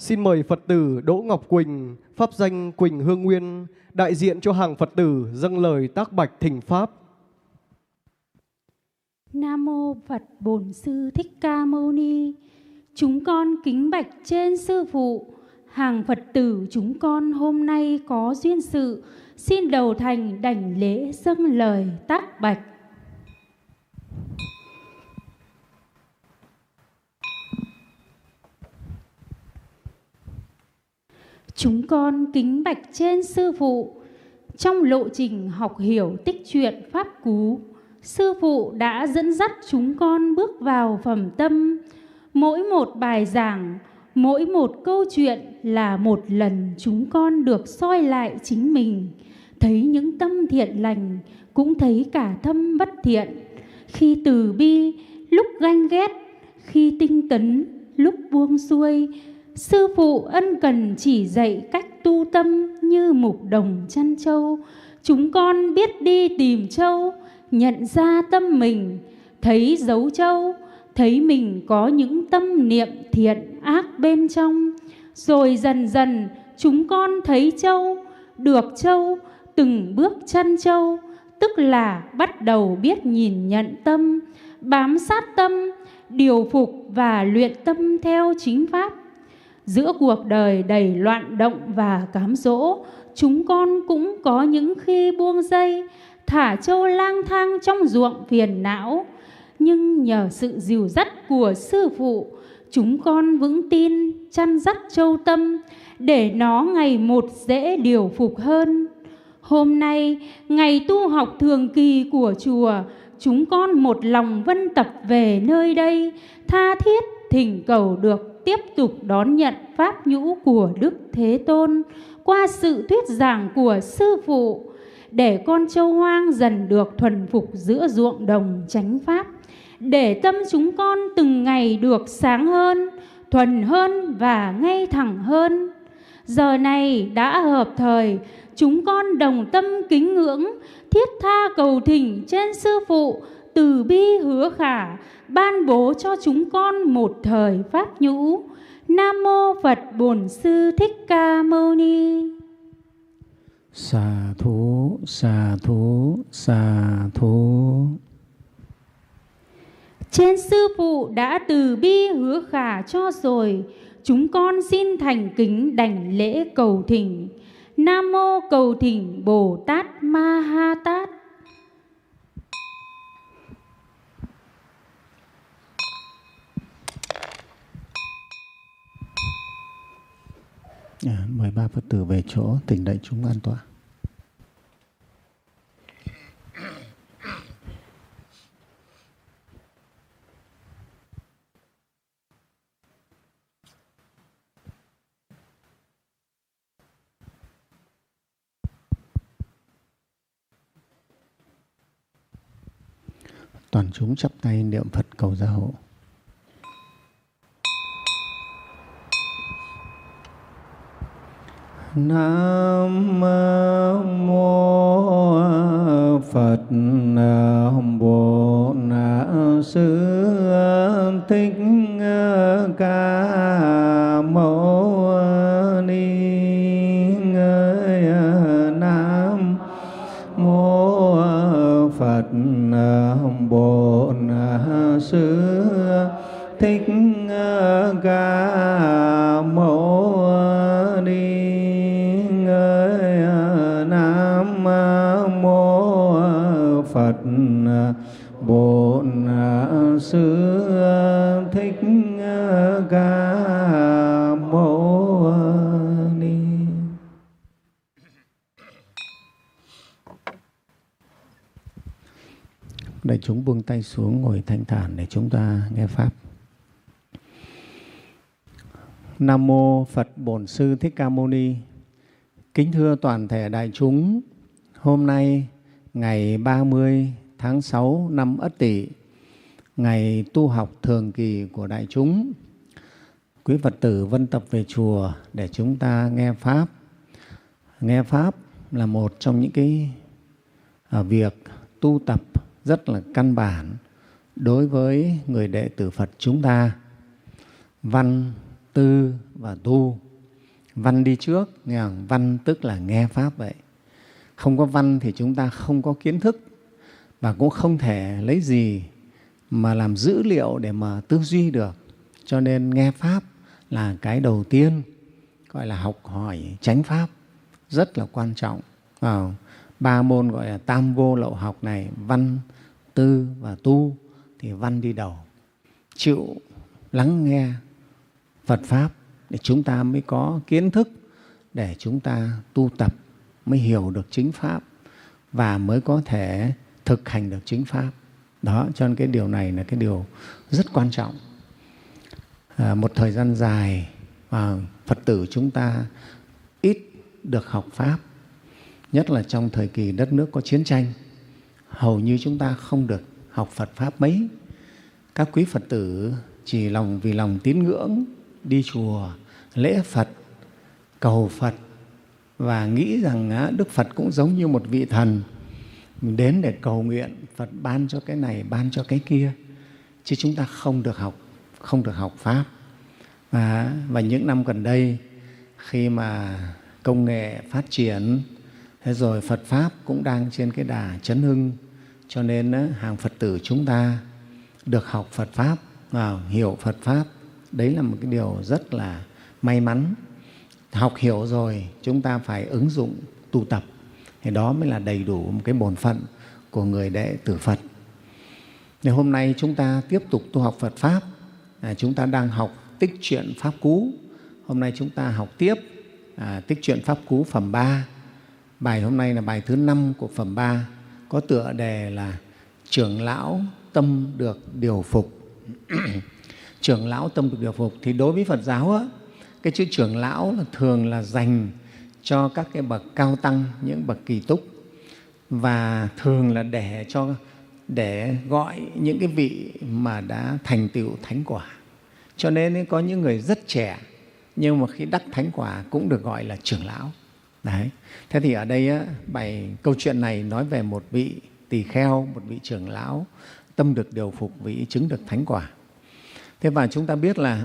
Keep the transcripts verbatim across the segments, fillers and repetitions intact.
Xin mời Phật tử Đỗ Ngọc Quỳnh, pháp danh Quỳnh Hương Nguyên, đại diện cho hàng Phật tử dâng lời tác bạch thỉnh pháp. Nam mô Phật Bổn Sư Thích Ca Mâu Ni. Chúng con kính bạch trên sư phụ, hàng Phật tử chúng con hôm nay có duyên sự, xin đầu thành đảnh lễ dâng lời tác bạch. Chúng con kính bạch trên sư phụ, trong lộ trình học hiểu tích truyện pháp cú, sư phụ đã dẫn dắt chúng con bước vào phẩm tâm. Mỗi một bài giảng, mỗi một câu chuyện là một lần chúng con được soi lại chính mình, thấy những tâm thiện lành, cũng thấy cả tâm bất thiện. Khi từ bi, lúc ganh ghét, khi tinh tấn, lúc buông xuôi. Sư phụ ân cần chỉ dạy cách tu tâm như mục đồng chăn trâu. Chúng con biết đi tìm trâu, nhận ra tâm mình, thấy dấu trâu, thấy mình có những tâm niệm thiện ác bên trong. Rồi dần dần chúng con thấy trâu, được trâu, từng bước chăn trâu, tức là bắt đầu biết nhìn nhận tâm, bám sát tâm, điều phục và luyện tâm theo chính pháp. Giữa cuộc đời đầy loạn động và cám dỗ, chúng con cũng có những khi buông dây, thả trâu lang thang trong ruộng phiền não. Nhưng nhờ sự dìu dắt của sư phụ, chúng con vững tin chăn dắt trâu tâm, để nó ngày một dễ điều phục hơn. Hôm nay, ngày tu học thường kỳ của chùa, chúng con một lòng vân tập về nơi đây, tha thiết thỉnh cầu được tiếp tục đón nhận pháp nhũ của Đức Thế Tôn qua sự thuyết giảng của sư phụ, để con trâu hoang dần được thuần phục giữa ruộng đồng chánh pháp, để tâm chúng con từng ngày được sáng hơn, thuần hơn và ngay thẳng hơn. Giờ này đã hợp thời, chúng con đồng tâm kính ngưỡng, thiết tha cầu thỉnh trên sư phụ từ bi hứa khả, ban bố cho chúng con một thời pháp nhũ. Nam mô Phật Bổn Sư Thích Ca Mâu Ni. Xà thú, xà thú, xà thú. Trên sư phụ đã từ bi hứa khả cho rồi, chúng con xin thành kính đảnh lễ cầu thỉnh. Nam mô cầu thỉnh Bồ Tát Ma Ha Tát. À, mời ba Phật tử về chỗ, thỉnh đại chúng an tọa. Toàn chúng chắp tay niệm Phật cầu gia hộ. Nam mô Phật Bổn Sư Thích Ca Mâu Ni. Nam mô Phật Bổn Sư Thích Ca Mâu Ni. Nam mô Phật Bổn Sư Thích Ca Mâu Ni. Đại chúng buông tay xuống, ngồi thanh thản để chúng ta nghe pháp. Nam mô Phật Bổn Sư Thích Ca Mâu Ni. Kính thưa toàn thể đại chúng, hôm nay ngày ba mươi tháng sáu năm Ất Tỵ, ngày tu học thường kỳ của đại chúng, quý Phật tử vân tập về chùa để chúng ta nghe pháp. Nghe pháp là một trong những cái việc tu tập rất là căn bản đối với người đệ tử Phật chúng ta. Văn tư và tu. Văn đi trước, nghe không? Văn tức là nghe Pháp vậy. Không có văn thì chúng ta không có kiến thức và cũng không thể lấy gì mà làm dữ liệu để mà tư duy được. Cho nên nghe Pháp là cái đầu tiên, gọi là học hỏi chánh Pháp, rất là quan trọng. À, ba môn gọi là tam vô lậu học này, văn, tư và tu, thì văn đi đầu. Chịu lắng nghe Phật Pháp để chúng ta mới có kiến thức, để chúng ta tu tập, mới hiểu được chính Pháp và mới có thể thực hành được chính Pháp. Đó, cho nên cái điều này là cái điều rất quan trọng. À, một thời gian dài à, Phật tử chúng ta ít được học Pháp, nhất là trong thời kỳ đất nước có chiến tranh, hầu như chúng ta không được học Phật Pháp mấy. Các quý Phật tử chỉ lòng vì lòng tín ngưỡng đi chùa lễ Phật, cầu Phật và nghĩ rằng Đức Phật cũng giống như một vị thần, mình đến để cầu nguyện Phật ban cho cái này, ban cho cái kia, chứ chúng ta không được học, không được học Pháp. Và, và những năm gần đây khi mà công nghệ phát triển, thế rồi Phật Pháp cũng đang trên cái đà chấn hưng, cho nên hàng Phật tử chúng ta được học Phật Pháp, hiểu Phật Pháp, đấy là một cái điều rất là may mắn. Học hiểu rồi chúng ta phải ứng dụng tu tập, thì đó mới là đầy đủ một cái bổn phận của người đệ tử Phật. Thì hôm nay chúng ta tiếp tục tu học Phật Pháp, à, chúng ta đang học Tích Truyện Pháp Cú. Hôm nay chúng ta học tiếp à, Tích Truyện Pháp Cú phẩm ba. Bài hôm nay là bài thứ năm của phẩm ba, có tựa đề là Trưởng lão tâm được điều phục. Trưởng lão tâm được điều phục thì đối với Phật giáo á, cái chữ trưởng lão là thường là dành cho các cái bậc cao tăng, những bậc kỳ túc, và thường là để cho để gọi những cái vị mà đã thành tựu thánh quả. Cho nên có những người rất trẻ nhưng mà khi đắc thánh quả cũng được gọi là trưởng lão. Đấy. Thế thì ở đây á, bài câu chuyện này nói về một vị tỳ kheo, một vị trưởng lão tâm được điều phục, vị chứng được thánh quả. Thế và chúng ta biết là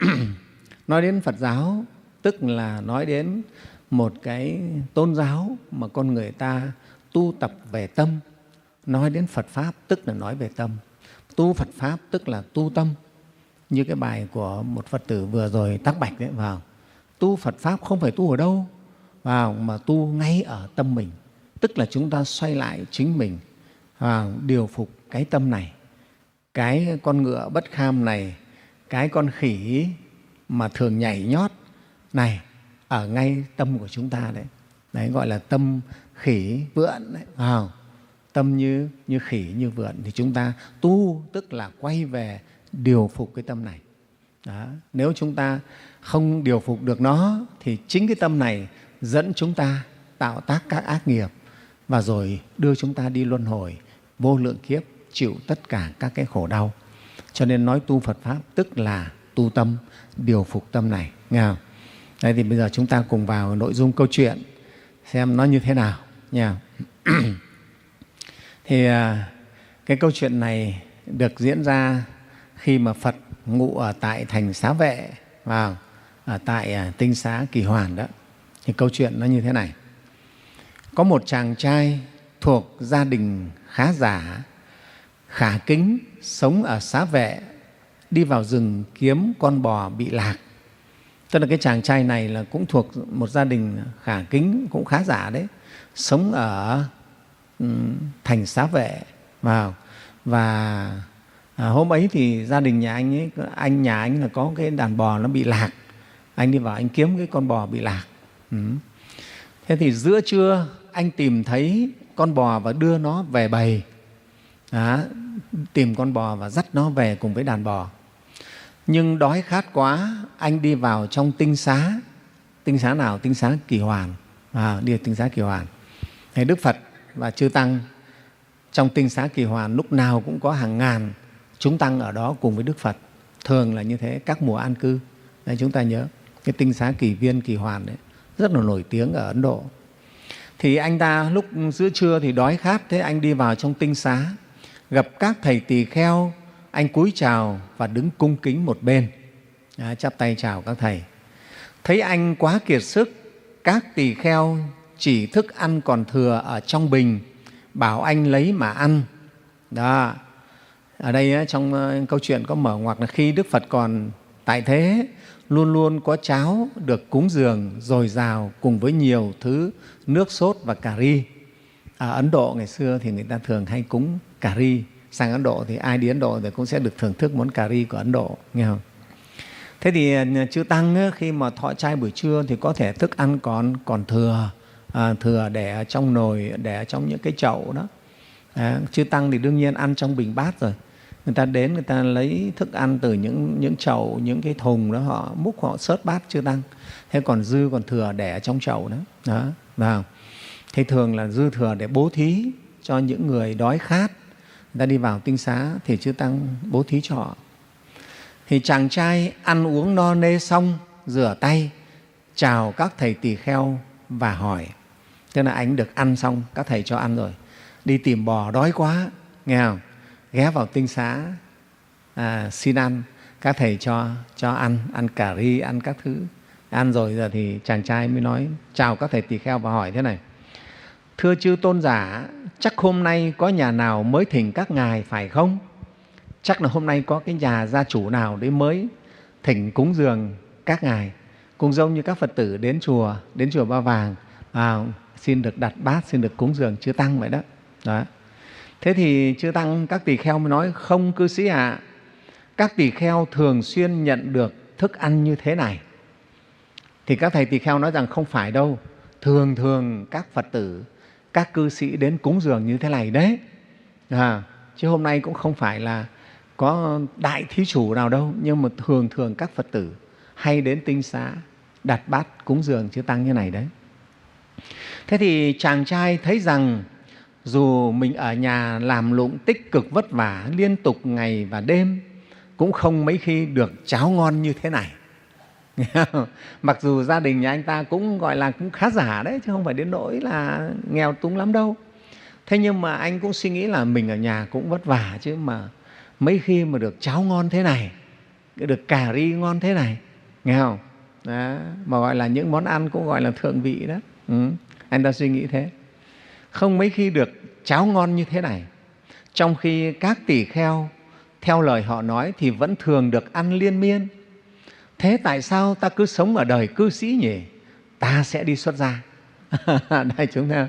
nói đến Phật giáo tức là nói đến một cái tôn giáo mà con người ta tu tập về tâm. Nói đến Phật Pháp tức là nói về tâm. Tu Phật Pháp tức là tu tâm. Như cái bài của một Phật tử vừa rồi tác bạch đấy, vào tu Phật Pháp không phải tu ở đâu, vào mà tu ngay ở tâm mình. Tức là chúng ta xoay lại chính mình, vào điều phục cái tâm này, cái con ngựa bất kham này, cái con khỉ mà thường nhảy nhót này, ở ngay tâm của chúng ta đấy. Đấy gọi là tâm khỉ vượn đấy. Vào tâm như, như khỉ, như vượn thì chúng ta tu tức là quay về điều phục cái tâm này. Đó. Nếu chúng ta không điều phục được nó thì chính cái tâm này dẫn chúng ta tạo tác các ác nghiệp và rồi đưa chúng ta đi luân hồi vô lượng kiếp, chịu tất cả các cái khổ đau. Cho nên nói tu Phật Pháp tức là tu tâm, điều phục tâm này. Nghe không? Đấy, thì bây giờ chúng ta cùng vào nội dung câu chuyện xem nó như thế nào nha. Thì cái câu chuyện này được diễn ra khi mà Phật ngụ ở tại thành Xá Vệ, vào ở tại tinh xá Kỳ Hoàn đó. Thì câu chuyện nó như thế này. Có một chàng trai thuộc gia đình khá giả, khả kính, sống ở Xá Vệ, đi vào rừng kiếm con bò bị lạc. Tức là cái chàng trai này là cũng thuộc một gia đình khả kính, cũng khá giả đấy, sống ở um, thành Xá Vệ. Vào và à, hôm ấy thì gia đình nhà anh ấy, anh nhà anh là có cái đàn bò nó bị lạc. Anh đi vào anh kiếm cái con bò bị lạc. Ừ. Thế thì giữa trưa anh tìm thấy con bò và đưa nó về bầy. Đó, tìm con bò và dắt nó về cùng với đàn bò. Nhưng đói khát quá, anh đi vào trong tinh xá. Tinh xá nào? Tinh xá Kỳ Hoàn. À, đi tinh xá Kỳ Hoàn. Thế Đức Phật và chư tăng trong tinh xá Kỳ Hoàn lúc nào cũng có hàng ngàn chúng tăng ở đó cùng với Đức Phật. Thường là như thế, các mùa an cư. Đấy, chúng ta nhớ cái tinh xá Kỳ Viên, Kỳ Hoàn đấy, rất là nổi tiếng ở Ấn Độ. Thì anh ta lúc giữa trưa thì đói khát, thế anh đi vào trong tinh xá, gặp các thầy tỳ kheo, anh cúi chào và đứng cung kính một bên. À, chắp tay chào các thầy. Thấy anh quá kiệt sức, các tỳ kheo chỉ thức ăn còn thừa ở trong bình, bảo anh lấy mà ăn. Đó. Ở đây trong câu chuyện có mở ngoặc là khi Đức Phật còn tại thế, luôn luôn có cháo được cúng dường dồi dào cùng với nhiều thứ nước sốt và cà ri. Ở Ấn Độ ngày xưa thì người ta thường hay cúng cà ri. Sang Ấn Độ thì ai đi Ấn Độ thì cũng sẽ được thưởng thức món cà ri của Ấn Độ, nghe không? Thế thì chư Tăng khi mà thọ trai buổi trưa thì có thể thức ăn còn còn thừa, à, thừa để ở trong nồi, để ở trong những cái chậu đó. À, chư Tăng thì đương nhiên ăn trong bình bát rồi. Người ta đến, người ta lấy thức ăn từ những những chậu, những cái thùng đó, họ múc, họ xớt bát chư Tăng. Thế còn dư còn thừa để ở trong chậu đó. Đó. Vào. Thế thường là dư thừa để bố thí cho những người đói khát. Người ta đi vào tinh xá thì chư Tăng bố thí cho họ. Thì chàng trai ăn uống no nê xong, rửa tay, chào các thầy tỳ kheo và hỏi. Thế là anh được ăn xong, các thầy cho ăn rồi. Đi tìm bò đói quá, nghe không? Ghé vào tinh xá, à, xin ăn, các thầy cho cho ăn, ăn cà ri, ăn các thứ. Ăn rồi giờ thì chàng trai mới nói, chào các thầy tỳ kheo và hỏi thế này. Thưa chư tôn giả, chắc hôm nay có nhà nào mới thỉnh các ngài phải không? Chắc là hôm nay có cái nhà gia chủ nào đấy mới thỉnh cúng dường các ngài. Cũng giống như các Phật tử đến chùa, đến chùa Ba Vàng, à, xin được đặt bát, xin được cúng dường chư Tăng vậy đó. Đó. Thế thì chư Tăng, các tỳ kheo mới nói, không cư sĩ ạ, à, các tỳ kheo thường xuyên nhận được thức ăn như thế này. Thì các thầy tỳ kheo nói rằng không phải đâu, thường thường các Phật tử, các cư sĩ đến cúng dường như thế này đấy. À, chứ hôm nay cũng không phải là có đại thí chủ nào đâu, nhưng mà thường thường các Phật tử hay đến tinh xá đặt bát cúng dường chư Tăng như này đấy. Thế thì chàng trai thấy rằng dù mình ở nhà làm lụng tích cực vất vả liên tục ngày và đêm cũng không mấy khi được cháo ngon như thế này. Mặc dù gia đình nhà anh ta cũng gọi là cũng khá giả đấy, chứ không phải đến nỗi là nghèo túng lắm đâu. Thế nhưng mà anh cũng suy nghĩ là mình ở nhà cũng vất vả, chứ mà mấy khi mà được cháo ngon thế này, được cà ri ngon thế này, nghe không? Đó, mà gọi là những món ăn cũng gọi là thượng vị đó. Ừ, anh ta suy nghĩ thế. Không mấy khi được cháo ngon như thế này. Trong khi các tỳ kheo theo lời họ nói thì vẫn thường được ăn liên miên. Thế tại sao ta cứ sống ở đời cư sĩ nhỉ? Ta sẽ đi xuất gia. Đây chúng ta.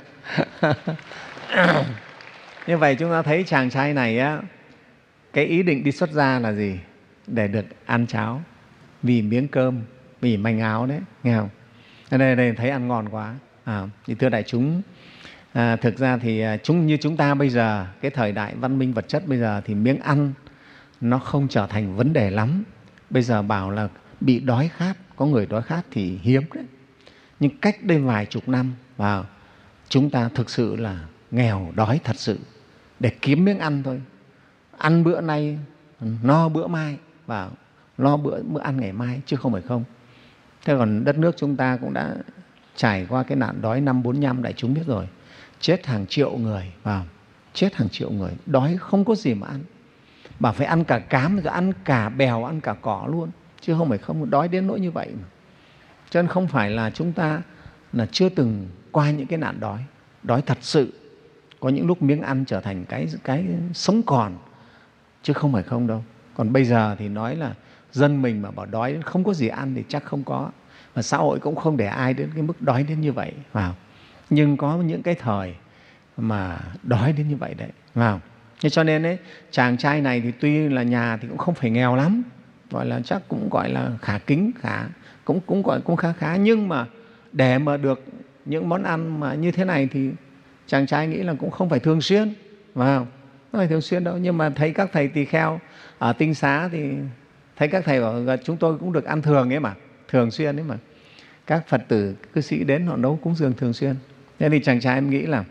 Như vậy chúng ta thấy chàng trai này á, cái ý định đi xuất gia là gì? Để được ăn cháo, vì miếng cơm, vì manh áo đấy, nghe không? Ở đây, đây thấy ăn ngon quá. À, thì thưa đại chúng, à, thực ra thì chúng như chúng ta bây giờ, cái thời đại văn minh vật chất bây giờ thì miếng ăn nó không trở thành vấn đề lắm. Bây giờ bảo là bị đói khát, có người đói khát thì hiếm đấy. Nhưng cách đây vài chục năm vào, chúng ta thực sự là nghèo đói thật sự, để kiếm miếng ăn thôi. Ăn bữa nay, no bữa mai, và lo bữa, bữa ăn ngày mai, chứ không phải không. Thế còn đất nước chúng ta cũng đã trải qua cái nạn đói năm bốn nhăm, đại chúng biết rồi. Chết hàng triệu người, vào chết hàng triệu người, đói không có gì mà ăn. Bảo phải ăn cả cám, rồi ăn cả bèo, ăn cả cỏ luôn, chứ không phải không, đói đến nỗi như vậy mà. Cho nên không phải là chúng ta là chưa từng qua những cái nạn đói, đói thật sự. Có những lúc miếng ăn trở thành cái, cái sống còn, chứ không phải không đâu. Còn bây giờ thì nói là dân mình mà bảo đói không có gì ăn thì chắc không có. Và xã hội cũng không để ai đến cái mức đói đến như vậy. Vào. Nhưng có những cái thời mà đói đến như vậy đấy. Vào. Thế cho nên ấy, chàng trai này thì tuy là nhà thì cũng không phải nghèo lắm, gọi là chắc cũng gọi là khá kính, khá, cũng, cũng gọi cũng khá khá. Nhưng mà để mà được những món ăn mà như thế này thì chàng trai nghĩ là cũng không phải thường xuyên. Vào. Không phải thường xuyên đâu. Nhưng mà thấy các thầy tỳ kheo ở tinh xá thì thấy các thầy bảo chúng tôi cũng được ăn thường ấy mà, thường xuyên ấy mà. Các Phật tử cư sĩ đến họ nấu cúng dường thường xuyên. Thế thì chàng trai em nghĩ là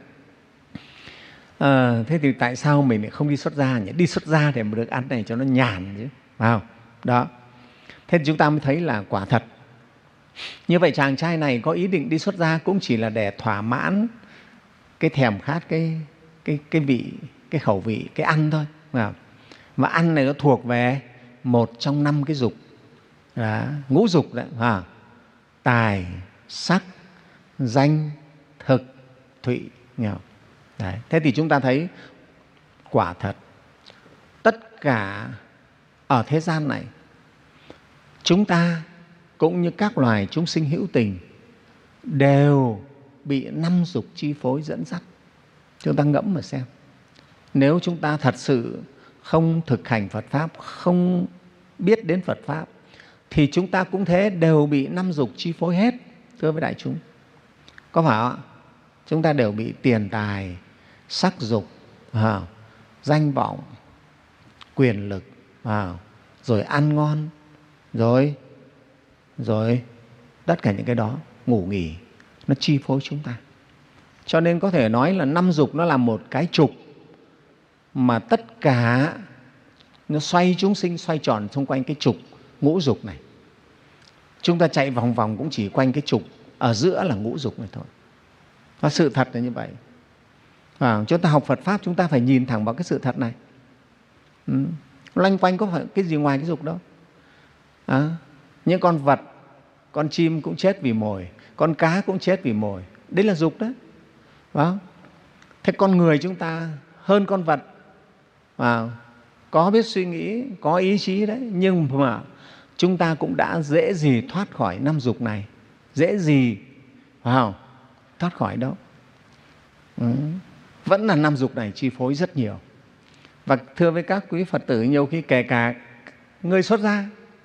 à, thế thì tại sao mình lại không đi xuất gia nhỉ? Đi xuất gia để mà được ăn này cho nó nhàn chứ. Wow. Đó. Thế thì chúng ta mới thấy là quả thật. Như vậy chàng trai này có ý định đi xuất gia cũng chỉ là để thỏa mãn cái thèm khát, cái, cái, cái vị, cái khẩu vị, cái ăn thôi. Wow. Và ăn này nó thuộc về một trong năm cái dục. Đó, ngũ dục đấy, à, tài, sắc, danh, thực, thụy. Đấy. Thế thì chúng ta thấy quả thật tất cả ở thế gian này, chúng ta cũng như các loài chúng sinh hữu tình đều bị năm dục chi phối dẫn dắt. Chúng ta ngẫm mà xem, nếu chúng ta thật sự không thực hành Phật Pháp, không biết đến Phật Pháp, thì chúng ta cũng thế, đều bị năm dục chi phối hết, thưa với đại chúng. Có phải không ạ? Chúng ta đều bị tiền tài, sắc dục, à, danh vọng, quyền lực, à, rồi ăn ngon, rồi rồi tất cả những cái đó, ngủ nghỉ, nó chi phối chúng ta. Cho nên có thể nói là năm dục nó là một cái trục mà tất cả nó xoay chúng sinh, xoay tròn xung quanh cái trục ngũ dục này. Chúng ta chạy vòng vòng cũng chỉ quanh cái trục ở giữa là ngũ dục này thôi. Và sự thật là như vậy. À, chúng ta học Phật Pháp chúng ta phải nhìn thẳng vào cái sự thật này. Ừ. Loanh quanh có phải cái gì ngoài cái dục đâu. À, những con vật, con chim cũng chết vì mồi, con cá cũng chết vì mồi. Đấy là dục đấy. Đó. Thế con người chúng ta hơn con vật, à, có biết suy nghĩ, có ý chí đấy, nhưng mà chúng ta cũng đã dễ gì thoát khỏi năm dục này. Dễ gì wow, thoát khỏi đâu. Ừ. Vẫn là năm dục này chi phối rất nhiều. Và thưa với các quý Phật tử, nhiều khi kể cả người xuất gia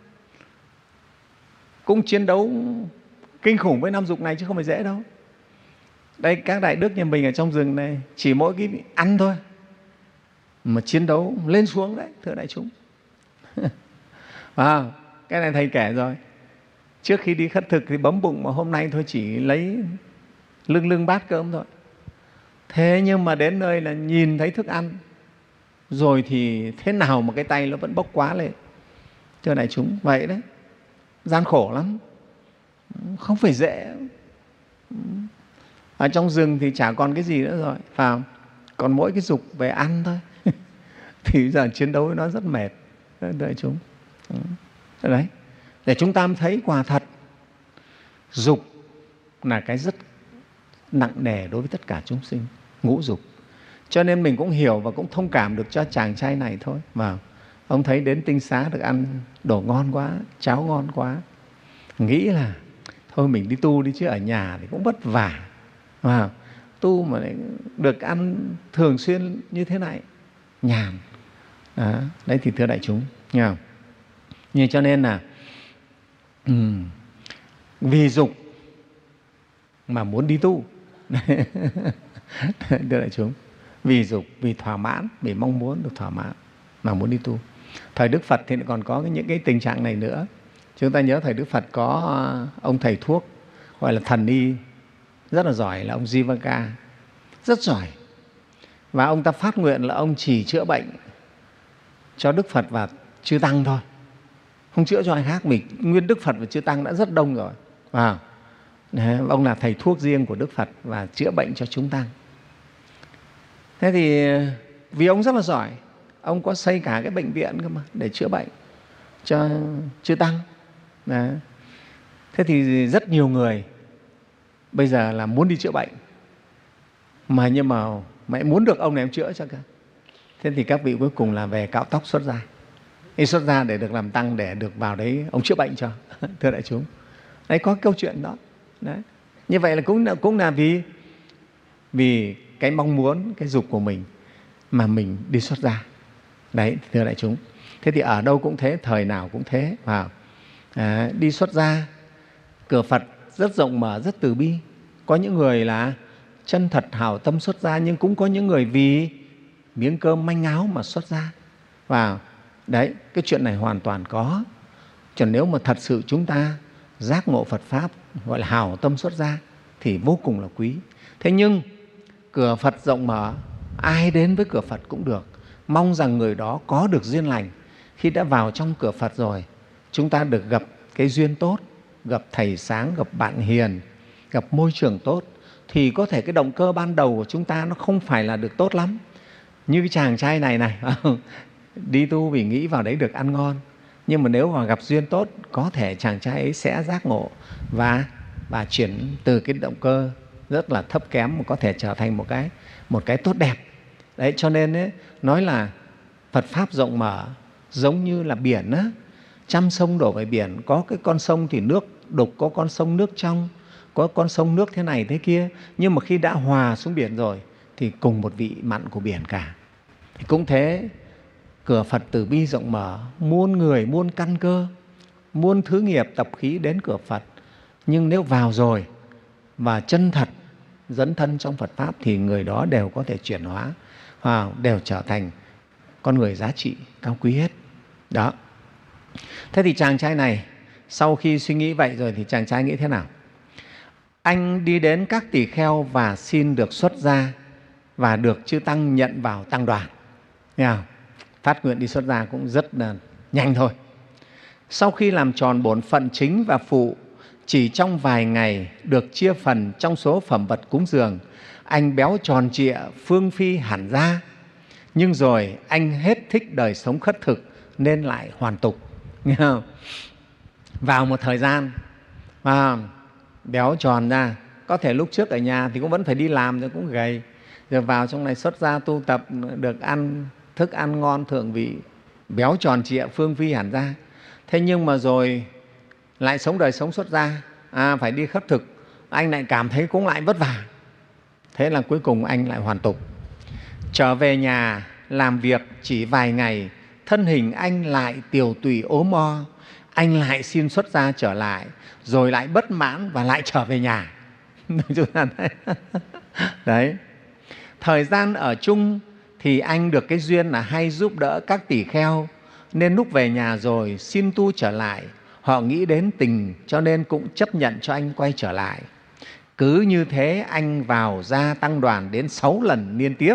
cũng chiến đấu kinh khủng với năm dục này chứ không phải dễ đâu. Đây, các đại đức nhà mình ở trong rừng này, chỉ mỗi cái ăn thôi mà chiến đấu lên xuống đấy, thưa đại chúng. À, cái này thầy kể rồi. Trước khi đi khất thực thì bấm bụng, mà hôm nay thôi chỉ lấy lưng lưng bát cơm thôi. Thế nhưng mà đến nơi là nhìn thấy thức ăn rồi thì thế nào mà cái tay nó vẫn bốc quá lên, thưa đại chúng. Vậy đấy, gian khổ lắm, không phải dễ. Ở trong rừng thì chả còn cái gì nữa rồi, phải không? Còn mỗi cái dục về ăn thôi. Thì bây giờ chiến đấu với nó rất mệt, đại chúng. Đấy, để chúng ta thấy quả thật dục là cái rất nặng nề đối với tất cả chúng sinh, ngũ dục. Cho nên mình cũng hiểu và cũng thông cảm được cho chàng trai này thôi. Mà ông thấy đến tinh xá được ăn đồ ngon quá, cháo ngon quá, nghĩ là thôi mình đi tu đi chứ ở nhà thì cũng vất vả. Mà tu mà được ăn thường xuyên như thế này, nhàn. Đó, đấy thì thưa đại chúng, nghe không? Nhưng cho nên là um, vì dục mà muốn đi tu. Thưa đại chúng, vì dục, vì thỏa mãn, vì mong muốn được thỏa mãn mà muốn đi tu. Thời Đức Phật thì còn có những cái tình trạng này nữa. Chúng ta nhớ thời Đức Phật có ông thầy thuốc gọi là thần y rất là giỏi, là ông Jivaka, rất giỏi. Và ông ta phát nguyện là ông chỉ chữa bệnh cho Đức Phật và Chư Tăng thôi, không chữa cho ai khác. Mình nguyên Đức Phật và Chư Tăng đã rất đông rồi. À, ông là thầy thuốc riêng của Đức Phật và chữa bệnh cho chúng tăng. Thế thì vì ông rất là giỏi, ông có xây cả cái bệnh viện cơ mà để chữa bệnh cho Chư Tăng. Đấy. Thế thì rất nhiều người bây giờ là muốn đi chữa bệnh, mà nhưng mà mẹ muốn được ông này ông chữa cho cả. Thế thì các vị cuối cùng là về cạo tóc xuất gia. Đi xuất gia để được làm tăng, để được vào đấy ông chữa bệnh cho. Thưa đại chúng, đấy có câu chuyện đó. Đấy. Như vậy là cũng là, cũng là vì vì cái mong muốn, cái dục của mình mà mình đi xuất gia. Đấy, thưa đại chúng. Thế thì ở đâu cũng thế, thời nào cũng thế. Vào à, đi xuất gia, cửa Phật rất rộng mở, rất từ bi. Có những người là chân thật hảo tâm xuất gia, nhưng cũng có những người vì miếng cơm manh áo mà xuất gia. Và đấy, cái chuyện này hoàn toàn có. Chứ nếu mà thật sự chúng ta giác ngộ Phật Pháp, gọi là hảo tâm xuất gia, thì vô cùng là quý. Thế nhưng cửa Phật rộng mở, ai đến với cửa Phật cũng được. Mong rằng người đó có được duyên lành. Khi đã vào trong cửa Phật rồi, chúng ta được gặp cái duyên tốt, gặp thầy sáng, gặp bạn hiền, gặp môi trường tốt, thì có thể cái động cơ ban đầu của chúng ta nó không phải là được tốt lắm. Như cái chàng trai này này, đi tu vì nghĩ vào đấy được ăn ngon. Nhưng mà nếu mà gặp duyên tốt, có thể chàng trai ấy sẽ giác ngộ và và chuyển từ cái động cơ rất là thấp kém mà có thể trở thành một cái một cái tốt đẹp. Đấy, cho nên ấy, nói là Phật pháp rộng mở giống như là biển á, trăm sông đổ về biển. Có cái con sông thì nước đục, có con sông nước trong, có con sông nước thế này thế kia, nhưng mà khi đã hòa xuống biển rồi thì cùng một vị mặn của biển cả. Thì cũng thế, cửa Phật từ bi rộng mở, muôn người muôn căn cơ, muôn thứ nghiệp tập khí đến cửa Phật. Nhưng nếu vào rồi và chân thật dấn thân trong Phật pháp thì người đó đều có thể chuyển hóa, đều trở thành con người giá trị cao quý hết. Đó. Thế thì chàng trai này sau khi suy nghĩ vậy rồi thì chàng trai nghĩ thế nào? Anh đi đến các tỳ kheo và xin được xuất gia và được chư tăng nhận vào tăng đoàn. Nghe không? Phát nguyện đi xuất gia cũng rất là nhanh thôi. Sau khi làm tròn bổn phận chính và phụ, chỉ trong vài ngày được chia phần trong số phẩm vật cúng dường, anh béo tròn trịa, phương phi hẳn ra. Nhưng rồi anh hết thích đời sống khất thực nên lại hoàn tục. Nghe không? Vào một thời gian à, béo tròn ra, có thể lúc trước ở nhà thì cũng vẫn phải đi làm rồi cũng gầy, rồi vào trong này xuất gia tu tập, được ăn thức ăn ngon thượng vị, béo tròn trịa, phương phi hẳn ra. Thế nhưng mà rồi lại sống đời sống xuất gia, à, phải đi khất thực, anh lại cảm thấy cũng lại vất vả. Thế là cuối cùng anh lại hoàn tục. Trở về nhà làm việc chỉ vài ngày, thân hình anh lại tiều tụy ốm o. Anh lại xin xuất gia trở lại, rồi lại bất mãn và lại trở về nhà. Đấy. Thời gian ở chung thì anh được cái duyên là hay giúp đỡ các tỳ kheo, nên lúc về nhà rồi xin tu trở lại, họ nghĩ đến tình cho nên cũng chấp nhận cho anh quay trở lại. Cứ như thế anh vào ra tăng đoàn đến sáu lần liên tiếp.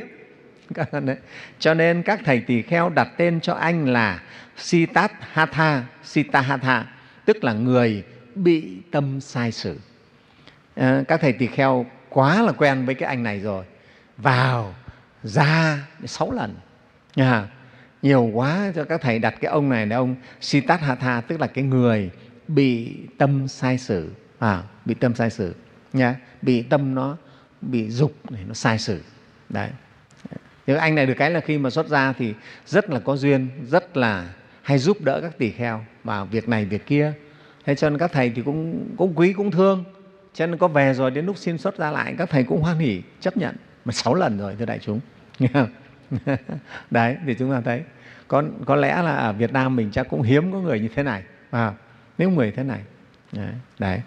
Cho nên các thầy tỳ kheo đặt tên cho anh là Siddhartha, Siddhartha, tức là người bị tâm sai sử. À, các thầy tỳ kheo quá là quen với cái anh này rồi, vào ra sáu lần. À, nhiều quá cho các thầy đặt cái ông này là ông Siddhartha, tức là cái người bị tâm sai sử. À, bị tâm sai sử nha, bị tâm nó bị dục này, nó sai sử. Đấy. Nhưng anh này được cái là khi mà xuất gia thì rất là có duyên, rất là hay giúp đỡ các tỳ kheo vào việc này việc kia. Thế cho nên các thầy thì cũng, cũng quý cũng thương. Cho nên có về rồi đến lúc xin xuất gia lại, các thầy cũng hoan hỉ chấp nhận. Mà sáu lần rồi thưa đại chúng. Nghe không? Đấy, thì chúng ta thấy có, có lẽ là ở Việt Nam mình chắc cũng hiếm có người như thế này. À, nếu người thế này. Đấy, đấy.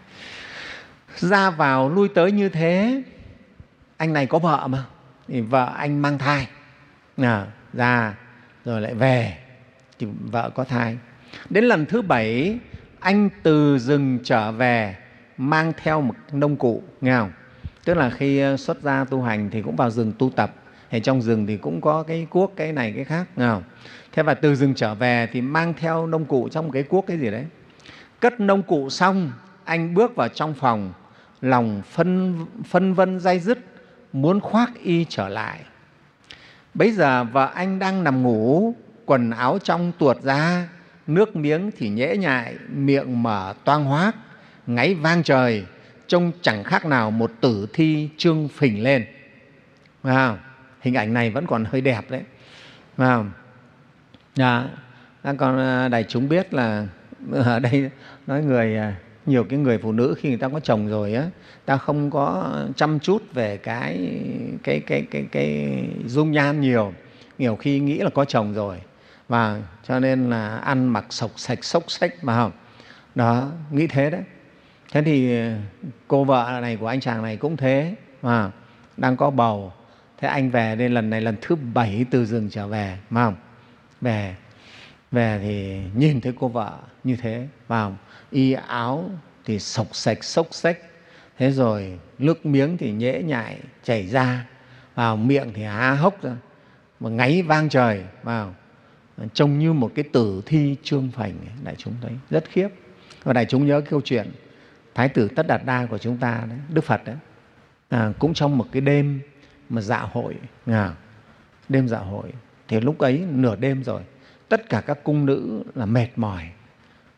Ra vào lui tới như thế, anh này có vợ mà, thì vợ anh mang thai, à, ra rồi lại về thì vợ có thai. Đến lần thứ bảy anh từ rừng trở về mang theo một nông cụ, nghe không? Tức là khi xuất gia tu hành thì cũng vào rừng tu tập, thì trong rừng thì cũng có cái cuốc cái này cái khác, nghe không? Thế và từ rừng trở về thì mang theo nông cụ trong cái cuốc cái gì đấy. Cất nông cụ xong, anh bước vào trong phòng, lòng phân, phân vân day dứt, muốn khoác y trở lại. Bấy giờ vợ anh đang nằm ngủ, quần áo trong tuột ra, nước miếng thì nhễ nhại, miệng mở toang hoác, ngáy vang trời, trông chẳng khác nào một tử thi trương phình lên. À, hình ảnh này vẫn còn hơi đẹp đấy. À, à, còn đại chúng biết là ở đây nói người nhiều cái người phụ nữ khi người ta có chồng rồi á, ta không có chăm chút về cái cái cái cái cái dung nhan nhiều, nhiều khi nghĩ là có chồng rồi và cho nên là ăn mặc sộc sạch xốc xách mà không. Đó, nghĩ thế đấy. Thế thì cô vợ này của anh chàng này cũng thế mà đang có bầu. Thế anh về đây lần này lần thứ bảy từ rừng trở về mà không. Về về thì nhìn thấy cô vợ như thế vào, y áo thì sộc sạch xốc xách, thế rồi nước miếng thì nhễ nhại chảy ra, vào miệng thì há hốc ra, mà ngáy vang trời, vào trông như một cái tử thi trương phành. Đại chúng thấy rất khiếp. Và đại chúng nhớ cái câu chuyện Thái tử Tất Đạt Đa của chúng ta đấy, Đức Phật đấy, à, cũng trong một cái đêm mà dạ hội, à, đêm dạ hội thì lúc ấy nửa đêm rồi, tất cả các cung nữ là mệt mỏi,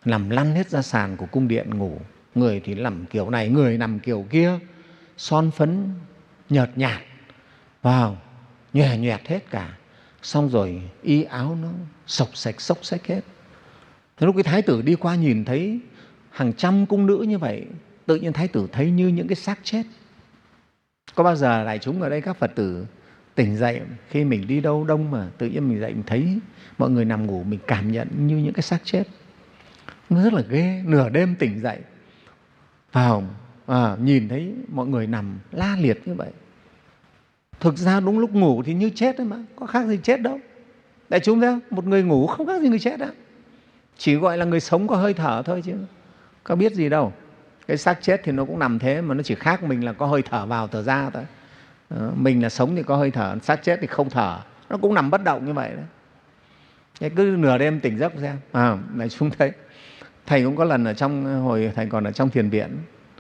nằm lăn hết ra sàn của cung điện ngủ. Người thì nằm kiểu này, người nằm kiểu kia, son phấn nhợt nhạt vào, nhòe nhòe hết cả. Xong rồi y áo nó sộc sạch xốc xách hết. Thế lúc cái thái tử đi qua nhìn thấy hàng trăm cung nữ như vậy, tự nhiên thái tử thấy như những cái xác chết. Có bao giờ đại chúng ở đây các Phật tử tỉnh dậy khi mình đi đâu đông mà tự nhiên mình dậy mình thấy mọi người nằm ngủ, mình cảm nhận như những cái xác chết. Nó rất là ghê. Nửa đêm tỉnh dậy vào à, nhìn thấy mọi người nằm la liệt như vậy. Thực ra đúng lúc ngủ thì như chết đấy mà, có khác gì chết đâu. Đại chúng thấy không? Một người ngủ không khác gì người chết đó. Chỉ gọi là người sống có hơi thở thôi chứ có biết gì đâu. Cái xác chết thì nó cũng nằm thế, mà nó chỉ khác mình là có hơi thở vào thở ra thôi. Đó, mình là sống thì có hơi thở, xác chết thì không thở, nó cũng nằm bất động như vậy đấy. Thế cứ nửa đêm tỉnh giấc xem. À, đại chúng thấy thầy cũng có lần ở trong, hồi thầy còn ở trong thiền viện,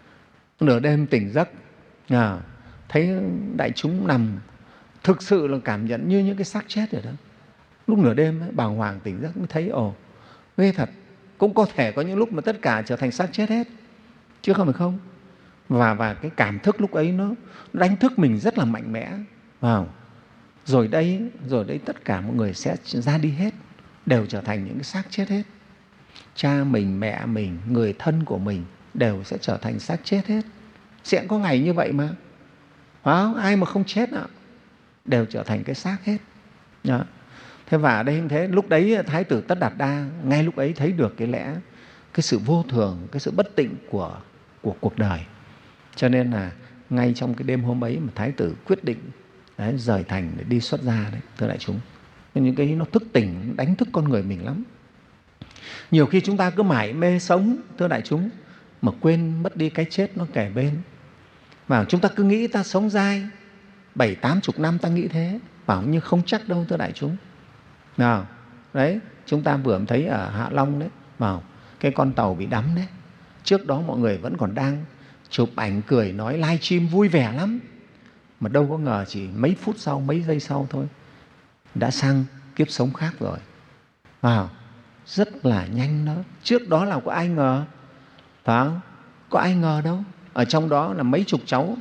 nửa đêm tỉnh giấc à, thấy đại chúng nằm thực sự là cảm nhận như những cái xác chết rồi đó. Lúc nửa đêm ấy, bàng hoàng tỉnh giấc mới thấy ồ, ghê thật. Cũng có thể có những lúc mà tất cả trở thành xác chết hết, chứ không phải không. Và, và cái cảm thức lúc ấy nó đánh thức mình rất là mạnh mẽ. Wow. Rồi đây, rồi đây tất cả mọi người sẽ ra đi hết, đều trở thành những cái xác chết hết. Cha mình, mẹ mình, người thân của mình đều sẽ trở thành xác chết hết. Sẽ có ngày như vậy mà. Wow, ai mà không chết ạ, đều trở thành cái xác hết. Đó. Thế và ở đây như thế, lúc đấy Thái tử Tất Đạt Đa ngay lúc ấy thấy được cái lẽ, cái sự vô thường, cái sự bất tịnh của, của cuộc đời. Cho nên là ngay trong cái đêm hôm ấy mà Thái tử quyết định đấy, rời thành để đi xuất gia đấy, thưa đại chúng. Nên những cái nó thức tỉnh, đánh thức con người mình lắm. Nhiều khi chúng ta cứ mải mê sống, thưa đại chúng, mà quên mất đi cái chết nó kề bên. Và chúng ta cứ nghĩ ta sống dai, bảy tám chục năm ta nghĩ thế, bảo như không chắc đâu, thưa đại chúng. Nào, đấy, chúng ta vừa thấy ở Hạ Long đấy, vào cái con tàu bị đắm đấy. Trước đó mọi người vẫn còn đang chụp ảnh, cười, nói, live stream vui vẻ lắm. Mà đâu có ngờ chỉ mấy phút sau, mấy giây sau thôi, đã sang kiếp sống khác rồi. Vào, rất là nhanh đó. Trước đó là có ai ngờ, phải không? Có ai ngờ đâu. Ở trong đó là mấy chục cháu,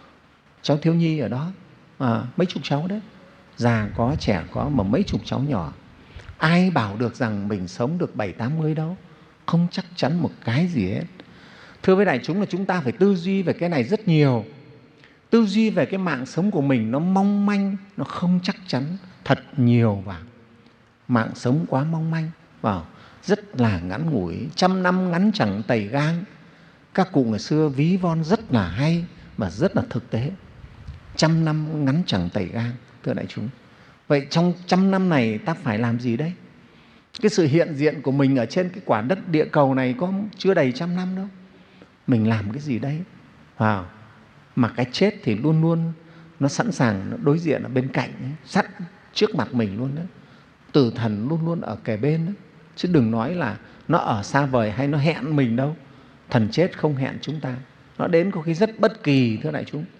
cháu thiếu nhi ở đó, à, mấy chục cháu đấy. Già có, trẻ có, mà mấy chục cháu nhỏ. Ai bảo được rằng mình sống được bảy tám mươi đâu. Không chắc chắn một cái gì hết. Thưa với đại chúng là chúng ta phải tư duy về cái này rất nhiều. Tư duy về cái mạng sống của mình nó mong manh, nó không chắc chắn thật nhiều vào. Mạng sống quá mong manh, vào rất là ngắn ngủi. Trăm năm ngắn chẳng tày gang. Các cụ ngày xưa ví von rất là hay và rất là thực tế. Trăm năm ngắn chẳng tày gang, thưa đại chúng. Vậy trong trăm năm này ta phải làm gì đấy? Cái sự hiện diện của mình ở trên cái quả đất địa cầu này có chưa đầy trăm năm đâu. Mình làm cái gì đấy? Wow. Mà cái chết thì luôn luôn nó sẵn sàng, nó đối diện ở bên cạnh ấy, sắt trước mặt mình luôn đấy. Tử thần luôn luôn ở kề bên đấy. Chứ đừng nói là nó ở xa vời hay nó hẹn mình đâu. Thần chết không hẹn chúng ta. Nó đến có khi rất bất kỳ, thưa đại chúng.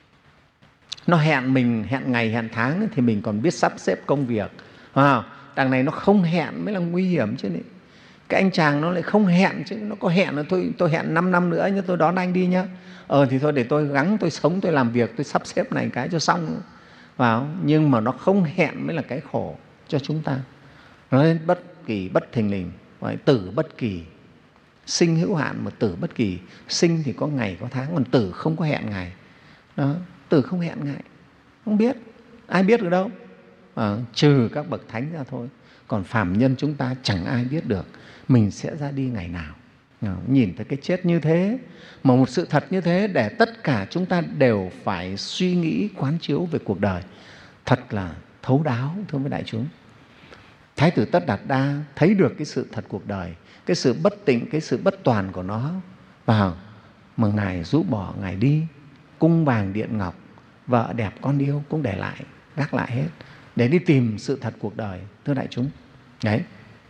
Nó hẹn mình, hẹn ngày, hẹn tháng thì mình còn biết sắp xếp công việc. À, đằng này nó không hẹn mới là nguy hiểm chứ. Này. Cái anh chàng nó lại không hẹn chứ. Nó có hẹn là tôi, tôi hẹn năm năm nữa nhưng tôi đón anh đi nhá. Ờ thì thôi để tôi gắng, tôi sống, tôi làm việc, tôi sắp xếp này cái cho xong. Vào. Nhưng mà nó không hẹn mới là cái khổ cho chúng ta. Nó nên bất kỳ, bất thình lình, tử bất kỳ. Sinh hữu hạn mà tử bất kỳ. Sinh thì có ngày, có tháng, còn tử không có hẹn ngày. Đó. Tử không hẹn ngày. Không biết. Ai biết được đâu. À, trừ các bậc thánh ra thôi. Còn phàm nhân chúng ta chẳng ai biết được mình sẽ ra đi ngày nào. À, nhìn thấy cái chết như thế, mà một sự thật như thế để tất cả chúng ta đều phải suy nghĩ, quán chiếu về cuộc đời. Thật là thấu đáo, thưa với đại chúng. Thái tử Tất Đạt Đa thấy được cái sự thật cuộc đời, cái sự bất tịnh, cái sự bất toàn của nó vào, mà Ngài rũ bỏ, Ngài đi. Cung vàng điện ngọc, vợ đẹp con yêu cũng để lại, gác lại hết, để đi tìm sự thật cuộc đời, thưa đại chúng. Đấy.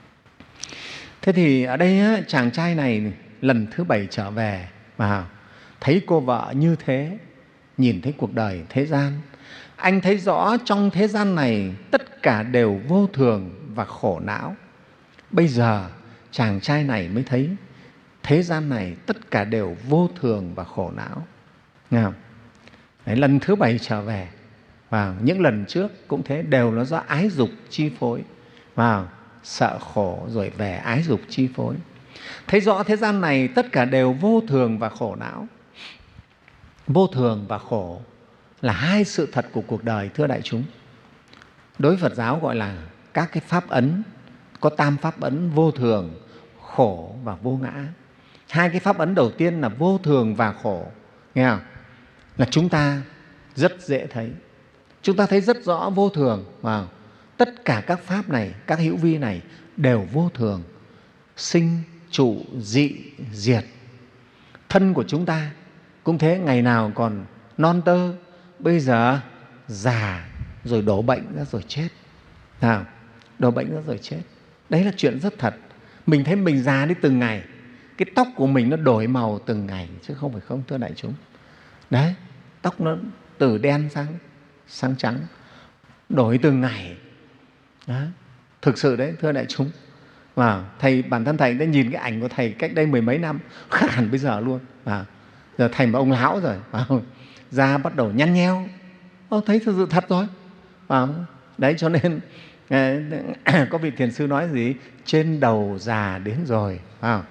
Thế thì ở đây chàng trai này lần thứ bảy trở về và thấy cô vợ như thế, nhìn thấy cuộc đời thế gian. Anh thấy rõ trong thế gian này tất cả đều vô thường và khổ não. Bây giờ chàng trai này mới thấy thế gian này tất cả đều vô thường và khổ não. Nghe không? Đấy, lần thứ bảy trở về, và những lần trước cũng thế, đều nó do ái dục chi phối, và sợ khổ rồi về ái dục chi phối. Thấy rõ thế gian này tất cả đều vô thường và khổ não. Vô thường và khổ là hai sự thật của cuộc đời, thưa đại chúng. Đối với Phật giáo gọi là các cái pháp ấn, có tam pháp ấn: vô thường, khổ và vô ngã. Hai cái pháp ấn đầu tiên là vô thường và khổ, nghe không? Là chúng ta rất dễ thấy. Chúng ta thấy rất rõ vô thường. Wow. Tất cả các pháp này, các hữu vi này đều vô thường, sinh, trụ, dị, diệt. Thân của chúng ta cũng thế, ngày nào còn non tơ, bây giờ già rồi đổ bệnh ra rồi chết. Nào, đổ bệnh ra rồi chết. Đấy là chuyện rất thật. Mình thấy mình già đi từng ngày, cái tóc của mình nó đổi màu từng ngày, chứ không phải không, thưa đại chúng. Đấy, tóc nó từ đen sang, sang trắng, đổi từng ngày. Đó, thực sự đấy, thưa đại chúng. Và thầy, bản thân thầy đã nhìn cái ảnh của thầy cách đây mười mấy năm, khác hẳn bây giờ luôn. Và giờ thầy mà ông lão rồi, da bắt đầu nhăn nheo. Ô, thấy thực sự thật rồi. Và đấy, cho nên có vị thiền sư nói gì? Trên đầu già đến rồi. À,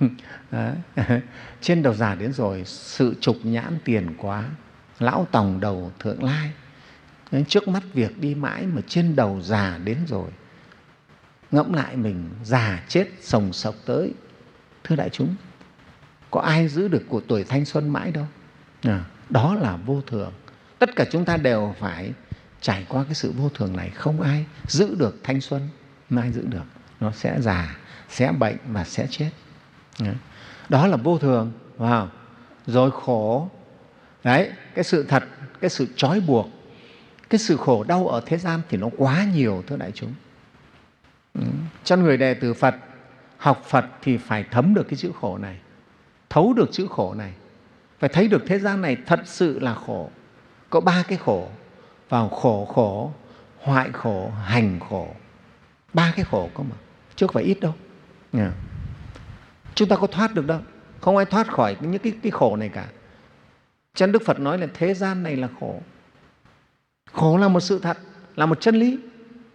trên đầu già đến rồi, sự trục nhãn tiền quá, lão tòng đầu thượng lai. Đấy, trước mắt việc đi mãi mà trên đầu già đến rồi. Ngẫm lại mình già chết sồng sộc tới, thưa đại chúng, có ai giữ được của tuổi thanh xuân mãi đâu. À, đó là vô thường. Tất cả chúng ta đều phải trải qua cái sự vô thường này. Không ai giữ được thanh xuân, không ai giữ được. Nó sẽ già, sẽ bệnh và sẽ chết. Đó là vô thường. Wow. Rồi khổ. Đấy, cái sự thật, cái sự trói buộc, cái sự khổ đau ở thế gian thì nó quá nhiều, thưa đại chúng. Cho người đệ tử Phật học Phật thì phải thấm được cái chữ khổ này, thấu được chữ khổ này, phải thấy được thế gian này thật sự là khổ. Có ba cái khổ: vào khổ khổ, hoại khổ, hành khổ. Ba cái khổ có mà, chứ không phải ít đâu. Yeah. Chúng ta có thoát được đâu, không ai thoát khỏi những cái, cái khổ này cả. Cho nên Đức Phật nói là thế gian này là khổ. Khổ là một sự thật, là một chân lý.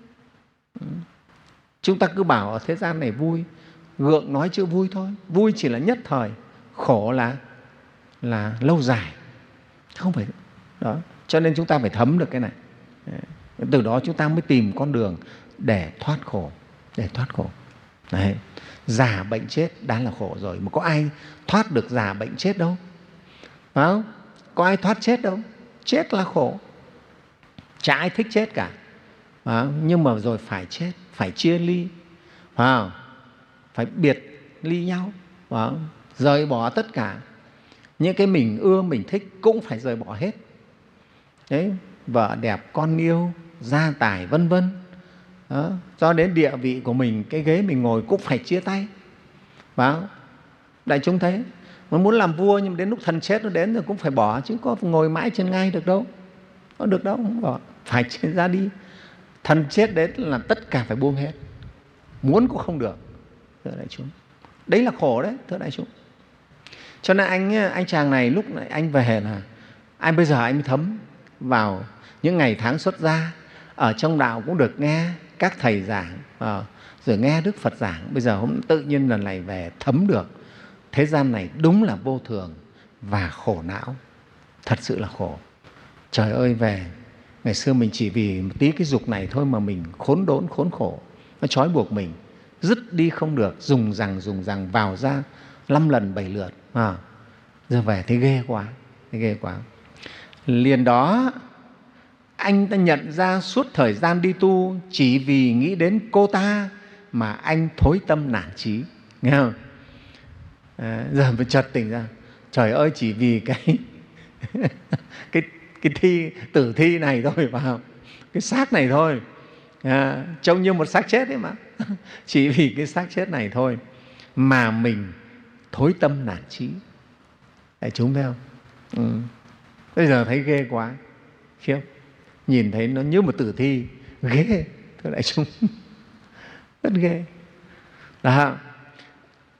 Chúng ta cứ bảo ở thế gian này vui, gượng nói chữ vui thôi. Vui chỉ là nhất thời, khổ là là lâu dài, không phải đó. Cho nên chúng ta phải thấm được cái này. Từ đó chúng ta mới tìm con đường để thoát khổ, để thoát khổ. Đấy. Già bệnh chết đã là khổ rồi, mà có ai thoát được già bệnh chết đâu, phải không? Có ai thoát chết đâu. Chết là khổ, chả ai thích chết cả. À, nhưng mà rồi phải chết, phải chia ly, à, phải biệt ly nhau, à, rời bỏ tất cả. Những cái mình ưa, mình thích cũng phải rời bỏ hết. Đấy, vợ đẹp, con yêu, gia tài, vân vân. Đó, cho đến địa vị của mình, cái ghế mình ngồi cũng phải chia tay. Phải không? Đại chúng thấy,มันmuốn làm vua nhưng đến lúc thần chết nó đến rồi cũng phải bỏ, chứ có ngồi mãi trên ngai được đâu. Có được đâu, không bỏ, phải ra đi. Thần chết đến là tất cả phải buông hết, muốn cũng không được, thưa đại chúng. Đấy là khổ đấy, thưa đại chúng. Cho nên anh anh chàng này lúc này anh về là anh bây giờ anh mới thấm vào những ngày tháng xuất gia, ở trong đạo cũng được nghe các thầy giảng, à, rồi nghe Đức Phật giảng. Bây giờ hôm tự nhiên lần này về thấm được thế gian này đúng là vô thường và khổ não, thật sự là khổ. Trời ơi, về ngày xưa mình chỉ vì một tí cái dục này thôi mà mình khốn đốn, khốn khổ, nó trói buộc mình, dứt đi không được, dùng rằng dùng rằng vào ra năm lần bảy lượt. À, giờ về thấy ghê quá, thấy ghê quá. Liền đó anh ta nhận ra suốt thời gian đi tu chỉ vì nghĩ đến cô ta mà anh thối tâm nản chí, nghe không? À, giờ mới chợt tỉnh ra, trời ơi, chỉ vì cái cái cái thi tử thi này thôi, phải không? Cái xác này thôi, à, trông như một xác chết ấy mà. Chỉ vì cái xác chết này thôi mà mình thối tâm nản chí. Đại chúng thấy không? Ừ. Bây giờ thấy ghê quá, khiếp. Nhìn thấy nó như một tử thi, ghê, thưa đại chúng. Rất ghê. Đó.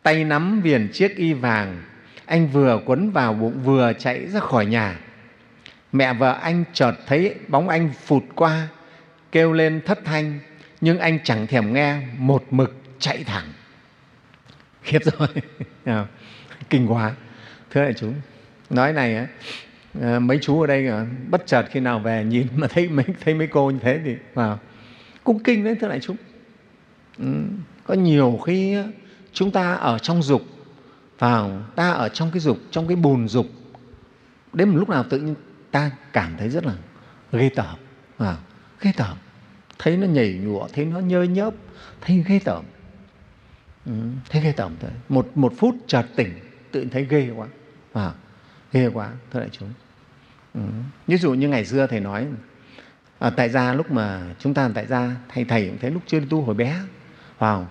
tay nắm viền chiếc y vàng, anh vừa quấn vào bụng vừa chạy ra khỏi nhà. Mẹ vợ anh chợt thấy bóng anh phụt qua, kêu lên thất thanh, nhưng anh chẳng thèm nghe, một mực chạy thẳng. Khiếp rồi. Kinh quá. Thưa đại chúng, nói này á, mấy chú ở đây bất chợt khi nào về nhìn mà thấy mấy, thấy mấy cô như thế thì vào cũng kinh đấy. Thưa đại chúng, ừ, có nhiều khi chúng ta ở trong dục, vào ta ở trong cái dục, trong cái bùn dục, đến một lúc nào tự nhiên ta cảm thấy rất là ghê tởm, à, ghê tởm, thấy nó nhảy nhụa, thấy nó nhơ nhớp, thấy ghê tởm, ừ, thấy ghê tởm thôi. Một một phút chợt tỉnh, tự nhiên thấy ghê quá, à, ghê quá. Thưa đại chúng, ừ. Ví dụ như ngày xưa thầy nói, à, tại gia lúc mà chúng ta tại gia, thầy thầy cũng thấy lúc chưa đi tu hồi bé, vào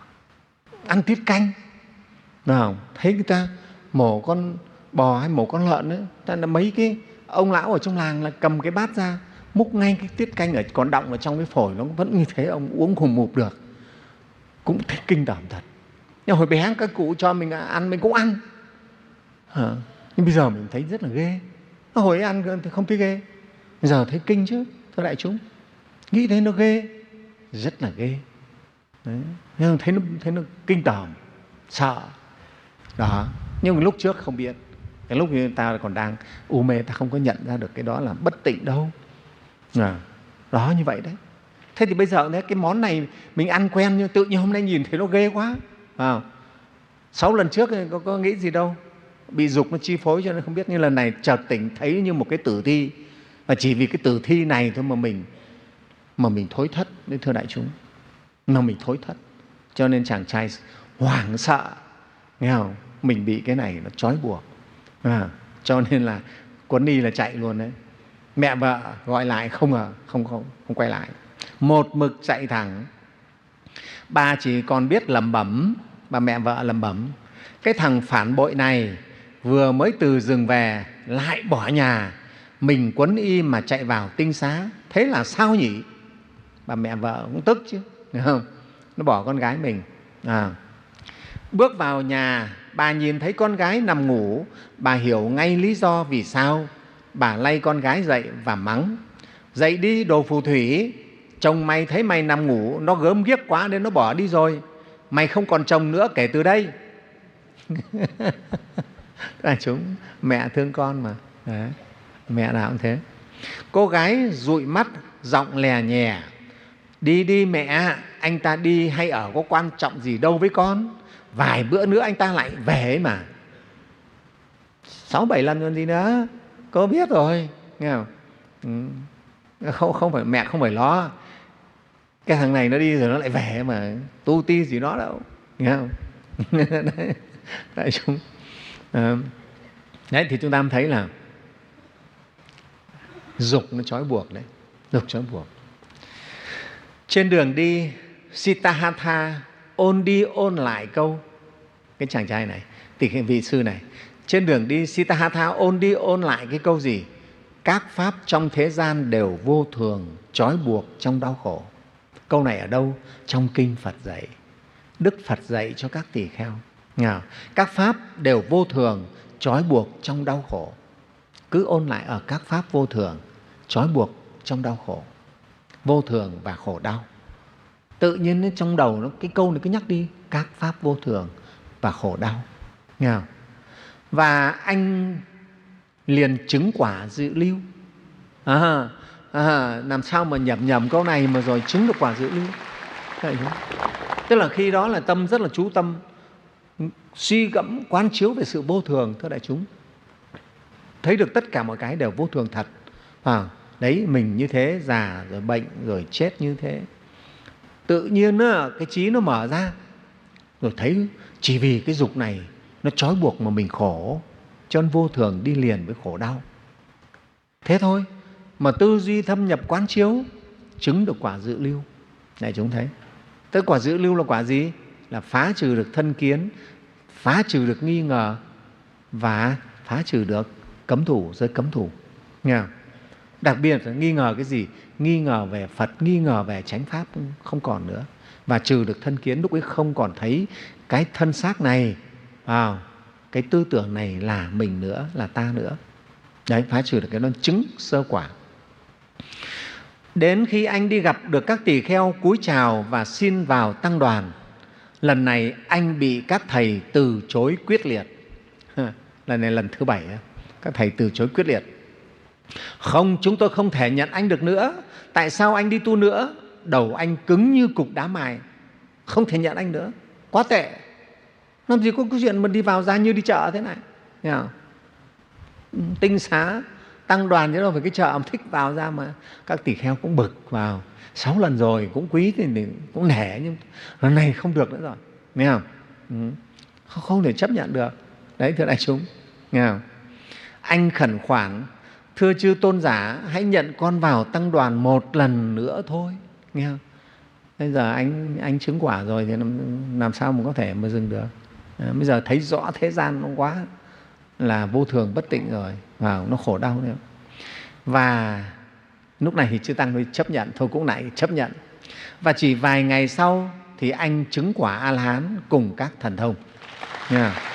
ăn tiết canh, nào thấy người ta mổ con bò hay mổ con lợn ấy, ta là mấy cái ông lão ở trong làng là cầm cái bát ra múc ngay cái tiết canh ở còn đọng ở trong cái phổi, nó vẫn như thế, ông uống hùm hụp được, cũng thấy kinh tởm thật. Nhưng hồi bé các cụ cho mình ăn mình cũng ăn, à, nhưng bây giờ mình thấy rất là ghê. Hồi ăn thì không thấy ghê, bây giờ thấy kinh chứ. Thưa đại chúng, nghĩ thấy nó ghê, rất là ghê. Đấy. Nhưng thấy nó, thấy nó kinh tởm, sợ. Đó. Nhưng lúc trước không biết, cái lúc như ta còn đang u mê, ta không có nhận ra được cái đó là bất tịnh đâu. À, đó như vậy đấy. Thế thì bây giờ cái món này mình ăn quen, nhưng tự nhiên hôm nay nhìn thấy nó ghê quá. À, sáu lần trước có, có nghĩ gì đâu, bị dục nó chi phối cho nên không biết. Nhưng lần này chợt tỉnh thấy như một cái tử thi, và chỉ vì cái tử thi này thôi mà mình mà mình thối thất đấy. Thưa đại chúng, mà mình thối thất, cho nên chàng trai hoảng sợ, nghe không? Mình bị cái này nó trói buộc, à, cho nên là quấn đi là chạy luôn đấy. Mẹ vợ gọi lại không à, không không không quay lại, một mực chạy thẳng. Bà chỉ còn biết lẩm bẩm, bà mẹ vợ lẩm bẩm, cái thằng phản bội này vừa mới từ rừng về lại bỏ nhà, mình quấn y mà chạy vào tinh xá, thế là sao nhỉ? Bà mẹ vợ cũng tức chứ, hiểu không? Nó bỏ con gái mình. À, bước vào nhà, bà nhìn thấy con gái nằm ngủ, bà hiểu ngay lý do vì sao. Bà lay con gái dậy và mắng, dậy đi đồ phù thủy, chồng mày thấy mày nằm ngủ, nó gớm ghiếc quá nên nó bỏ đi rồi, mày không còn chồng nữa kể từ đây. Đại chúng, mẹ thương con mà. Đấy, mẹ nào cũng thế. Cô gái dụi mắt, giọng lè nhè, đi đi mẹ, anh ta đi hay ở có quan trọng gì đâu với con, vài bữa nữa anh ta lại về ấy mà. Sáu bảy lần còn gì nữa, cô biết rồi, nghe không? Ừ. Không, không phải, mẹ không phải lo, cái thằng này nó đi rồi nó lại về mà, tu ti gì đó đâu, nghe không? Đấy, đại chúng, à, đấy thì chúng ta thấy là dục nó trói buộc đấy, dục trói buộc. Trên đường đi, Siddhartha ôn đi ôn lại câu, cái chàng trai này, thì cái vị sư này, trên đường đi Siddhartha ôn đi ôn lại cái câu gì? Các pháp trong thế gian đều vô thường, trói buộc trong đau khổ. Câu này ở đâu? Trong kinh Phật dạy. Đức Phật dạy cho các tỳ kheo. Các pháp đều vô thường, trói buộc trong đau khổ. Cứ ôn lại ở các pháp vô thường, trói buộc trong đau khổ. Vô thường và khổ đau. Tự nhiên trong đầu nó, cái câu này cứ nhắc đi, các pháp vô thường và khổ đau. Nghe không? Và anh liền chứng quả dự lưu. À, à, làm sao mà nhầm nhầm câu này mà rồi chứng được quả dự lưu? Tức là khi đó là tâm rất là chú tâm, suy gẫm quán chiếu về sự vô thường. Thưa đại chúng, thấy được tất cả mọi cái đều vô thường thật. À, đấy, mình như thế, già rồi bệnh rồi chết như thế. Tự nhiên đó, cái trí nó mở ra, rồi thấy chỉ vì cái dục này nó trói buộc mà mình khổ, cho nên vô thường đi liền với khổ đau. Thế thôi mà tư duy thâm nhập quán chiếu, chứng được quả dự lưu. Này chúng thấy, tức quả dự lưu là quả gì? Là phá trừ được thân kiến, phá trừ được nghi ngờ và phá trừ được cấm thủ, giới cấm thủ. Nghe không? Đặc biệt là nghi ngờ cái gì? Nghi ngờ về Phật, nghi ngờ về chánh pháp không còn nữa. Và trừ được thân kiến, lúc ấy không còn thấy cái thân xác này, vào cái tư tưởng này là mình nữa, là ta nữa. Đấy, phá trừ được cái đó, chứng sơ quả. Đến khi anh đi gặp được các tỳ kheo cúi chào và xin vào tăng đoàn, lần này anh bị các thầy từ chối quyết liệt. Lần này lần thứ bảy, các thầy từ chối quyết liệt. Không, chúng tôi không thể nhận anh được nữa. Tại sao anh đi tu nữa? Đầu anh cứng như cục đá mài, không thể nhận anh nữa, quá tệ. Làm gì có cái chuyện mà đi vào ra như đi chợ thế này. Nghe không? Tinh xá tăng đoàn chứ đâu phải cái chợ mà thích vào ra mà. Các tỳ kheo cũng bực vào, sáu lần rồi cũng quý thì cũng nể, nhưng lần này không được nữa rồi. Nghe không? Ừ. Không, không thể chấp nhận được. Đấy, thưa đại chúng, nghe không? Anh khẩn khoản: thưa chư tôn giả, hãy nhận con vào tăng đoàn một lần nữa thôi. Nghe không? Bây giờ anh anh chứng quả rồi thì làm, làm sao mà có thể mà dừng được. À, bây giờ thấy rõ thế gian nó quá là vô thường bất tịnh rồi, vào nó khổ đau nữa. Và lúc này thì chư tăng mới chấp nhận, thôi cũng lại chấp nhận. Và chỉ vài ngày sau thì anh chứng quả A-la-hán cùng các thần thông. Nghe không?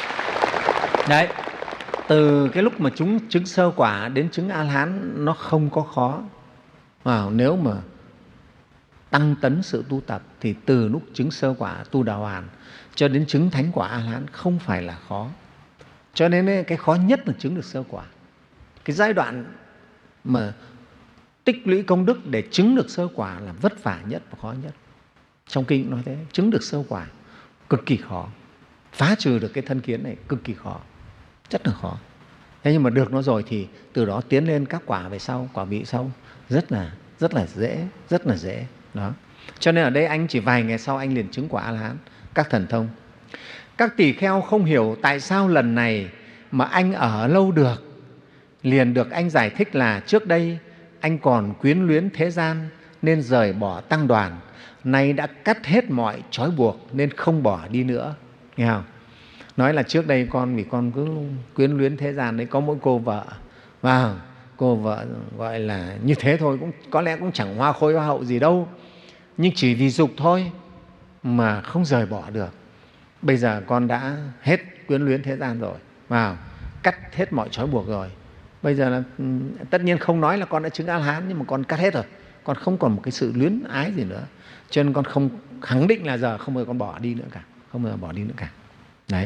Đấy, từ cái lúc mà chúng chứng sơ quả đến chứng A-la-hán nó không có khó. Wow, nếu mà tăng tấn sự tu tập thì từ lúc chứng sơ quả tu đà hoàn cho đến chứng thánh quả A-la-hán không phải là khó. Cho nên cái khó nhất là chứng được sơ quả. Cái giai đoạn mà tích lũy công đức để chứng được sơ quả là vất vả nhất và khó nhất. Trong kinh nói thế, chứng được sơ quả cực kỳ khó. Phá trừ được cái thân kiến này cực kỳ khó, rất là khó. Thế nhưng mà được nó rồi thì từ đó tiến lên các quả về sau, quả vị sau rất là rất là dễ, rất là dễ. Đó. Cho nên ở đây anh chỉ vài ngày sau anh liền chứng quả A-la-hán, các thần thông. Các tỳ kheo không hiểu tại sao lần này mà anh ở lâu được, liền được anh giải thích là trước đây anh còn quyến luyến thế gian nên rời bỏ tăng đoàn, nay đã cắt hết mọi trói buộc nên không bỏ đi nữa. Nghe không? Nói là trước đây con vì con cứ quyến luyến thế gian đấy, có mỗi cô vợ, và cô vợ gọi là như thế thôi, cũng có lẽ cũng chẳng hoa khôi hoa hậu gì đâu, nhưng chỉ vì dục thôi mà không rời bỏ được. Bây giờ con đã hết quyến luyến thế gian rồi, vào cắt hết mọi trói buộc rồi. Bây giờ là tất nhiên không nói là con đã chứng A-la-hán, nhưng mà con cắt hết rồi, con không còn một cái sự luyến ái gì nữa. Cho nên con không khẳng định là giờ không bao giờ con bỏ đi nữa cả, không bao giờ bỏ đi nữa cả. Đấy.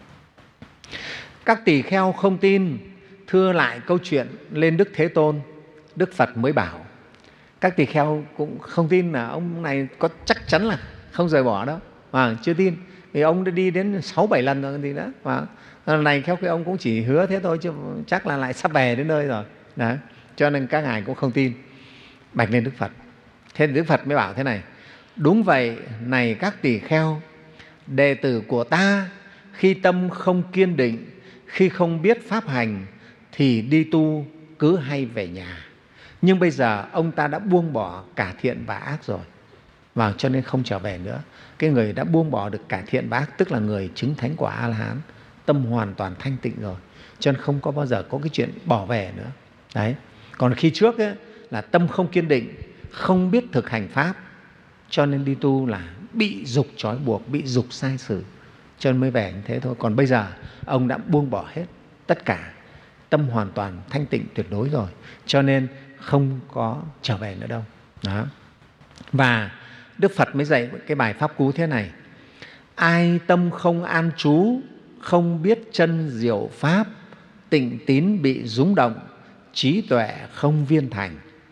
Các tỳ kheo không tin, thưa lại câu chuyện lên Đức Thế Tôn. Đức Phật mới bảo. Các tỳ kheo cũng không tin là ông này có chắc chắn là không rời bỏ đâu, mà chưa tin. Vì ông đã đi đến sáu bảy lần rồi thì đó. Và lần này khéo cái ông cũng chỉ hứa thế thôi chứ chắc là lại sắp về đến nơi rồi. Đó. Cho nên các ngài cũng không tin. Bạch lên Đức Phật. Thế thì Đức Phật mới bảo thế này: đúng vậy, này các tỳ kheo, đệ tử của ta khi tâm không kiên định, khi không biết pháp hành thì đi tu cứ hay về nhà. Nhưng bây giờ ông ta đã buông bỏ cả thiện và ác rồi, và cho nên không trở về nữa. Cái người đã buông bỏ được cả thiện và ác tức là người chứng thánh quả A-la-hán, tâm hoàn toàn thanh tịnh rồi, cho nên không có bao giờ có cái chuyện bỏ về nữa. Đấy. Còn khi trước ấy, là tâm không kiên định, không biết thực hành pháp, cho nên đi tu là bị dục trói buộc, bị dục sai sử, cho nên mới về như thế thôi. Còn bây giờ ông đã buông bỏ hết tất cả, tâm hoàn toàn thanh tịnh tuyệt đối rồi, cho nên không có trở về nữa đâu. Đó. Và Đức Phật mới dạy cái bài pháp cú thế này: ai tâm không an trú, không biết chân diệu pháp, tịnh tín bị rúng động, trí tuệ không viên thành.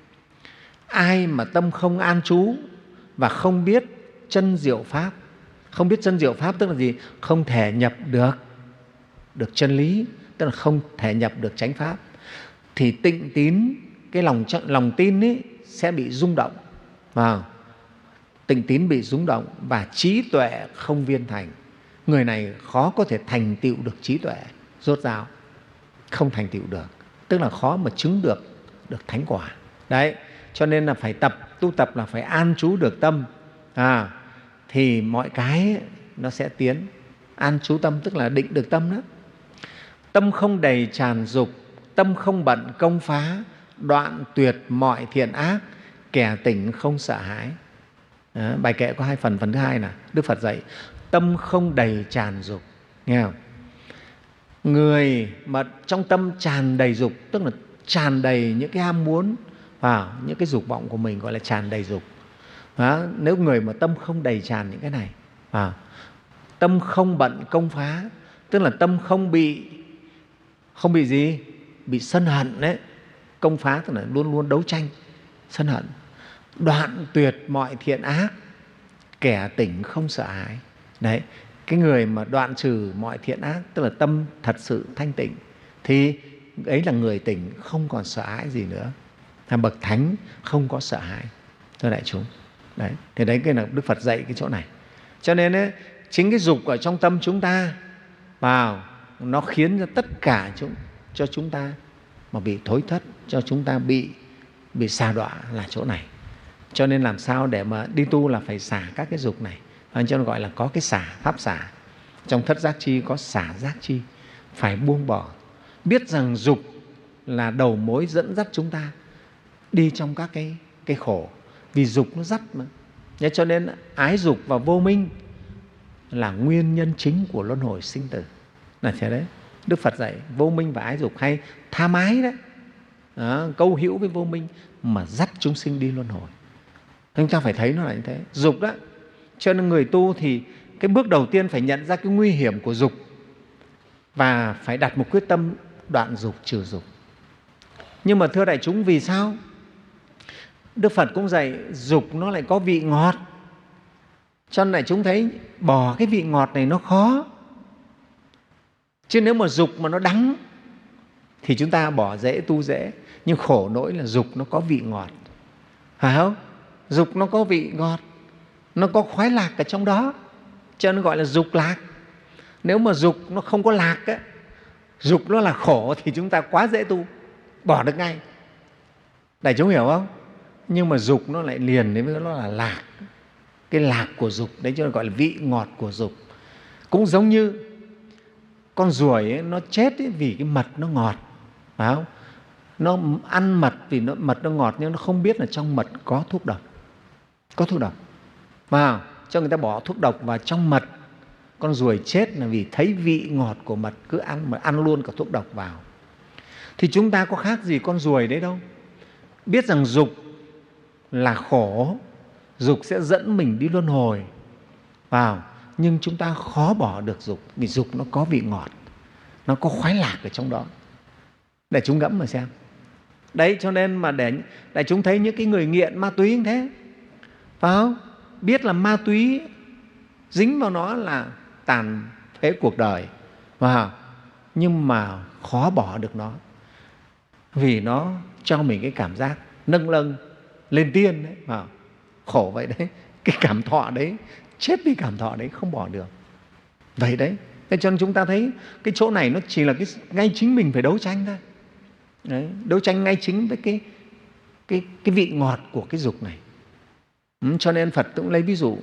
Ai mà tâm không an trú và không biết chân diệu pháp, không biết chân diệu pháp tức là gì? Không thể nhập được được chân lý, tức là không thể nhập được chánh pháp, thì tịnh tín, cái lòng lòng tin ấy, sẽ bị rung động. Wow. Tịnh tín bị rung động và trí tuệ không viên thành. Người này khó có thể thành tựu được trí tuệ rốt ráo, không thành tựu được, tức là khó mà chứng được được thánh quả. Đấy, cho nên là phải tập, tu tập là phải an trú được tâm, à, thì mọi cái nó sẽ tiến. An trú tâm tức là định được tâm đó. Tâm không đầy tràn dục, tâm không bận công phá, đoạn tuyệt mọi thiện ác, kẻ tỉnh không sợ hãi. Đó, bài kệ có hai phần. Phần thứ hai là Đức Phật dạy tâm không đầy tràn dục. Nghe không? Người mà trong tâm tràn đầy dục, tức là tràn đầy những cái ham muốn và những cái dục vọng của mình, gọi là tràn đầy dục. Đó, nếu người mà tâm không đầy tràn những cái này, à, tâm không bận công phá, tức là tâm không bị không bị gì? Bị sân hận đấy. Công phá tức là luôn luôn đấu tranh, sân hận. Đoạn tuyệt mọi thiện ác, kẻ tỉnh không sợ hãi. Đấy, cái người mà đoạn trừ mọi thiện ác, tức là tâm thật sự thanh tịnh, thì ấy là người tỉnh, không còn sợ hãi gì nữa. Là bậc thánh không có sợ hãi, thưa đại chúng. Đấy, thì đấy cái là Đức Phật dạy cái chỗ này. Cho nên ấy, chính cái dục ở trong tâm chúng ta vào, nó khiến cho tất cả chúng, cho chúng ta mà bị thối thất, cho chúng ta bị bị sa đọa là chỗ này. Cho nên làm sao để mà đi tu là phải xả các cái dục này. Cho nên gọi là có cái xả, pháp xả. Trong thất giác chi có xả giác chi, phải buông bỏ. Biết rằng dục là đầu mối dẫn dắt chúng ta đi trong các cái, cái khổ. Vì dục nó dắt mà. Cho nên ái dục và vô minh là nguyên nhân chính của luân hồi sinh tử. Là thế đấy. Đức Phật dạy vô minh và ái dục, hay tham ái đấy, đó, câu hữu với vô minh mà dắt chúng sinh đi luân hồi. Chúng ta phải thấy nó là như thế. Dục đó. Cho nên người tu thì cái bước đầu tiên phải nhận ra cái nguy hiểm của dục và phải đặt một quyết tâm đoạn dục, trừ dục. Nhưng mà thưa đại chúng, vì sao Đức Phật cũng dạy dục nó lại có vị ngọt? Cho nên đại chúng thấy bỏ cái vị ngọt này nó khó. Chứ nếu mà dục mà nó đắng thì chúng ta bỏ dễ, tu dễ. Nhưng khổ nỗi là dục nó có vị ngọt, phải không? Dục nó có vị ngọt, nó có khoái lạc ở trong đó, cho nên gọi là dục lạc. Nếu mà dục nó không có lạc á, dục nó là khổ, thì chúng ta quá dễ tu, bỏ được ngay. Đại chúng hiểu không? Nhưng mà dục nó lại liền đến với nó là lạc, cái lạc của dục đấy, cho nên gọi là vị ngọt của dục. Cũng giống như con ruồi ấy, nó chết ấy vì cái mật nó ngọt, phải không? Nó ăn mật vì nó, mật nó ngọt, nhưng nó không biết là trong mật có thuốc độc, có thuốc độc, vào cho người ta bỏ thuốc độc vào trong mật. Con ruồi chết là vì thấy vị ngọt của mật, cứ ăn mà ăn luôn cả thuốc độc vào. Thì chúng ta có khác gì con ruồi đấy đâu. Biết rằng dục là khổ, dục sẽ dẫn mình đi luân hồi vào, nhưng chúng ta khó bỏ được dục, vì dục nó có vị ngọt, nó có khoái lạc ở trong đó. Để chúng ngẫm mà xem. Đấy, cho nên mà để, để chúng thấy những cái người nghiện ma túy như thế, phải không? Biết là ma túy dính vào nó là tàn phế cuộc đời, vào, nhưng mà khó bỏ được nó, vì nó cho mình cái cảm giác nâng lâng lên tiên đấy, vào. Khổ vậy đấy, cái cảm thọ đấy, chết vì cảm thọ đấy, không bỏ được. Vậy đấy, thế cho nên chúng ta thấy cái chỗ này nó chỉ là cái ngay chính mình phải đấu tranh thôi. Đấy, đấu tranh ngay chính với cái, cái, cái vị ngọt của cái dục này. Ừ, cho nên Phật cũng lấy ví dụ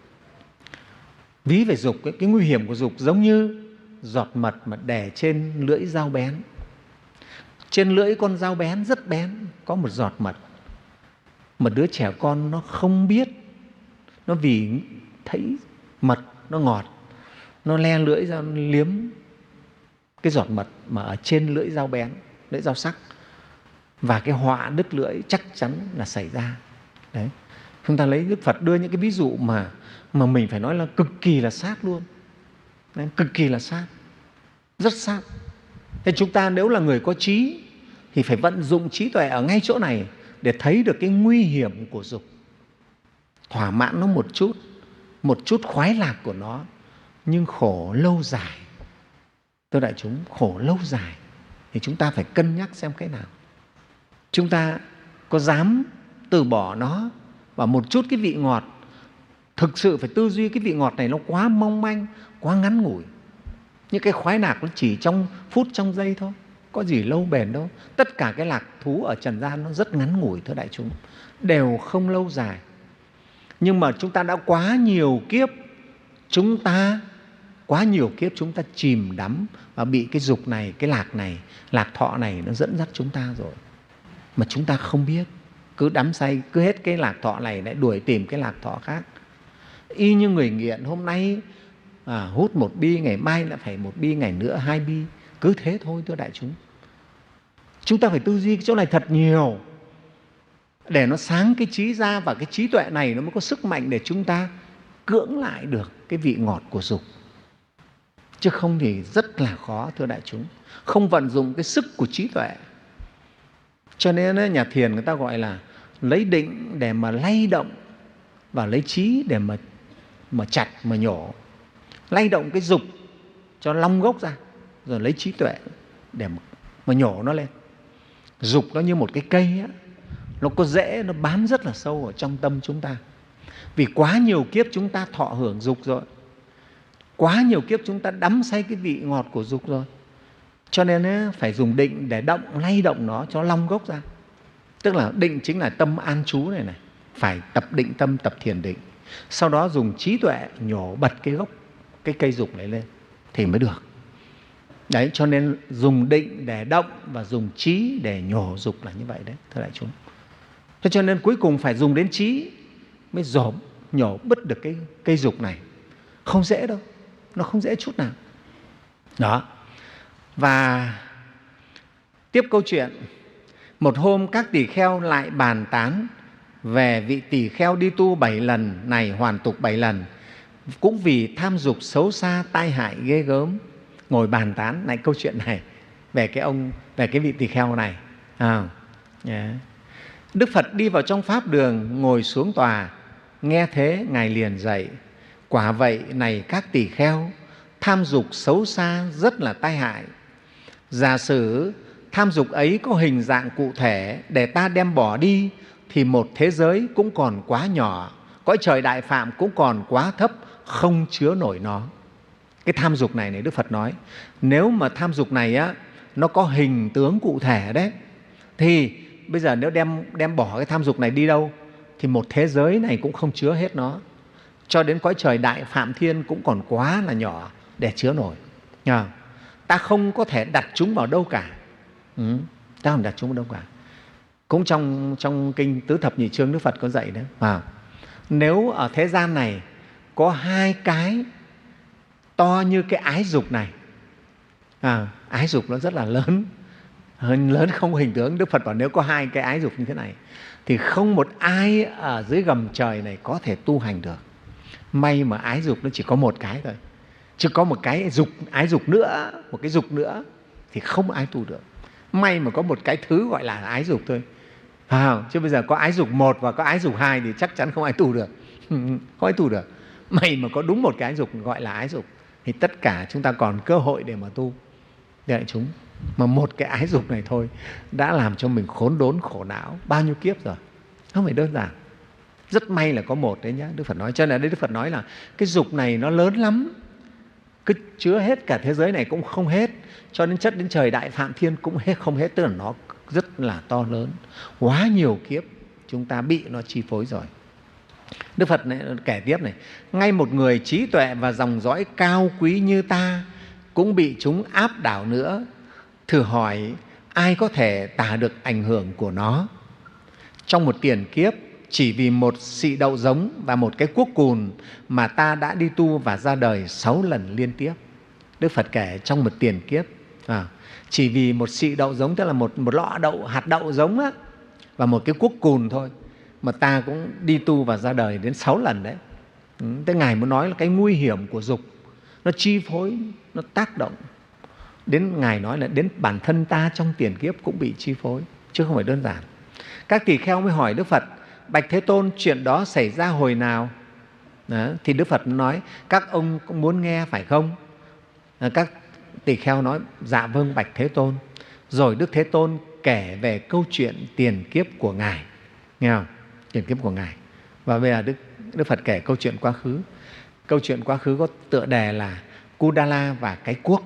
ví về dục, cái, cái nguy hiểm của dục giống như giọt mật mà đè trên lưỡi dao bén. Trên lưỡi con dao bén rất bén có một giọt mật, mà đứa trẻ con nó không biết, nó vì thấy mật nó ngọt, nó le lưỡi ra liếm cái giọt mật mà ở trên lưỡi dao bén, lưỡi dao sắc, và cái họa đứt lưỡi chắc chắn là xảy ra. Đấy, chúng ta lấy Đức Phật đưa những cái ví dụ mà mà mình phải nói là cực kỳ là sát luôn. Đấy, cực kỳ là sát, rất sát. Thế chúng ta nếu là người có trí thì phải vận dụng trí tuệ ở ngay chỗ này để thấy được cái nguy hiểm của dục. Thỏa mãn nó một chút, một chút khoái lạc của nó, nhưng khổ lâu dài. Thưa đại chúng, khổ lâu dài thì chúng ta phải cân nhắc xem cái nào. Chúng ta có dám từ bỏ nó và một chút cái vị ngọt, thực sự phải tư duy cái vị ngọt này nó quá mong manh, quá ngắn ngủi. Những cái khoái lạc nó chỉ trong phút, trong giây thôi, có gì lâu bền đâu. Tất cả cái lạc thú ở trần gian nó rất ngắn ngủi, thưa đại chúng, đều không lâu dài. Nhưng mà chúng ta đã quá nhiều kiếp, chúng ta quá nhiều kiếp chúng ta chìm đắm và bị cái dục này, cái lạc này, lạc thọ này nó dẫn dắt chúng ta rồi. Mà chúng ta không biết, cứ đắm say, cứ hết cái lạc thọ này lại đuổi tìm cái lạc thọ khác. Y như người nghiện hôm nay à, hút một bi, ngày mai lại phải một bi, ngày nữa hai bi, cứ thế thôi thưa đại chúng. Chúng ta phải tư duy cái chỗ này thật nhiều để nó sáng cái trí ra, và cái trí tuệ này nó mới có sức mạnh để chúng ta cưỡng lại được cái vị ngọt của dục. Chứ không thì rất là khó thưa đại chúng, không vận dụng cái sức của trí tuệ. Cho nên nhà thiền người ta gọi là lấy định để mà lay động và lấy trí để mà, mà chặt, mà nhổ. Lay động cái dục cho long gốc ra, rồi lấy trí tuệ để mà, mà nhổ nó lên. Dục nó như một cái cây á, nó có rễ, nó bám rất là sâu ở trong tâm chúng ta. Vì quá nhiều kiếp chúng ta thọ hưởng dục rồi, quá nhiều kiếp chúng ta đắm say cái vị ngọt của dục rồi, cho nên ấy, phải dùng định để động, lay động nó cho long gốc ra. Tức là định chính là tâm an trú này này, phải tập định tâm, tập thiền định. Sau đó dùng trí tuệ nhổ bật cái gốc, cái cây dục này lên thì mới được. Đấy, cho nên dùng định để động và dùng trí để nhổ dục là như vậy đấy, thưa đại chúng. Thế cho nên cuối cùng phải dùng đến trí mới dồn, nhổ bứt được cái cây dục này. Không dễ đâu, nó không dễ chút nào. Đó. Và tiếp câu chuyện, một hôm các tỳ kheo lại bàn tán về vị tỳ kheo đi tu bảy lần này hoàn tục bảy lần, cũng vì tham dục xấu xa tai hại ghê gớm. Ngồi bàn tán lại câu chuyện này về cái ông, về cái vị tỳ kheo này. À, yeah. Đức Phật đi vào trong pháp đường, ngồi xuống tòa, nghe thế Ngài liền dạy: quả vậy này các tỳ kheo, tham dục xấu xa rất là tai hại. Giả sử tham dục ấy có hình dạng cụ thể để ta đem bỏ đi thì một thế giới cũng còn quá nhỏ, cõi trời đại phạm cũng còn quá thấp, không chứa nổi nó. Cái tham dục này này Đức Phật nói, nếu mà tham dục này á, nó có hình tướng cụ thể đấy, thì bây giờ nếu đem, đem bỏ cái tham dục này đi đâu thì một thế giới này cũng không chứa hết nó, cho đến cõi trời đại phạm thiên cũng còn quá là nhỏ để chứa nổi. Nhờ? Ta không có thể đặt chúng vào đâu cả. Ừ, ta không đặt chúng vào đâu cả. Cũng trong, trong kinh Tứ Thập Nhị Chương Đức Phật có dạy đấy. À, nếu ở thế gian này có hai cái to như cái ái dục này, à, ái dục nó rất là lớn, lớn không hình tướng. Đức Phật bảo nếu có hai cái ái dục như thế này thì không một ai ở dưới gầm trời này có thể tu hành được. May mà ái dục nó chỉ có một cái thôi, chứ có một cái dục, ái dục nữa, một cái dục nữa thì không ai tu được. May mà có một cái thứ gọi là ái dục thôi. À, chứ bây giờ có ái dục một và có ái dục hai thì chắc chắn không ai tu được. Không ai tu được. May mà có đúng một cái ái dục gọi là ái dục thì tất cả chúng ta còn cơ hội để mà tu. Đại chúng, mà một cái ái dục này thôi đã làm cho mình khốn đốn khổ não bao nhiêu kiếp rồi, không phải đơn giản. Rất may là có một đấy nhá, Đức Phật nói. Cho nên đây Đức Phật nói là cái dục này nó lớn lắm, cứ chứa hết cả thế giới này cũng không hết, cho đến chất đến trời đại phạm thiên cũng hết không hết. Tức là nó rất là to lớn, quá nhiều kiếp chúng ta bị nó chi phối rồi. Đức Phật này, kể tiếp này, ngay một người trí tuệ và dòng dõi cao quý như ta cũng bị chúng áp đảo nữa. Thử hỏi ai có thể tả được ảnh hưởng của nó? Trong một tiền kiếp, chỉ vì một xị đậu giống và một cái cuốc cùn mà ta đã đi tu và ra đời sáu lần liên tiếp. Đức Phật kể trong một tiền kiếp, à, chỉ vì một xị đậu giống, tức là một, một lọ đậu, hạt đậu giống á, và một cái cuốc cùn thôi mà ta cũng đi tu và ra đời đến sáu lần đấy. Ừ, thế Ngài muốn nói là cái nguy hiểm của dục nó chi phối, nó tác động đến, Ngài nói là đến bản thân ta trong tiền kiếp cũng bị chi phối, chứ không phải đơn giản. Các tỳ kheo mới hỏi Đức Phật: bạch Thế Tôn, chuyện đó xảy ra hồi nào? Đó, thì Đức Phật nói: các ông cũng muốn nghe phải không? À, các tỳ kheo nói: dạ vâng bạch Thế Tôn. Rồi Đức Thế Tôn kể về câu chuyện tiền kiếp của Ngài, nghe không? Tiền kiếp của Ngài. Và bây giờ Đức, Đức Phật kể câu chuyện quá khứ. Câu chuyện quá khứ có tựa đề là Kudala và cái cuốc.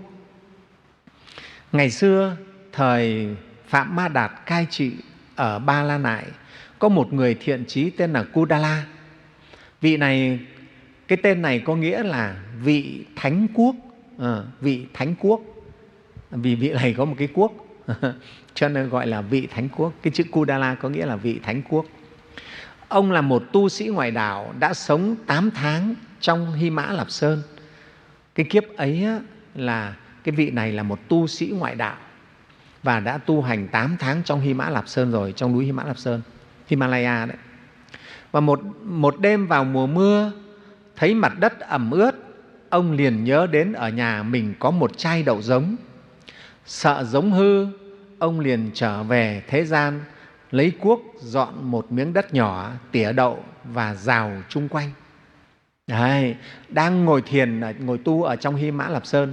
Ngày xưa, thời Phạm Ma Đạt cai trị ở Ba La Nại, có một người thiện chí tên là Kudala. Vị này, cái tên này có nghĩa là vị thánh cuốc, à, vị thánh cuốc. Vì vị này có một cái cuốc cho nên gọi là vị thánh cuốc. Cái chữ Kudala có nghĩa là vị thánh cuốc. Ông là một tu sĩ ngoại đạo, đã sống tám tháng trong Hy Mã Lạp Sơn. Cái kiếp ấy á, là cái vị này là một tu sĩ ngoại đạo và đã tu hành tám tháng trong Hy Mã Lạp Sơn rồi, trong núi Hy Mã Lạp Sơn, Himalaya đấy. Và một, một đêm vào mùa mưa, thấy mặt đất ẩm ướt, ông liền nhớ đến ở nhà mình có một chai đậu giống. Sợ giống hư, ông liền trở về thế gian, lấy cuốc dọn một miếng đất nhỏ, tỉa đậu và rào chung quanh. Đấy, đang ngồi thiền, ngồi tu ở trong Hy Mã Lạp Sơn,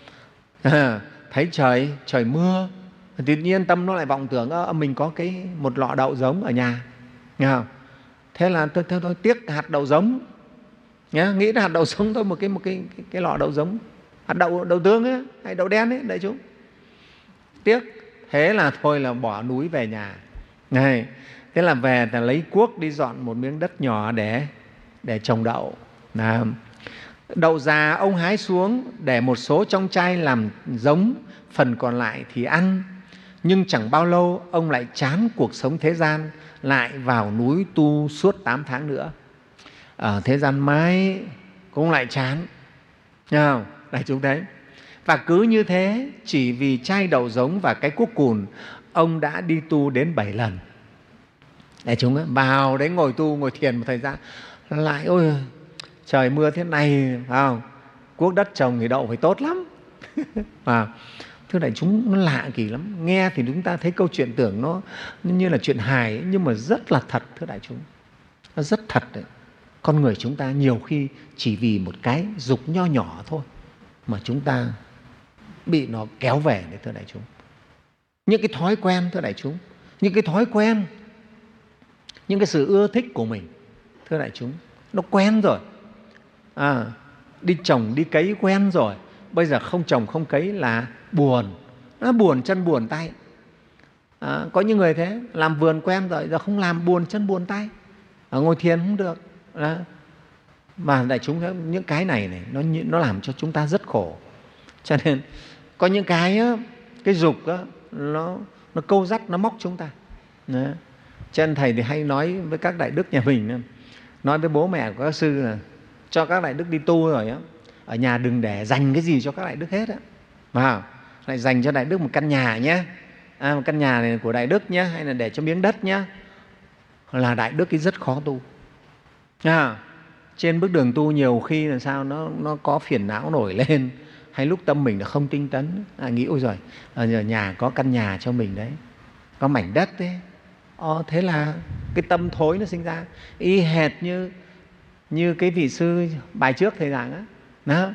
à, thấy trời trời mưa, tự nhiên tâm nó lại vọng tưởng ơ, mình có cái một lọ đậu giống ở nhà, nghe không? Thế là tôi, tôi, tôi tiếc hạt đậu giống, nhá, nghĩ là hạt đậu giống thôi, một cái một cái cái, cái lọ đậu giống, hạt đậu đậu tương ấy, hay đậu đen ấy, đại chúng, tiếc. Thế là thôi là bỏ núi về nhà. Này, thế là về là lấy cuốc đi dọn một miếng đất nhỏ để để trồng đậu. Là đậu già ông hái xuống, để một số trong chai làm giống, phần còn lại thì ăn. Nhưng chẳng bao lâu ông lại chán cuộc sống thế gian, lại vào núi tu suốt tám tháng nữa. Ở thế gian mãi cũng lại chán, nghe không? Đại chúng thấy. Và cứ như thế, chỉ vì chai đậu giống và cái cuốc cùn, ông đã đi tu đến bảy lần. Đại chúng ấy, vào đấy ngồi tu, ngồi thiền một thời gian, lại ôi trời mưa thế này, phải không? Cuốc đất trồng thì đậu phải tốt lắm. À, thưa đại chúng, nó lạ kỳ lắm. Nghe thì chúng ta thấy câu chuyện tưởng nó như là chuyện hài ấy, nhưng mà rất là thật, thưa đại chúng. Nó rất thật đấy. Con người chúng ta nhiều khi chỉ vì một cái dục nho nhỏ thôi mà chúng ta bị nó kéo về đấy, thưa đại chúng. Những cái thói quen, thưa đại chúng, những cái thói quen, những cái sự ưa thích của mình, thưa đại chúng, nó quen rồi. À, đi trồng, đi cấy quen rồi, bây giờ không trồng, không cấy là buồn, nó buồn chân buồn tay. À, có những người thế, làm vườn quen rồi, giờ không làm buồn chân buồn tay, à, ngồi thiền không được. À, mà đại chúng, những cái này, này nó, nó làm cho chúng ta rất khổ. Cho nên có những cái á, cái dục á, nó, nó câu dắt, nó móc chúng ta. Đấy. Cho nên Thầy thì hay nói với các đại đức nhà mình, nói với bố mẹ của các sư là cho các đại đức đi tu rồi á, ở nhà đừng để dành cái gì cho các đại đức hết á, mà lại dành cho đại đức một căn nhà nhé, à, một căn nhà này của đại đức nhé, hay là để cho miếng đất nhé, là đại đức cái rất khó tu. À, trên bước đường tu nhiều khi là sao nó, nó có phiền não nổi lên, hay lúc tâm mình là không tinh tấn, à, nghĩ ôi rồi ở nhà có căn nhà cho mình đấy, có mảnh đất đấy, ờ, thế là cái tâm thối nó sinh ra. Y hệt như như cái vị sư bài trước thầy giảng á, đó,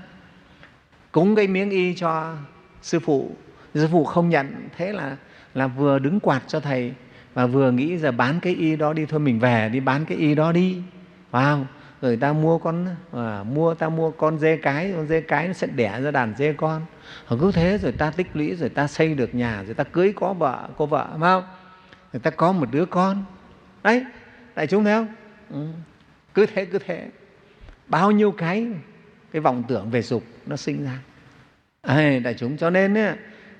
cúng cái miếng y cho sư phụ, sư phụ không nhận, thế là là vừa đứng quạt cho thầy và vừa nghĩ giờ bán cái y đó đi, thôi mình về đi bán cái y đó đi, phải không? Rồi ta mua con à, mua ta mua con dê cái, con dê cái nó sẽ đẻ ra đàn dê con. Rồi cứ thế rồi ta tích lũy, rồi ta xây được nhà, rồi ta cưới có vợ, có vợ, phải không? Rồi ta có một đứa con. Đấy, đại chúng thấy không? Ừ. Cứ thế cứ thế. Bao nhiêu cái cái vọng tưởng về dục nó sinh ra. À, đại chúng, cho nên ấy,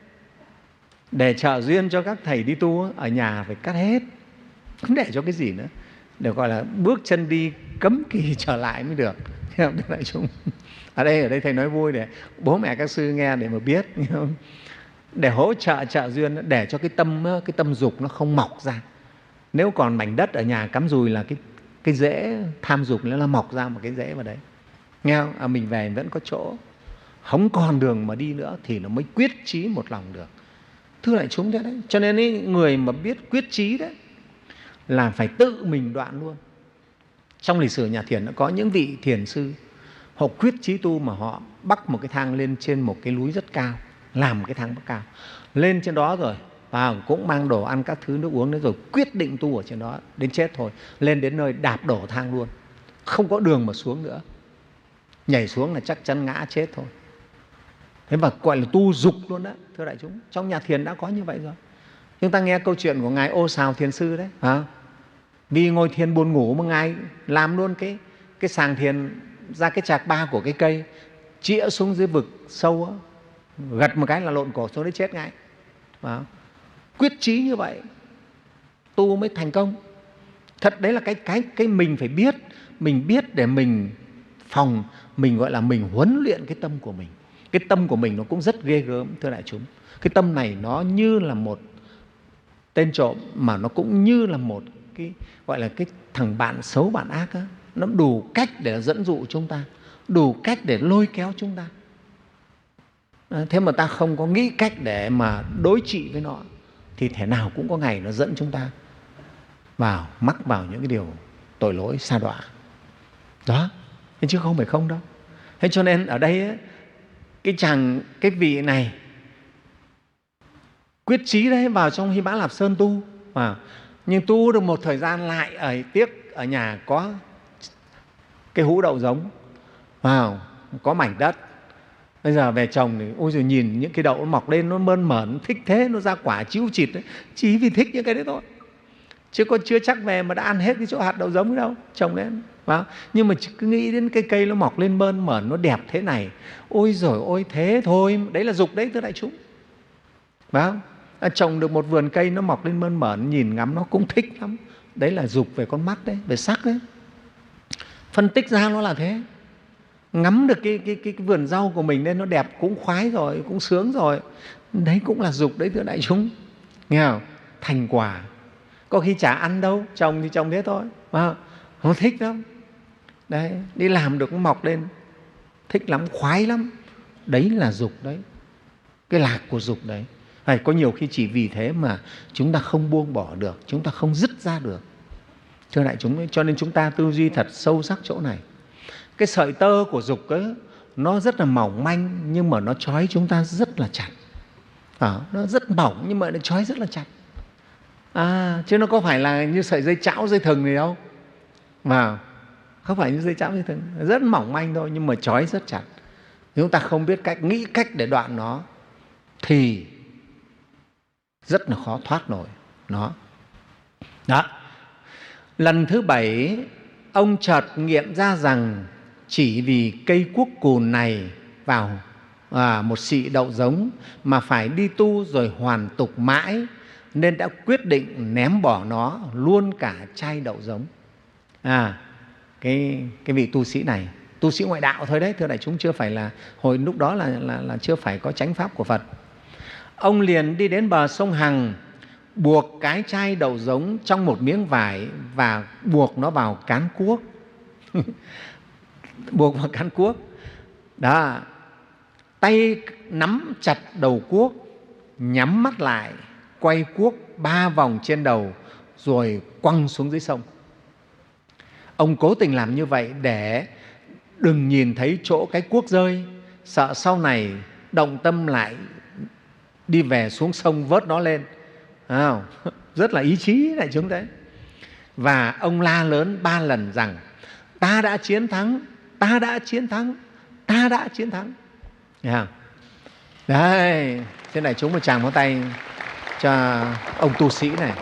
để trợ duyên cho các thầy đi tu ở nhà phải cắt hết, không để cho cái gì nữa, để gọi là bước chân đi cấm kỳ trở lại mới được. Đại chúng, ở đây ở đây thầy nói vui để bố mẹ các sư nghe để mà biết, để hỗ trợ trợ duyên, để cho cái tâm cái tâm dục nó không mọc ra. Nếu còn mảnh đất ở nhà cắm dùi là cái cái rễ tham dục nó là mọc ra một cái rễ vào đấy, nghe không? À, mình về mình vẫn có chỗ, không còn đường mà đi nữa thì nó mới quyết chí một lòng được. Thưa đại chúng thế đấy. Cho nên ấy, người mà biết quyết chí đấy là phải tự mình đoạn luôn. Trong lịch sử nhà thiền nó có những vị thiền sư họ quyết chí tu mà họ bắc một cái thang lên trên một cái núi rất cao, làm một cái thang rất cao, lên trên đó rồi và cũng mang đồ ăn các thứ nước uống đấy, rồi quyết định tu ở trên đó đến chết thôi. Lên đến nơi đạp đổ thang luôn, không có đường mà xuống nữa, nhảy xuống là chắc chắn ngã chết thôi. Thế mà gọi là tu dục luôn đó, thưa đại chúng. Trong nhà thiền đã có như vậy rồi. Chúng ta nghe câu chuyện của Ngài Ô Sào Thiền Sư đấy, à, vì ngồi thiền buồn ngủ mà Ngài làm luôn cái, cái sàng thiền ra cái chạc ba của cái cây, chĩa xuống dưới vực sâu đó, gật một cái là lộn cổ xuống đấy chết ngay. À, quyết chí như vậy tu mới thành công. Thật đấy là cái, cái, cái mình phải biết, mình biết để mình phòng, mình gọi là mình huấn luyện cái tâm của mình. Cái tâm của mình nó cũng rất ghê gớm, thưa đại chúng. Cái tâm này nó như là một tên trộm, mà nó cũng như là một cái gọi là cái thằng bạn xấu, bạn ác á. Nó đủ cách để dẫn dụ chúng ta, đủ cách để lôi kéo chúng ta. À, thế mà ta không có nghĩ cách để mà đối trị với nó, thì thể nào cũng có ngày nó dẫn chúng ta vào, mắc vào những cái điều tội lỗi sa đọa. Đó, thế chứ không phải không đâu. Thế cho nên ở đây ấy, cái chàng, cái vị này quyết chí đấy vào trong Hy Mã Lạp Sơn tu, à, nhưng tu được một thời gian lại ở tiếc ở nhà có cái hũ đậu giống, vào có mảnh đất. Bây giờ về trồng thì ôi rồi nhìn những cái đậu nó mọc lên nó mơn mởn, thích thế, nó ra quả chíu chịt đấy, chỉ vì thích những cái đấy thôi, chứ có chưa chắc về mà đã ăn hết cái chỗ hạt đậu giống đâu, trồng lên. Vào. Nhưng mà cứ nghĩ đến cái cây nó mọc lên mơn mởn, nó đẹp thế này, ôi rồi ôi thế thôi, đấy là dục đấy, thưa đại chúng. Vào. À, trồng được một vườn cây nó mọc lên mơn mởn, nhìn ngắm nó cũng thích lắm, đấy là dục về con mắt đấy, về sắc đấy. Phân tích ra nó là thế. Ngắm được cái, cái, cái, cái vườn rau của mình nên nó đẹp cũng khoái rồi, cũng sướng rồi, đấy cũng là dục đấy, thưa đại chúng. Nghe không? Thành quả có khi chả ăn đâu, trồng thì trồng thế thôi, à, nó thích lắm đấy, đi làm được nó mọc lên thích lắm, khoái lắm, đấy là dục đấy, cái lạc của dục đấy. Hay có nhiều khi chỉ vì thế mà chúng ta không buông bỏ được, chúng ta không dứt ra được, thưa đại chúng. Cho nên chúng ta tư duy thật sâu sắc chỗ này. Cái sợi tơ của dục ấy, nó rất là mỏng manh, nhưng mà nó trói chúng ta rất là chặt. À, nó rất mỏng nhưng mà nó trói rất là chặt. À, chứ nó có phải là như sợi dây chảo, dây thừng này đâu. Mà không phải như dây chảo, dây thừng, rất mỏng manh thôi nhưng mà trói rất chặt. Nếu chúng ta không biết cách, nghĩ cách để đoạn nó thì rất là khó thoát nổi nó. Đó. Lần thứ bảy, ông chợt nghiệm ra rằng chỉ vì cây cuốc cùn này vào à, một xị đậu giống mà phải đi tu rồi hoàn tục mãi, nên đã quyết định ném bỏ nó luôn cả chai đậu giống. À, cái, cái vị tu sĩ này, tu sĩ ngoại đạo thôi đấy, thưa đại chúng, chưa phải là, hồi lúc đó là, là, là chưa phải có chánh pháp của Phật. Ông liền đi đến bờ sông Hằng, buộc cái chai đậu giống trong một miếng vải và buộc nó vào cán cuốc. Buộc vào cán cuốc. Đó. Tay nắm chặt đầu cuốc, nhắm mắt lại, quay cuốc ba vòng trên đầu rồi quăng xuống dưới sông. Ông cố tình làm như vậy để đừng nhìn thấy chỗ cái cuốc rơi, sợ sau này động tâm lại đi về xuống sông vớt nó lên. À, rất là ý chí đại chúng đấy. Và ông la lớn ba lần rằng ta đã chiến thắng, ta đã chiến thắng, ta đã chiến thắng. Nghe không? Đấy, thế này chúng một tràng pháo tay cho ông tu sĩ này.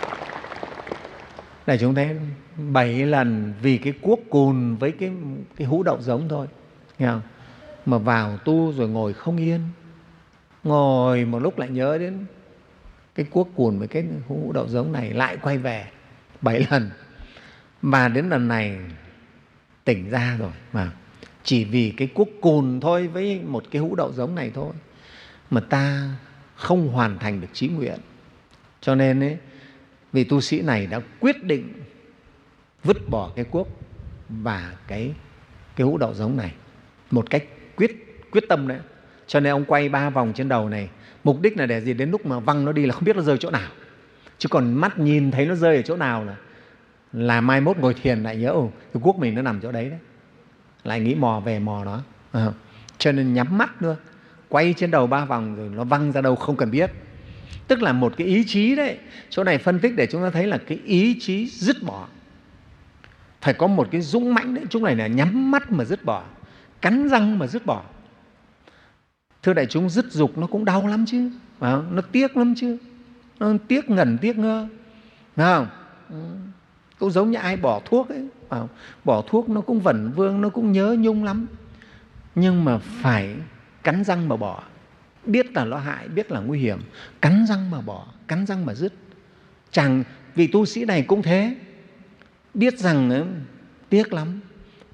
Này chúng thấy bảy lần vì cái cuốc cùn với cái, cái hũ đậu giống thôi. Nghe không? Mà vào tu rồi ngồi không yên, ngồi một lúc lại nhớ đến cái cuốc cùn với cái hũ đậu giống này, lại quay về bảy lần. Mà đến lần này tỉnh ra rồi, mà chỉ vì cái cuốc cùn thôi với một cái hũ đậu giống này thôi mà ta không hoàn thành được chí nguyện. Cho nên ấy, vị tu sĩ này đã quyết định vứt bỏ cái cuốc và cái, cái hũ đậu giống này một cách quyết, quyết tâm đấy. Cho nên ông quay ba vòng trên đầu này, mục đích là để gì? Đến lúc mà văng nó đi là không biết nó rơi chỗ nào, chứ còn mắt nhìn thấy nó rơi ở chỗ nào là là mai mốt ngồi thiền lại nhớ ồ cái cuốc mình nó nằm chỗ đấy đấy, lại nghĩ mò về mò nó. À, cho nên nhắm mắt nữa, quay trên đầu ba vòng rồi nó văng ra đâu không cần biết. Tức là một cái ý chí đấy. Chỗ này phân tích để chúng ta thấy là cái ý chí dứt bỏ, phải có một cái dũng mãnh đấy. Chúng này là nhắm mắt mà dứt bỏ, cắn răng mà dứt bỏ. Thưa đại chúng, dứt dục nó cũng đau lắm chứ, à, nó tiếc lắm chứ, nó tiếc ngẩn tiếc ngơ, phải không? Cũng giống như ai bỏ thuốc ấy, à, bỏ thuốc nó cũng vẩn vương, nó cũng nhớ nhung lắm, nhưng mà phải cắn răng mà bỏ. Biết là nó hại, biết là nguy hiểm, cắn răng mà bỏ, cắn răng mà dứt. Chàng vị tu sĩ này cũng thế, biết rằng tiếc lắm,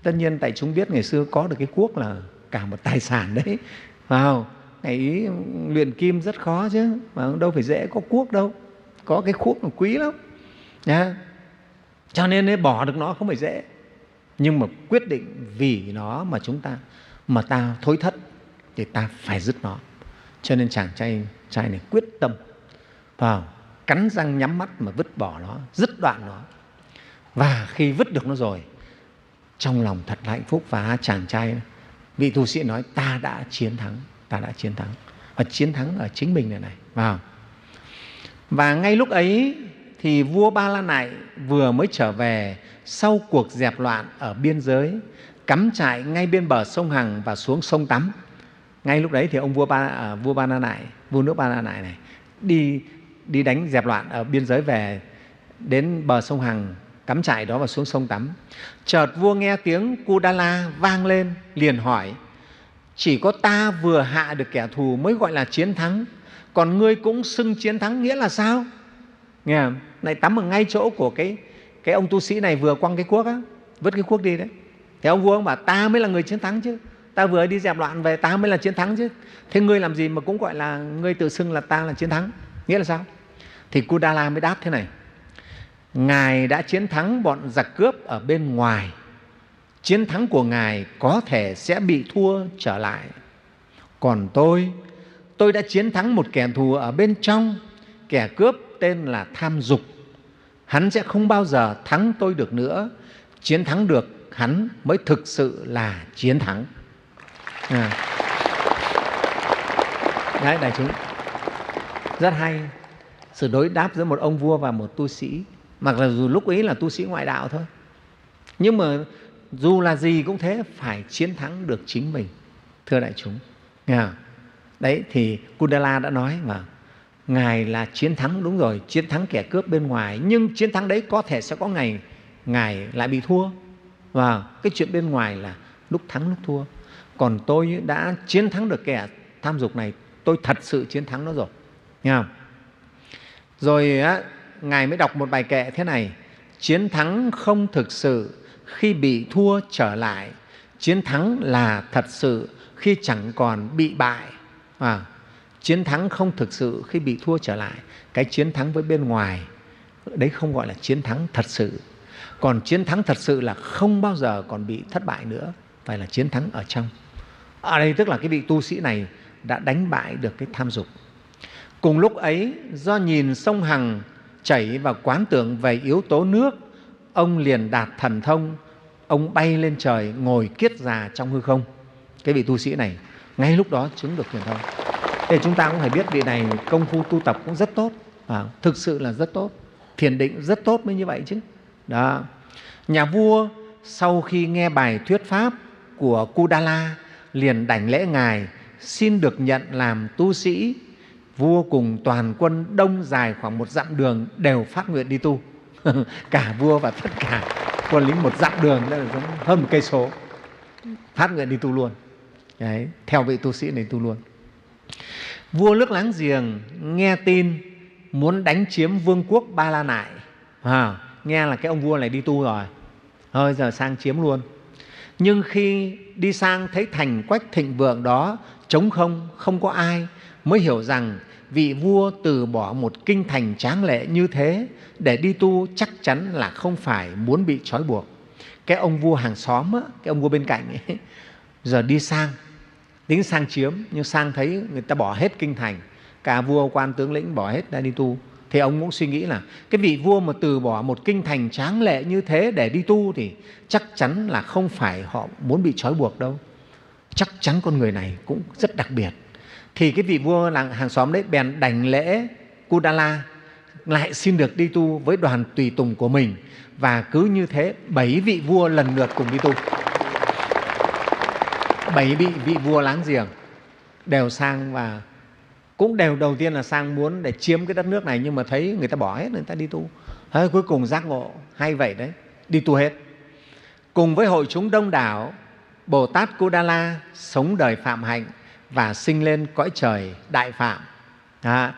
Tất nhiên tại chúng biết ngày xưa có được cái cuốc là cả một tài sản đấy, phải không? Ngày ý luyện kim rất khó chứ, mà đâu phải dễ có cuốc đâu, có cái cuốc là quý lắm nha. Cho nên ấy, bỏ được nó không phải dễ, nhưng mà quyết định vì nó mà chúng ta mà ta thối thất thì ta phải dứt nó. Cho nên chàng trai trai này quyết tâm vào cắn răng nhắm mắt mà vứt bỏ nó, dứt đoạn nó. Và khi vứt được nó rồi, trong lòng thật là hạnh phúc. Và chàng trai, vị tu sĩ nói ta đã chiến thắng, ta đã chiến thắng. Và chiến thắng ở chính mình này này. Vào. Và ngay lúc ấy thì vua Ba La Nại vừa mới trở về sau cuộc dẹp loạn ở biên giới, cắm trại ngay bên bờ sông Hằng và xuống sông tắm. Ngay lúc đấy thì ông vua Ba, à, vua Ba La Nại, vua nước Ba La Nại này đi đi đánh dẹp loạn ở biên giới về đến bờ sông Hằng, cắm trại đó và xuống sông tắm. Chợt vua nghe tiếng Kudala vang lên, liền hỏi: chỉ có ta vừa hạ được kẻ thù mới gọi là chiến thắng, còn ngươi cũng xưng chiến thắng, nghĩa là sao? Nghe không? Này tắm ở ngay chỗ của cái cái ông tu sĩ này vừa quăng cái cuốc á, vứt cái cuốc đi đấy. Thì ông vua ông bảo ta mới là người chiến thắng chứ, ta vừa đi dẹp loạn về, ta mới là chiến thắng chứ. Thế ngươi làm gì mà cũng gọi là ngươi tự xưng là ta là chiến thắng, nghĩa là sao? Thì Kudala mới đáp thế này: Ngài đã chiến thắng bọn giặc cướp ở bên ngoài, chiến thắng của Ngài có thể sẽ bị thua trở lại. Còn tôi, tôi đã chiến thắng một kẻ thù ở bên trong, kẻ cướp tên là tham dục. Hắn sẽ không bao giờ thắng tôi được nữa. Chiến thắng được hắn mới thực sự là chiến thắng. À. Đấy, đại chúng, rất hay sự đối đáp giữa một ông vua và một tu sĩ. Mặc là dù lúc ấy là tu sĩ ngoại đạo thôi, nhưng mà dù là gì cũng thế, phải chiến thắng được chính mình, thưa đại chúng. Nghe không? Đấy thì Kudala đã nói mà, Ngài là chiến thắng, đúng rồi, chiến thắng kẻ cướp bên ngoài, nhưng chiến thắng đấy có thể sẽ có ngày Ngài lại bị thua. Và cái chuyện bên ngoài là lúc thắng lúc thua. Còn tôi đã chiến thắng được kẻ tham dục này, tôi thật sự chiến thắng nó rồi. Nghe không? Rồi á, Ngài mới đọc một bài kệ thế này: chiến thắng không thực sự khi bị thua trở lại, chiến thắng là thật sự khi chẳng còn bị bại. À, chiến thắng không thực sự khi bị thua trở lại. Cái chiến thắng với bên ngoài đấy không gọi là chiến thắng thật sự. Còn chiến thắng thật sự là không bao giờ còn bị thất bại nữa, phải là chiến thắng ở trong. Ở đây tức là cái vị tu sĩ này đã đánh bại được cái tham dục. Cùng lúc ấy, do nhìn sông Hằng chảy và quán tưởng về yếu tố nước, ông liền đạt thần thông. Ông bay lên trời, ngồi kiết già trong hư không. Cái vị tu sĩ này ngay lúc đó chứng được thần thông. Thế chúng ta cũng phải biết vị này công phu tu tập cũng rất tốt, à, thực sự là rất tốt, thiền định rất tốt mới như vậy chứ. Đó. Nhà vua sau khi nghe bài thuyết pháp của Kudala liền đảnh lễ Ngài, xin được nhận làm tu sĩ. Vua cùng toàn quân đông dài khoảng một dặm đường đều phát nguyện đi tu. Cả vua và tất cả quân lính một dặm đường, đó là hơn một cây số, phát nguyện đi tu luôn. Đấy, theo vị tu sĩ này tu luôn. Vua nước láng giềng nghe tin muốn đánh chiếm vương quốc Ba La Nại. À, nghe là cái ông vua này đi tu rồi, thôi giờ sang chiếm luôn. Nhưng khi đi sang thấy thành quách thịnh vượng đó trống không, không có ai, mới hiểu rằng vị vua từ bỏ một kinh thành tráng lệ như thế để đi tu chắc chắn là không phải muốn bị trói buộc. Cái ông vua hàng xóm, á, cái ông vua bên cạnh ấy, giờ đi sang, tính sang chiếm, nhưng sang thấy người ta bỏ hết kinh thành, cả vua quan tướng lĩnh bỏ hết ra đi tu, thì ông cũng suy nghĩ là cái vị vua mà từ bỏ một kinh thành tráng lệ như thế để đi tu thì chắc chắn là không phải họ muốn bị trói buộc đâu, chắc chắn con người này cũng rất đặc biệt. Thì cái vị vua làng hàng xóm đấy bèn đảnh lễ Kudala, lại xin được đi tu với đoàn tùy tùng của mình. Và cứ như thế bảy vị vua lần lượt cùng đi tu. Bảy vị vị vua láng giềng đều sang, và cũng đều đầu tiên là sang muốn để chiếm cái đất nước này, nhưng mà thấy người ta bỏ hết, người ta đi tu. Thế cuối cùng giác ngộ, hay vậy đấy, đi tu hết. Cùng với hội chúng đông đảo, Bồ Tát Kudala sống đời phạm hạnh và sinh lên cõi trời đại phạm. À,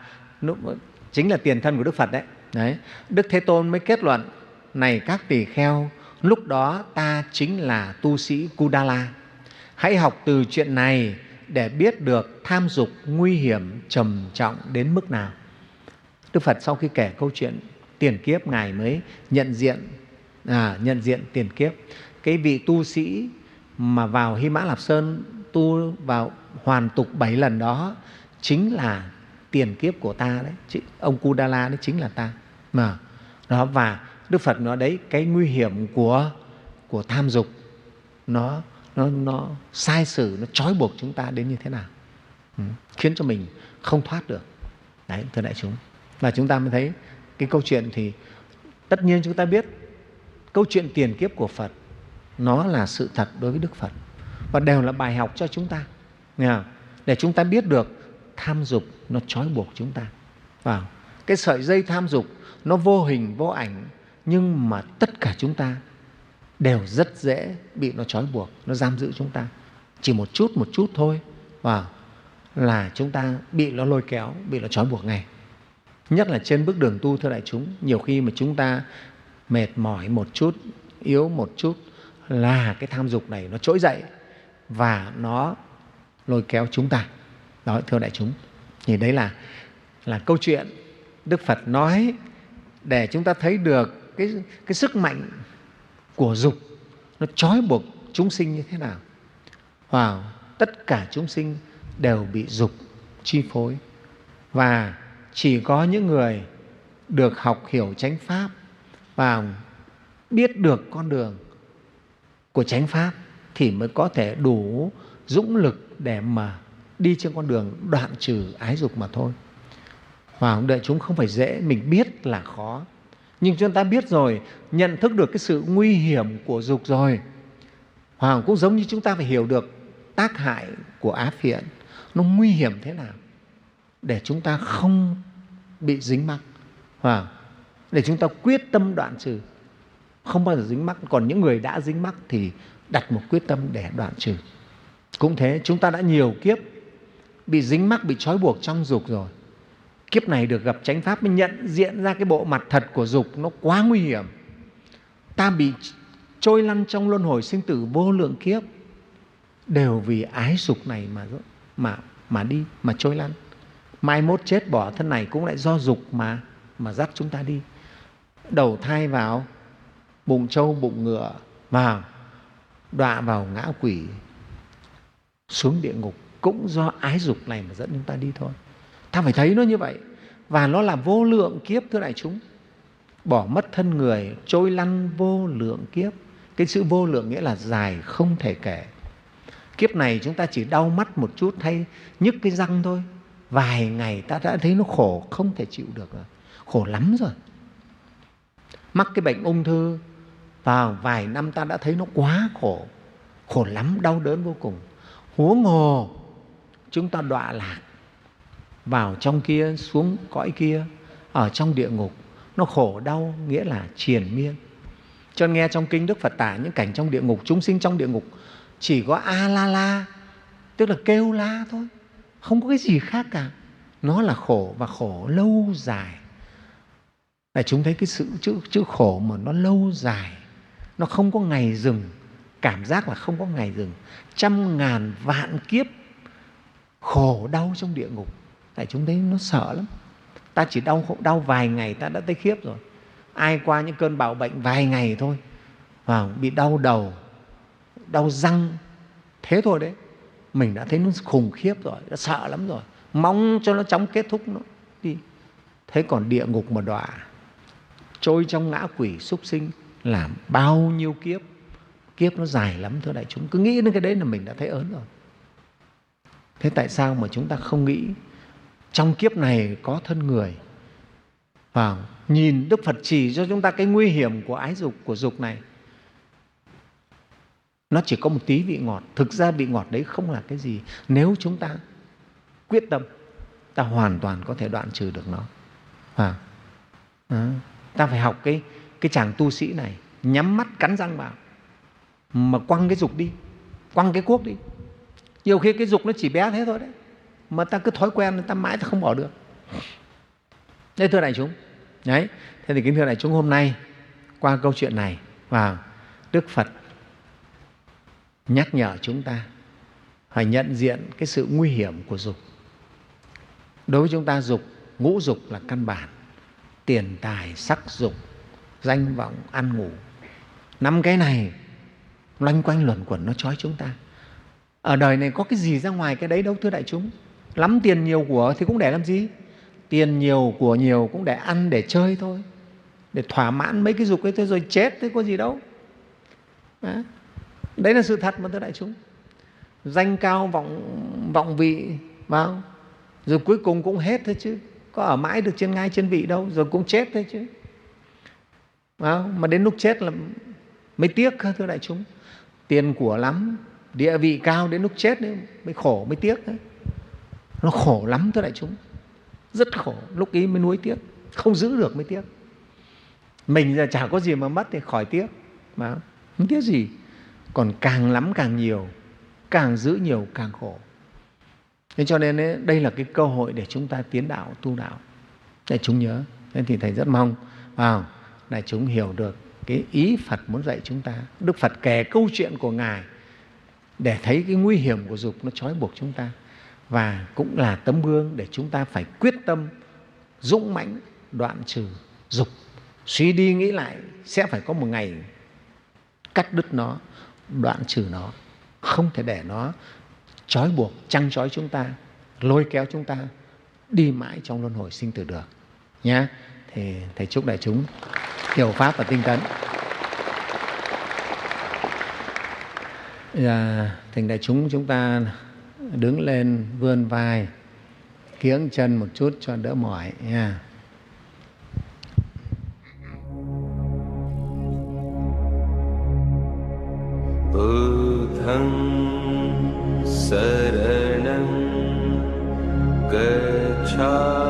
chính là tiền thân của Đức Phật đấy. đấy. Đức Thế Tôn mới kết luận: này các tỳ kheo, lúc đó ta chính là tu sĩ Kudala. Hãy học từ chuyện này để biết được tham dục nguy hiểm trầm trọng đến mức nào. Đức Phật sau khi kể câu chuyện tiền kiếp, Ngài mới nhận diện à, nhận diện tiền kiếp. Cái vị tu sĩ mà vào Hy Mã Lạp Sơn tu vào hoàn tục bảy lần đó chính là tiền kiếp của ta đấy. Ông Kudala đấy chính là ta. Mà đó, và Đức Phật nói đấy, cái nguy hiểm của của tham dục nó nó nó sai sử, nó trói buộc chúng ta đến như thế nào, ừ, khiến cho mình không thoát được. Đấy, thưa đại chúng, và chúng ta mới thấy cái câu chuyện thì tất nhiên chúng ta biết câu chuyện tiền kiếp của Phật nó là sự thật đối với Đức Phật và đều là bài học cho chúng ta, nghe không? Để chúng ta biết được tham dục nó trói buộc chúng ta. Vào cái sợi dây tham dục nó vô hình vô ảnh, nhưng mà tất cả chúng ta đều rất dễ bị nó trói buộc, nó giam giữ chúng ta. Chỉ một chút một chút thôi vào là chúng ta bị nó lôi kéo, bị nó trói buộc ngay. Nhất là trên bước đường tu, thưa đại chúng, nhiều khi mà chúng ta mệt mỏi một chút, yếu một chút là cái tham dục này nó trỗi dậy và nó lôi kéo chúng ta. Đó, thưa đại chúng, thì đấy là, là câu chuyện Đức Phật nói để chúng ta thấy được cái, cái sức mạnh của dục nó trói buộc chúng sinh như thế nào. Wow, tất cả chúng sinh đều bị dục chi phối, và chỉ có những người được học hiểu chánh pháp và biết được con đường của chánh pháp thì mới có thể đủ dũng lực để mà đi trên con đường đoạn trừ ái dục mà thôi. Và đại chúng không phải dễ, mình biết là khó, nhưng chúng ta biết rồi, nhận thức được cái sự nguy hiểm của dục rồi. Và cũng giống như chúng ta phải hiểu được tác hại của á phiện nó nguy hiểm thế nào để chúng ta không bị dính mắc, và để chúng ta quyết tâm đoạn trừ, không bao giờ dính mắc. Còn những người đã dính mắc thì đặt một quyết tâm để đoạn trừ. Cũng thế, chúng ta đã nhiều kiếp bị dính mắc, bị trói buộc trong dục rồi. Kiếp này được gặp chánh pháp mới nhận diện ra cái bộ mặt thật của dục nó quá nguy hiểm. Ta bị trôi lăn trong luân hồi sinh tử vô lượng kiếp đều vì ái dục này mà mà mà đi, mà trôi lăn. Mai mốt chết bỏ thân này cũng lại do dục mà mà dắt chúng ta đi. Đầu thai vào bụng trâu bụng ngựa, vào đọa vào ngã quỷ, xuống địa ngục cũng do ái dục này mà dẫn chúng ta đi thôi. Ta phải thấy nó như vậy, và nó là vô lượng kiếp, thưa đại chúng. Bỏ mất thân người, trôi lăn vô lượng kiếp. Cái chữ vô lượng nghĩa là dài không thể kể. Kiếp này chúng ta chỉ đau mắt một chút hay nhức cái răng thôi, vài ngày ta đã thấy nó khổ không thể chịu được rồi, khổ lắm rồi. Mắc cái bệnh ung thư, vào vài năm ta đã thấy nó quá khổ, khổ lắm, đau đớn vô cùng. Huống hồ chúng ta đọa lạc vào trong kia, xuống cõi kia, ở trong địa ngục, nó khổ đau nghĩa là triền miên. Cho nên nghe trong kinh Đức Phật tả những cảnh trong địa ngục, chúng sinh trong địa ngục chỉ có a la la, tức là kêu la thôi, không có cái gì khác cả. Nó là khổ và khổ lâu dài. Để chúng thấy cái sự chữ, chữ khổ mà nó lâu dài, nó không có ngày dừng, cảm giác là không có ngày dừng. Trăm ngàn vạn kiếp khổ đau trong địa ngục. Tại chúng thấy nó sợ lắm. Ta chỉ đau đau vài ngày ta đã thấy khiếp rồi. Ai qua những cơn bạo bệnh vài ngày thôi, và bị đau đầu, đau răng, thế thôi đấy, mình đã thấy nó khủng khiếp rồi, đã sợ lắm rồi, mong cho nó chóng kết thúc nó đi. Thế còn địa ngục mà đọa, trôi trong ngã quỷ súc sinh, làm bao nhiêu kiếp, kiếp nó dài lắm, thưa đại chúng. Cứ nghĩ đến cái đấy là mình đã thấy ớn rồi. Thế tại sao mà chúng ta không nghĩ trong kiếp này có thân người, và nhìn Đức Phật chỉ cho chúng ta cái nguy hiểm của ái dục, của dục này. Nó chỉ có một tí vị ngọt, thực ra vị ngọt đấy không là cái gì. Nếu chúng ta quyết tâm, ta hoàn toàn có thể đoạn trừ được nó. À, à, ta phải học cái, cái chàng tu sĩ này, nhắm mắt cắn răng vào, mà quăng cái dục đi, quăng cái cuốc đi. Nhiều khi cái dục nó chỉ bé thế thôi đấy, mà ta cứ thói quen, ta mãi ta không bỏ được. Thế thưa đại chúng, đấy, thế thì kính thưa đại chúng, hôm nay qua câu chuyện này, và Đức Phật nhắc nhở chúng ta phải nhận diện cái sự nguy hiểm của dục. Đối với chúng ta, dục, ngũ dục là căn bản: tiền tài sắc dục, danh vọng, ăn ngủ. Năm cái này loanh quanh luẩn quẩn nó trói chúng ta. Ở đời này có cái gì ra ngoài cái đấy đâu thưa đại chúng. Lắm tiền nhiều của thì cũng để làm gì? Tiền nhiều của nhiều cũng để ăn, để chơi thôi, để thỏa mãn mấy cái dục ấy thôi, rồi chết thế có gì đâu. Đó. Đấy là sự thật mà thưa đại chúng. Danh cao vọng vọng vị vào, rồi cuối cùng cũng hết thôi chứ, có ở mãi được trên ngai trên vị đâu, rồi cũng chết thôi chứ. Đó. Mà đến lúc chết là mới tiếc thưa đại chúng. Tiền của lắm, địa vị cao, đến lúc chết đấy mới khổ, mới tiếc đấy. Nó khổ lắm thưa đại chúng, rất khổ, lúc ý mới nuối tiếc, không giữ được mới tiếc. Mình giờ chả có gì mà mất thì khỏi tiếc, mà không tiếc gì. Còn càng lắm càng nhiều, càng giữ nhiều càng khổ. Thế cho nên ấy, đây là cái cơ hội để chúng ta tiến đạo, tu đạo. Đại chúng nhớ. Thế thì Thầy rất mong à, đại chúng hiểu được cái ý Phật muốn dạy chúng ta. Đức Phật kể câu chuyện của Ngài để thấy cái nguy hiểm của dục nó trói buộc chúng ta, và cũng là tấm gương để chúng ta phải quyết tâm dũng mãnh đoạn trừ dục. Suy đi nghĩ lại sẽ phải có một ngày cắt đứt nó, đoạn trừ nó, không thể để nó trói buộc, chăng trói chúng ta, lôi kéo chúng ta đi mãi trong luân hồi sinh tử được nhé. Thì Thầy chúc đại chúng hiểu pháp và tinh tấn. Giờ thỉnh đại chúng chúng ta đứng lên, vươn vai, kiễng chân một chút cho đỡ mỏi nha. Buddhang saranang gacchami.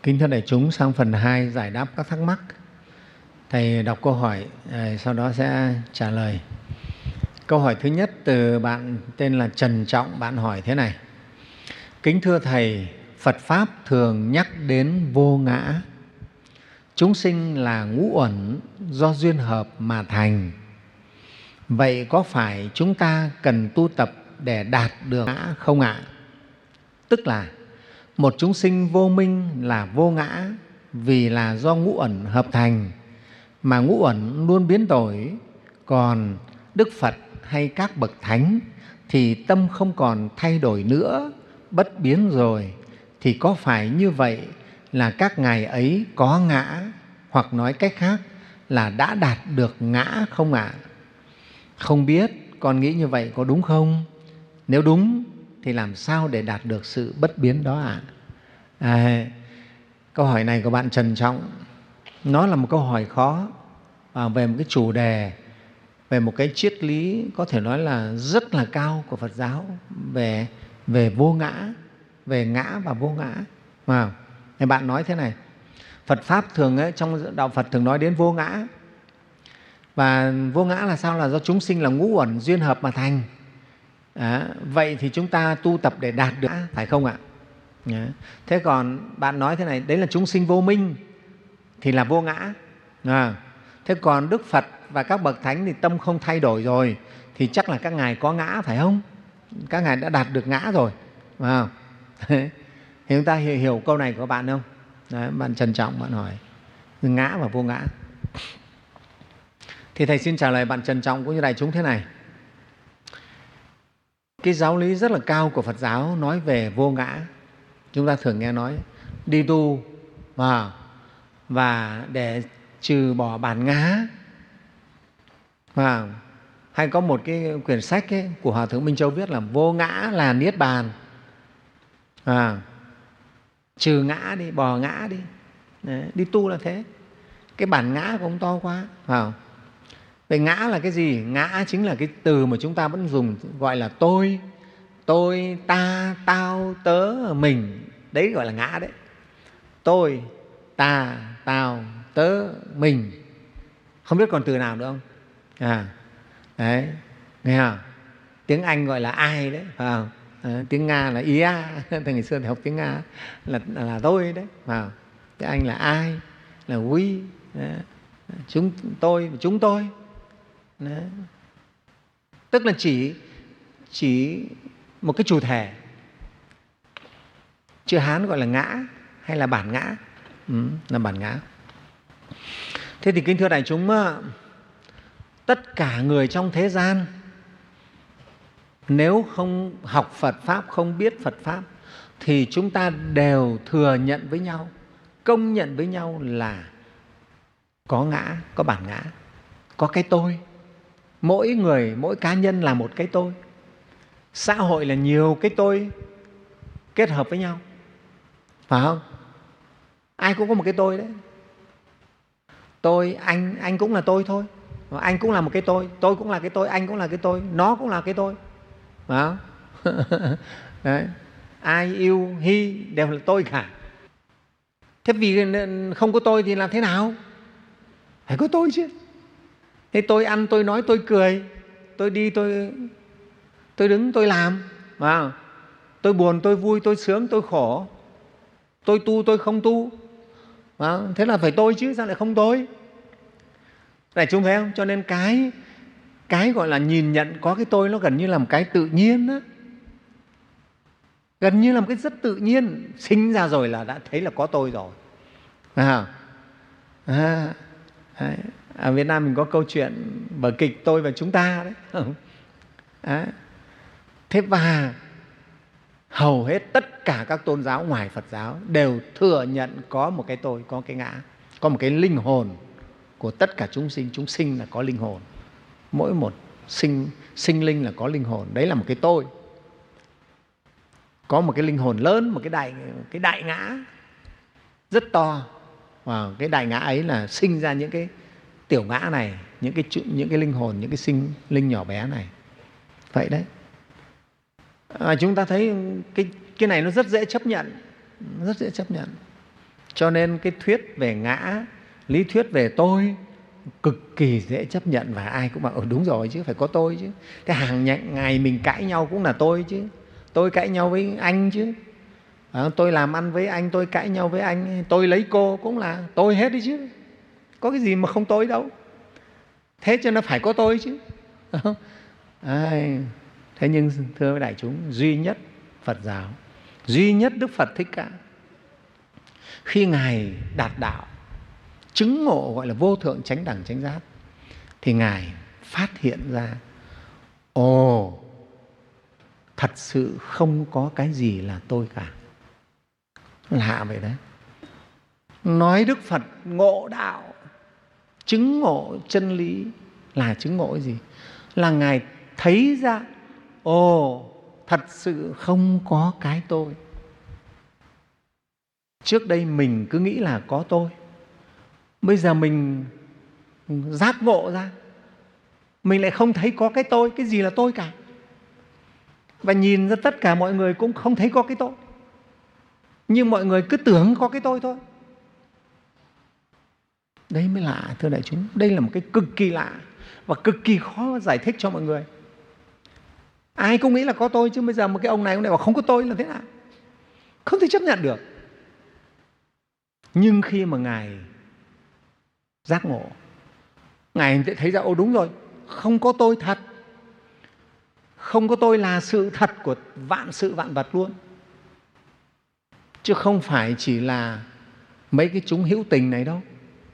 Kính thưa đại chúng, sang phần hai giải đáp các thắc mắc. Thầy đọc câu hỏi, sau đó sẽ trả lời. Câu hỏi thứ nhất từ bạn tên là Trần Trọng, bạn hỏi thế này. Kính thưa Thầy, Phật Pháp thường nhắc đến vô ngã. Chúng sinh là ngũ uẩn do duyên hợp mà thành. Vậy có phải chúng ta cần tu tập để đạt được ngã không ạ? Tức là một chúng sinh vô minh là vô ngã vì là do ngũ uẩn hợp thành, mà ngũ uẩn luôn biến đổi. Còn Đức Phật hay các bậc thánh thì tâm không còn thay đổi nữa, bất biến rồi. Thì có phải như vậy là các ngài ấy có ngã, hoặc nói cách khác là đã đạt được ngã không ạ? Không biết, con nghĩ như vậy có đúng không? Nếu đúng thì làm sao để đạt được sự bất biến đó ạ? À? À, câu hỏi này của bạn Trần Trọng, nó là một câu hỏi khó à, về một cái chủ đề, về một cái triết lý có thể nói là rất là cao của Phật giáo về, về vô ngã, về ngã và vô ngã. À, thì bạn nói thế này, Phật Pháp thường ấy, trong Đạo Phật thường nói đến vô ngã. Và vô ngã là sao? Là do chúng sinh là ngũ uẩn duyên hợp mà thành. À, vậy thì chúng ta tu tập để đạt được, phải không ạ? À, thế còn bạn nói thế này, đấy là chúng sinh vô minh thì là vô ngã. À, thế còn Đức Phật và các bậc thánh thì tâm không thay đổi rồi, thì chắc là các ngài có ngã, phải không? Các ngài đã đạt được ngã rồi. À, thì chúng ta hiểu, hiểu câu này của bạn không? Đấy, bạn Trân Trọng bạn hỏi ngã và vô ngã. Thì Thầy xin trả lời bạn Trân Trọng cũng như đại chúng thế này. Cái giáo lý rất là cao của Phật giáo nói về vô ngã. Chúng ta thường nghe nói đi tu và, và để trừ bỏ bản ngã. Và hay có một cái quyển sách ấy, của Hòa Thượng Minh Châu viết là vô ngã là niết bàn. À, trừ ngã đi, bỏ ngã đi. Đấy, đi tu là thế. Cái bản ngã cũng to quá. À, vậy ngã là cái gì? Ngã chính là cái từ mà chúng ta vẫn dùng gọi là tôi, tôi, ta, tao, tớ, mình. Đấy gọi là ngã đấy. Tôi, ta, tao, tớ, mình. Không biết còn từ nào nữa không? À, đấy, nghe không? Tiếng Anh gọi là ai đấy, phải không? À, tiếng Nga là ia. Từ ngày xưa thì học tiếng Nga là, là, là tôi đấy, phải không? Tiếng Anh là ai, là we, đấy. Chúng tôi, chúng tôi. Đấy. Tức là chỉ, chỉ một cái chủ thể. Chữ Hán gọi là ngã hay là bản ngã? Ừ, là bản ngã. Thế thì kính thưa đại chúng, tất cả người trong thế gian nếu không học Phật Pháp, không biết Phật Pháp thì chúng ta đều thừa nhận với nhau, công nhận với nhau là có ngã, có bản ngã, có cái tôi. Mỗi người, mỗi cá nhân là một cái tôi. Xã hội là nhiều cái tôi kết hợp với nhau, phải không? Ai cũng có một cái tôi đấy. Tôi, anh, anh cũng là tôi thôi. Anh cũng là một cái tôi, tôi cũng là cái tôi, anh cũng là cái tôi, nó cũng là cái tôi, phải không? Đấy. I, you, he đều là tôi cả. Thế vì không có tôi thì làm thế nào? Phải có tôi chứ. Thế tôi ăn, tôi nói, tôi cười, tôi đi, tôi, tôi đứng, tôi làm. Wow. Tôi buồn, tôi vui, tôi sướng, tôi khổ. Tôi tu, tôi không tu. Wow. Thế là phải tôi chứ, sao lại không tôi? Đại chúng thấy không? Cho nên cái, cái gọi là nhìn nhận có cái tôi nó gần như là một cái tự nhiên đó. Gần như là một cái rất tự nhiên. Sinh ra rồi là đã thấy là có tôi rồi. À, à, à, ở Việt Nam mình có câu chuyện vở kịch Tôi và Chúng Ta đấy. À, thế và hầu hết tất cả các tôn giáo ngoài Phật giáo đều thừa nhận có một cái tôi, có cái ngã, có một cái linh hồn của tất cả chúng sinh. Chúng sinh là có linh hồn. Mỗi một sinh, sinh linh là có linh hồn. Đấy là một cái tôi. Có một cái linh hồn lớn, một cái đại, cái đại ngã rất to. Và cái đại ngã ấy là sinh ra những cái tiểu ngã này, những cái, những cái linh hồn, những cái sinh linh nhỏ bé này. Vậy đấy. À, chúng ta thấy cái, cái này nó rất dễ chấp nhận. Rất dễ chấp nhận. Cho nên cái thuyết về ngã, lý thuyết về tôi cực kỳ dễ chấp nhận, và ai cũng bảo ừ, đúng rồi chứ, phải có tôi chứ. Thế hàng ngày mình cãi nhau cũng là tôi chứ. Tôi cãi nhau với anh chứ. À, tôi làm ăn với anh, tôi cãi nhau với anh, tôi lấy cô cũng là tôi hết đi chứ. Có cái gì mà không tôi đâu. Thế cho nó phải có tôi chứ. À, thế nhưng thưa với đại chúng, duy nhất Phật giáo, duy nhất Đức Phật Thích Ca, khi Ngài đạt đạo, chứng ngộ gọi là vô thượng chánh đẳng chánh giác, thì Ngài phát hiện ra, ồ, thật sự không có cái gì là tôi cả. Lạ vậy đấy. Nói Đức Phật ngộ đạo, chứng ngộ chân lý là chứng ngộ cái gì? Là Ngài thấy ra, ồ, thật sự không có cái tôi. Trước đây mình cứ nghĩ là có tôi, bây giờ mình giác ngộ ra, mình lại không thấy có cái tôi, cái gì là tôi cả. Và nhìn ra tất cả mọi người cũng không thấy có cái tôi, nhưng mọi người cứ tưởng có cái tôi thôi. Đấy mới lạ, thưa đại chúng. Đây là một cái cực kỳ lạ và cực kỳ khó giải thích cho mọi người. Ai cũng nghĩ là có tôi, chứ bây giờ một cái ông này ông này bảo không có tôi là thế nào? Không thể chấp nhận được. Nhưng khi mà Ngài giác ngộ, Ngài sẽ thấy ra, ô đúng rồi, không có tôi thật. Không có tôi là sự thật của vạn sự vạn vật luôn, chứ không phải chỉ là mấy cái chúng hữu tình này đâu.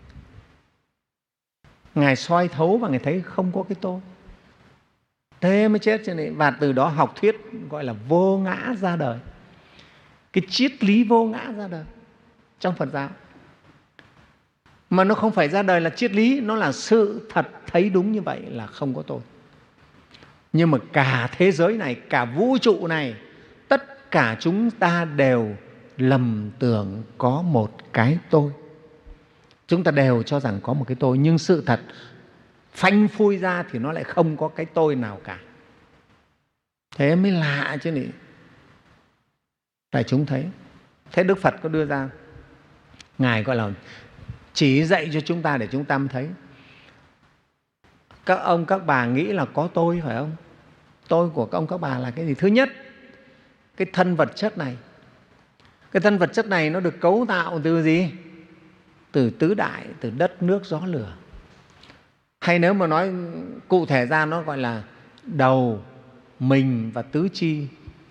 Ngài soi thấu và Ngài thấy không có cái tôi. Thế mới chết cho nên. Và từ đó học thuyết gọi là vô ngã ra đời. Cái triết lý vô ngã ra đời trong Phật giáo. Mà nó không phải ra đời là triết lý, nó là sự thật thấy đúng như vậy là không có tôi. Nhưng mà cả thế giới này, cả vũ trụ này, tất cả chúng ta đều lầm tưởng có một cái tôi. Chúng ta đều cho rằng có một cái tôi, nhưng sự thật phanh phui ra thì nó lại không có cái tôi nào cả. Thế mới lạ chứ nhỉ. Đại chúng thấy. Thế Đức Phật có đưa ra, Ngài gọi là chỉ dạy cho chúng ta để chúng ta mới thấy. Các ông các bà nghĩ là có tôi phải không? Tôi của các ông các bà là cái gì? Thứ nhất, cái thân vật chất này. Cái thân vật chất này nó được cấu tạo từ gì? Từ tứ đại, từ đất, nước, gió, lửa. Hay nếu mà nói cụ thể ra, nó gọi là đầu, mình và tứ chi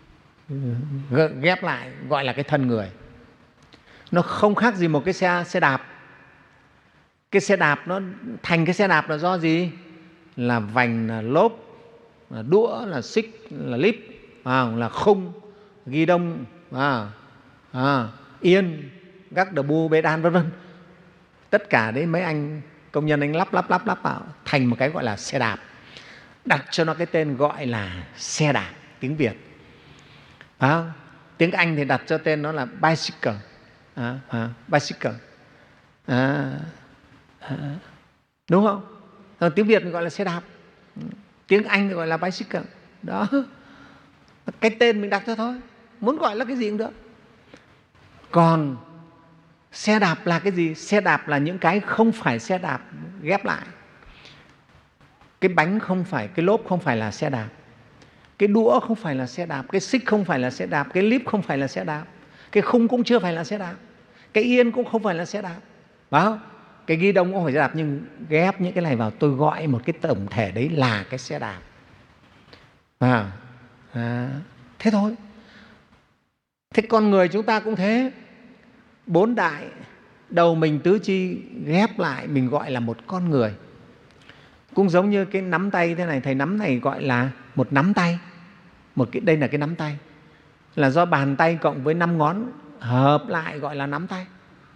ghép lại gọi là cái thân người. Nó không khác gì một cái xe, xe đạp. Cái xe đạp nó thành cái xe đạp là do gì? Là vành, là lốp, là đũa, là xích, là líp, à, là khung, ghi đông, à, à, yên, gác đờ bu, bê đan, vân vân. Tất cả đấy mấy anh công nhân anh lắp lắp lắp lắp vào thành một cái gọi là xe đạp. Đặt cho nó cái tên gọi là xe đạp, tiếng Việt. À, tiếng Anh thì đặt cho tên nó là bicycle. À, à, bicycle. À, à, đúng không? À, tiếng Việt gọi là xe đạp, tiếng Anh gọi là bicycle. Đó, cái tên mình đặt cho thôi, muốn gọi là cái gì cũng được. Còn xe đạp là cái gì? Xe đạp là những cái không phải xe đạp ghép lại. Cái bánh không phải, cái lốp không phải là xe đạp, cái đũa không phải là xe đạp, cái xích không phải là xe đạp, cái líp không phải là xe đạp, cái khung cũng chưa phải là xe đạp, cái yên cũng không phải là xe đạp, phải không? Cái ghi đông cũng không phải xe đạp, nhưng ghép những cái này vào, tôi gọi một cái tổng thể đấy là cái xe đạp. À, à, thế thôi. Thế con người chúng ta cũng thế. Bốn đại, đầu mình tứ chi ghép lại mình gọi là một con người. Cũng giống như cái nắm tay thế này, thầy nắm này gọi là một nắm tay. Một cái, đây là cái nắm tay, là do bàn tay cộng với năm ngón hợp lại gọi là nắm tay.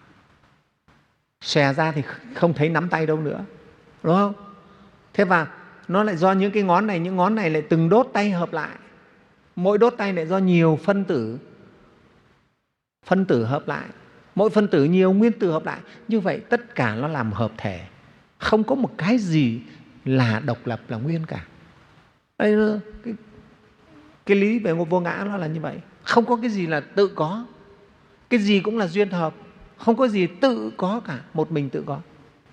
Xòe ra thì không thấy nắm tay đâu nữa, đúng không? Thế và nó lại do những cái ngón này, những ngón này lại từng đốt tay hợp lại. Mỗi đốt tay lại do nhiều phân tử, phân tử hợp lại. Mỗi phân tử nhiều nguyên tử hợp lại. Như vậy tất cả nó làm hợp thể. Không có một cái gì là độc lập, là nguyên cả. Đây, cái, cái lý về vô ngã nó là như vậy. Không có cái gì là tự có. Cái gì cũng là duyên hợp. Không có gì tự có cả, một mình tự có.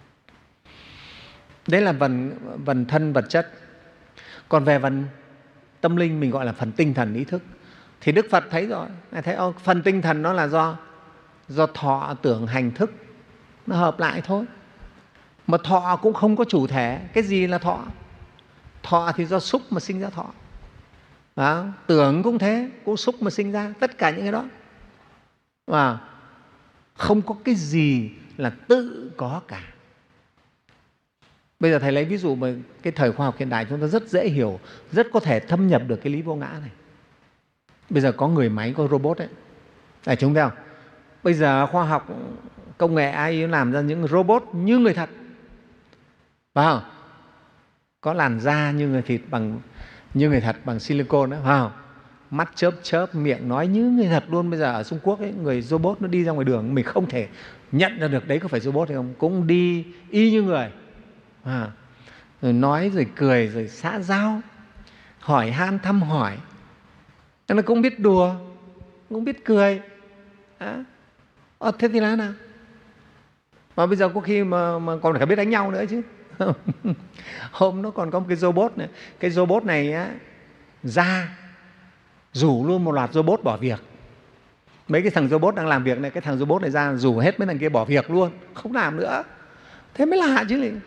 Đấy là phần, phần thân vật chất. Còn về phần tâm linh mình gọi là phần tinh thần ý thức. Thì Đức Phật thấy rồi, thấy ô, phần tinh thần nó là do, do thọ tưởng hành thức nó hợp lại thôi. Mà thọ cũng không có chủ thể. Cái gì là thọ? Thọ thì do xúc mà sinh ra thọ. Đó. Tưởng cũng thế, cũng xúc mà sinh ra, tất cả những cái đó. Và không có cái gì là tự có cả. Bây giờ Thầy lấy ví dụ mà cái thời khoa học hiện đại chúng ta rất dễ hiểu, rất có thể thâm nhập được cái lý vô ngã này. Bây giờ có người máy, có robot ấy. Để chúng thấy không? Bây giờ khoa học, công nghệ a i làm ra những robot như người thật. Phải không? Có làn da như người thịt bằng như người thật bằng silicon đó, phải không? Mắt chớp chớp, miệng nói như người thật luôn. Bây giờ ở Trung Quốc ấy, người robot nó đi ra ngoài đường mình không thể nhận ra được đấy có phải robot hay không, cũng đi y như người. À, rồi nói rồi cười rồi xã giao, hỏi han thăm hỏi, nó cũng biết đùa, cũng biết cười. À, à, thế thì là nào? Mà bây giờ có khi mà, mà còn phải biết đánh nhau nữa chứ. Hôm nó còn có một cái robot này, cái robot này á, ra rủ luôn một loạt robot bỏ việc. Mấy cái thằng robot đang làm việc này, cái thằng robot này ra rủ hết mấy thằng kia bỏ việc luôn, không làm nữa. Thế mới lạ chứ lì.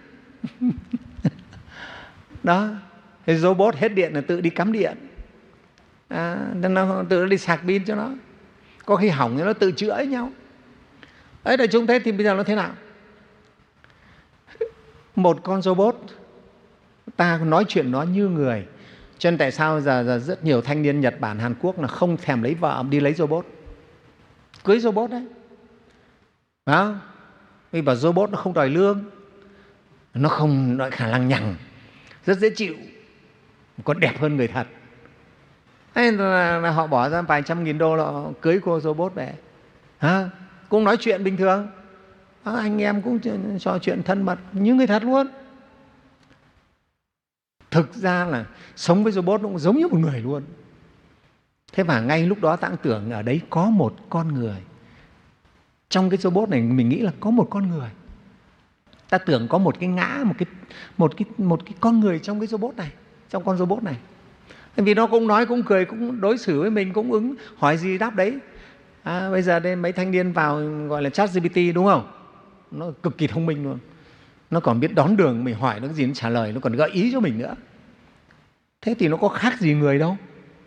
Đó, cái robot hết điện là tự đi cắm điện, à, nó tự đi sạc pin cho nó. Có khi hỏng thì nó tự chữa nhau. Ấy là chúng thế thì bây giờ nó thế nào? Một con robot ta nói chuyện nó như người. Cho nên tại sao giờ, giờ rất nhiều thanh niên Nhật Bản, Hàn Quốc là không thèm lấy vợ đi lấy robot, cưới robot đấy. Đó. Vì bảo robot nó không đòi lương, nó không đòi khả năng nhằng, rất dễ chịu, còn đẹp hơn người thật. Thế là, là họ bỏ ra vài trăm nghìn đô là cưới cô robot về. À, cũng nói chuyện bình thường. À, anh em cũng trò chuyện thân mật như người thật luôn. Thực ra là sống với robot nó cũng giống như một người luôn. Thế mà ngay lúc đó ta cũng tưởng ở đấy có một con người. Trong cái robot này mình nghĩ là có một con người. Ta tưởng có một cái ngã, một cái, một cái, một cái con người trong cái robot này, trong con robot này. Vì nó cũng nói, cũng cười, cũng đối xử với mình, cũng ứng, hỏi gì đáp đấy. À, bây giờ đây mấy thanh niên vào gọi là chat giê pê tê đúng không? Nó cực kỳ thông minh luôn. Nó còn biết đón đường, mình hỏi nó cái gì nó trả lời, nó còn gợi ý cho mình nữa. Thế thì nó có khác gì người đâu.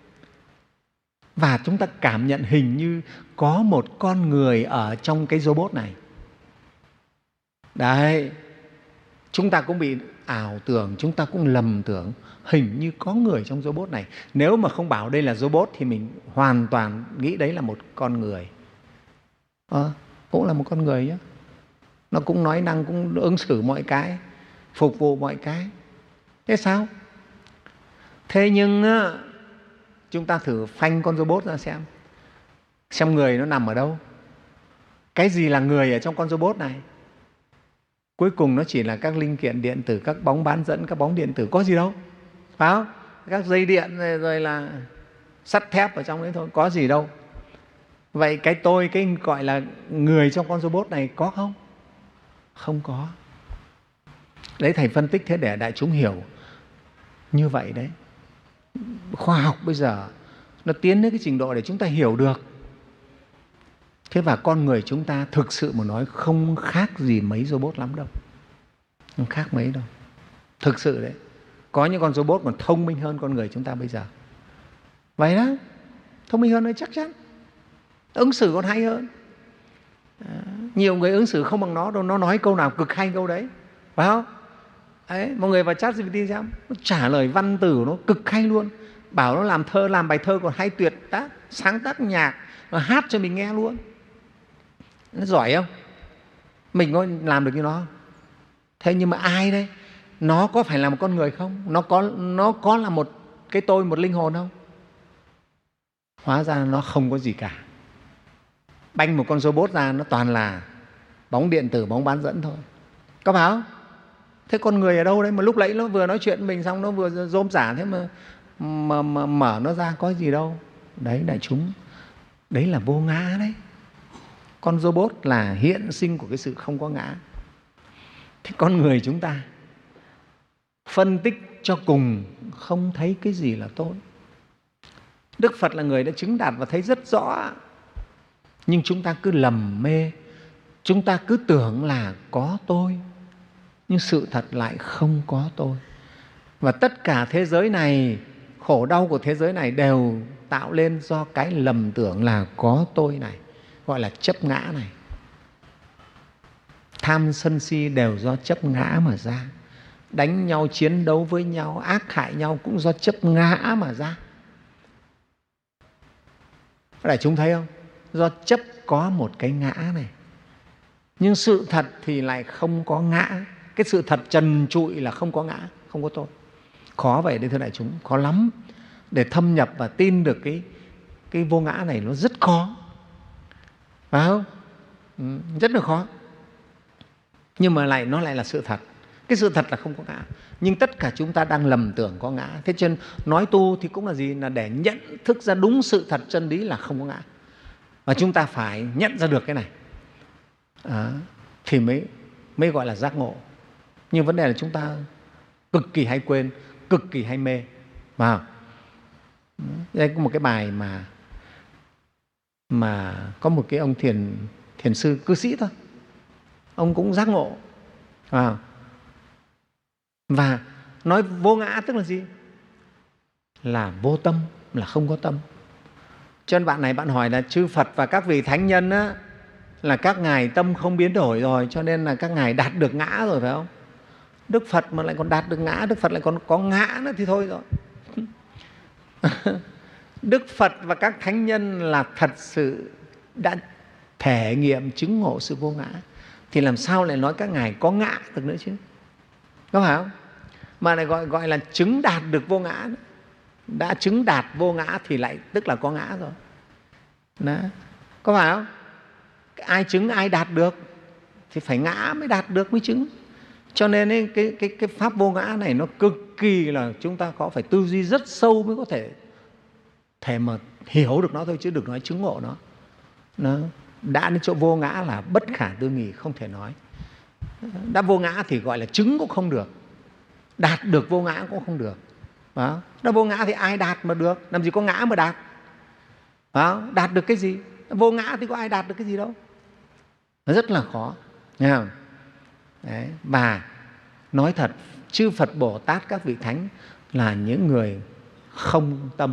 Và chúng ta cảm nhận hình như có một con người ở trong cái robot này. Đấy, chúng ta cũng bị ảo tưởng, chúng ta cũng lầm tưởng hình như có người trong robot này. Nếu mà không bảo đây là robot thì mình hoàn toàn nghĩ đấy là một con người. À, cũng là một con người nhé. Nó cũng nói năng, cũng ứng xử mọi cái, phục vụ mọi cái. Thế sao? Thế nhưng chúng ta thử phanh con robot ra xem, xem người nó nằm ở đâu. Cái gì là người ở trong con robot này? Cuối cùng nó chỉ là các linh kiện điện tử, các bóng bán dẫn, các bóng điện tử, có gì đâu, phải không? Các dây điện rồi, rồi là sắt thép ở trong đấy thôi, có gì đâu. Vậy cái tôi, cái gọi là người trong con robot này có không? Không có. Đấy, Thầy phân tích thế để đại chúng hiểu như vậy đấy. Khoa học bây giờ nó tiến đến cái trình độ để chúng ta hiểu được. Thế và con người chúng ta thực sự mà nói không khác gì mấy robot lắm đâu. Không khác mấy đâu. Thực sự đấy. Có những con robot còn thông minh hơn con người chúng ta bây giờ. Vậy đó. Thông minh hơn đấy chắc chắn. Ứng xử còn hay hơn. À, nhiều người ứng xử không bằng nó đâu. Nó nói câu nào cực hay câu đấy. Phải không? Đấy, mọi người vào chat giê pê tê xem, nó trả lời văn từ nó cực hay luôn. Bảo nó làm thơ, làm bài thơ còn hay tuyệt tác, sáng tác nhạc, nó hát cho mình nghe luôn. Nó giỏi không? Mình có làm được như nó không? Thế nhưng mà ai đây? Nó có phải là một con người không? Nó có, nó có là một cái tôi, một linh hồn không? Hóa ra nó không có gì cả. Banh một con robot ra nó toàn là bóng điện tử, bóng bán dẫn thôi. Có phải không? Thế con người ở đâu đấy? Mà lúc nãy nó vừa nói chuyện mình xong nó vừa rôm rả thế mà, mà, mà mở nó ra có gì đâu. Đấy đại chúng, đấy là vô ngã đấy. Con robot là hiện sinh của cái sự không có ngã. Thế con người chúng ta phân tích cho cùng không thấy cái gì là tốt. Đức Phật là người đã chứng đạt và thấy rất rõ, nhưng chúng ta cứ lầm mê, chúng ta cứ tưởng là có tôi, nhưng sự thật lại không có tôi. Và tất cả thế giới này, khổ đau của thế giới này đều tạo lên do cái lầm tưởng là có tôi này, gọi là chấp ngã này. Tham sân si đều do chấp ngã mà ra. Đánh nhau, chiến đấu với nhau, ác hại nhau cũng do chấp ngã mà ra. Đại chúng thấy không? Do chấp có một cái ngã này. Nhưng sự thật thì lại không có ngã. Cái sự thật trần trụi là không có ngã, không có tôi. Khó vậy đấy thưa đại chúng, khó lắm. Để thâm nhập và tin được cái, cái vô ngã này nó rất khó. Phải không? Ừ, rất là khó. Nhưng mà lại nó lại là sự thật. Cái sự thật là không có ngã. Nhưng tất cả chúng ta đang lầm tưởng có ngã. Thế cho nên nói tu thì cũng là gì? Là để nhận thức ra đúng sự thật chân lý là không có ngã. Và chúng ta phải nhận ra được cái này à, thì mới, mới gọi là giác ngộ. Nhưng vấn đề là chúng ta cực kỳ hay quên, cực kỳ hay mê. Wow. Đây có một cái bài mà mà có một cái ông thiền thiền sư cư sĩ thôi, ông cũng giác ngộ à. Và nói vô ngã tức là gì? Là vô tâm, là không có tâm. Cho nên bạn này bạn hỏi là chư Phật và các vị thánh nhân á, là các ngài tâm không biến đổi rồi, cho nên là các ngài đạt được ngã rồi, phải không? Đức Phật mà lại còn đạt được ngã, Đức Phật lại còn có ngã nữa thì thôi rồi. Đức Phật và các thánh nhân là thật sự đã thể nghiệm chứng ngộ sự vô ngã, thì làm sao lại nói các ngài có ngã được nữa chứ? Có phải không? Mà lại gọi, gọi là chứng đạt được vô ngã. Đã chứng đạt vô ngã thì lại tức là có ngã rồi. Đó. Có phải không? Ai chứng ai đạt được thì phải ngã mới đạt được, mới chứng. Cho nên ấy, cái, cái, cái pháp vô ngã này nó cực kỳ là chúng ta có phải tư duy rất sâu mới có thể thể mà hiểu được nó thôi, chứ đừng nói chứng ngộ nó. Nó đã đến chỗ vô ngã là bất khả tư nghị, không thể nói. Đã vô ngã thì gọi là chứng cũng không được, đạt được vô ngã cũng không được. Đó. Đã vô ngã thì ai đạt mà được, làm gì có ngã mà đạt. Đó. Đạt được cái gì? Vô ngã thì có ai đạt được cái gì đâu. Nó rất là khó. Nghe không? Đấy. Và nói thật, chư Phật Bồ Tát các vị thánh là những người không tâm,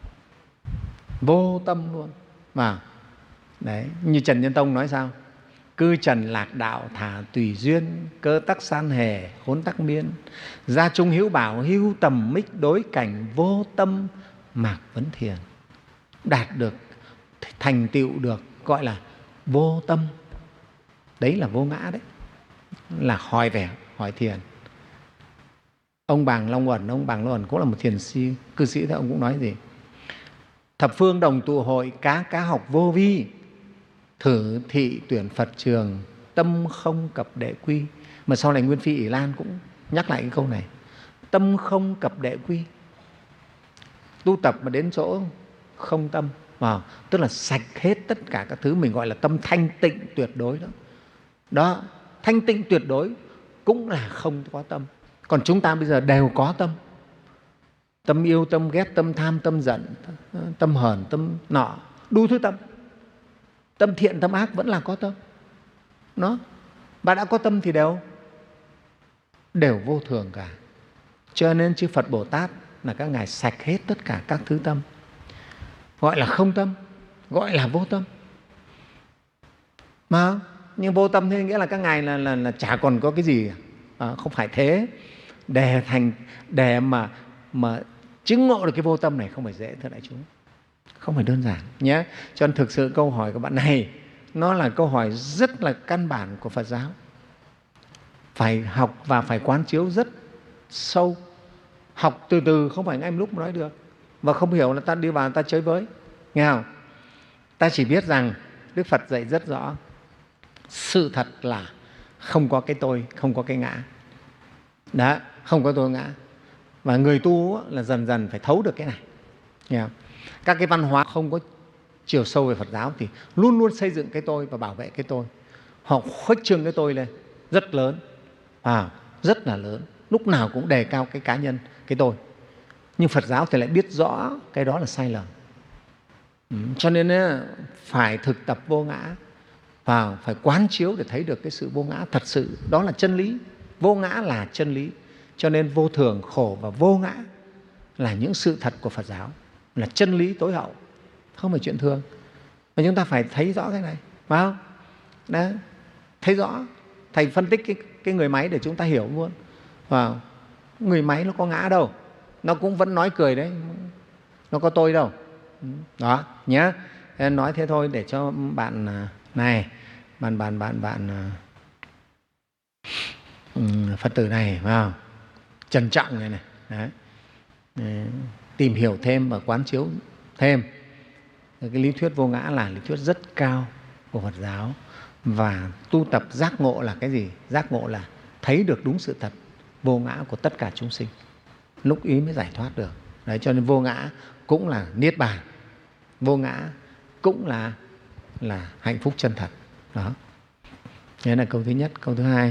vô tâm luôn. Mà đấy, như Trần Nhân Tông nói sao? Cư trần lạc đạo thả tùy duyên, cơ tắc san hề khốn tắc miên, gia trung hữu bảo hữu tầm mích đối cảnh, vô tâm mạc vấn thiền. Đạt được, thành tựu được gọi là vô tâm. Đấy là vô ngã đấy, là hỏi vẻ, hỏi thiền. Ông Bàng Long Uẩn, ông Bàng Long Uẩn cũng là một thiền sư, cư sĩ, thế ông cũng nói gì? Thập phương đồng tụ hội, cá cá học vô vi, thử thị tuyển Phật trường, tâm không cập đệ quy. Mà sau này Nguyên Phi Ỷ Lan cũng nhắc lại cái câu này, tâm không cập đệ quy. Tu tập mà đến chỗ không tâm, à, tức là sạch hết tất cả các thứ, mình gọi là tâm thanh tịnh tuyệt đối đó. Đó, thanh tịnh tuyệt đối cũng là không có tâm. Còn chúng ta bây giờ đều có tâm. Tâm yêu, tâm ghét, tâm tham, tâm giận, tâm hờn, tâm nọ, đủ thứ tâm. Tâm thiện, tâm ác vẫn là có tâm. Nó, và đã có tâm thì đều đều vô thường cả. Cho nên chư Phật Bồ Tát là các ngài sạch hết tất cả các thứ tâm, gọi là không tâm, gọi là vô tâm. Mà nhưng vô tâm thế nghĩa là các ngài là, là, là chả còn có cái gì à, không phải thế. Để thành để mà mà chứng ngộ được cái vô tâm này không phải dễ, thưa đại chúng, không phải đơn giản nhé. Cho nên thực sự câu hỏi của bạn này nó là câu hỏi rất là căn bản của Phật giáo, phải học và phải quán chiếu rất sâu. Học từ từ, không phải ngay một lúc mà nói được. Và không hiểu là ta đi vào ta chơi với, nghe không? Ta chỉ biết rằng Đức Phật dạy rất rõ, sự thật là không có cái tôi, không có cái ngã. Đó, không có tôi ngã. Và người tu là dần dần phải thấu được cái này, nghe không? Các cái văn hóa không có chiều sâu về Phật giáo thì luôn luôn xây dựng cái tôi và bảo vệ cái tôi. Họ khuếch trương cái tôi lên rất lớn, à, rất là lớn, lúc nào cũng đề cao cái cá nhân, cái tôi. Nhưng Phật giáo thì lại biết rõ cái đó là sai lầm. Ừ, cho nên ấy, phải thực tập vô ngã và phải quán chiếu để thấy được cái sự vô ngã thật sự. Đó là chân lý. Vô ngã là chân lý. Cho nên vô thường, khổ và vô ngã là những sự thật của Phật giáo, là chân lý tối hậu, không phải chuyện thường. Và chúng ta phải thấy rõ cái này, phải không? Đó, thấy rõ. Thầy phân tích cái, cái người máy để chúng ta hiểu luôn. Wow. Người máy nó có ngã đâu, nó cũng vẫn nói cười đấy, nó có tôi đâu. Đó nhé, nói thế thôi để cho bạn này, bạn bạn bạn bạn Phật tử này vào trân trọng này này. Đấy. Đấy. Tìm hiểu thêm và quán chiếu thêm. Cái lý thuyết vô ngã là lý thuyết rất cao của Phật giáo. Và tu tập giác ngộ là cái gì? Giác ngộ là thấy được đúng sự thật vô ngã của tất cả chúng sinh, lúc ý mới giải thoát được. Đấy, cho nên vô ngã cũng là niết bàn, vô ngã cũng là là hạnh phúc chân thật. Đó. Thế là câu thứ nhất. Câu thứ hai.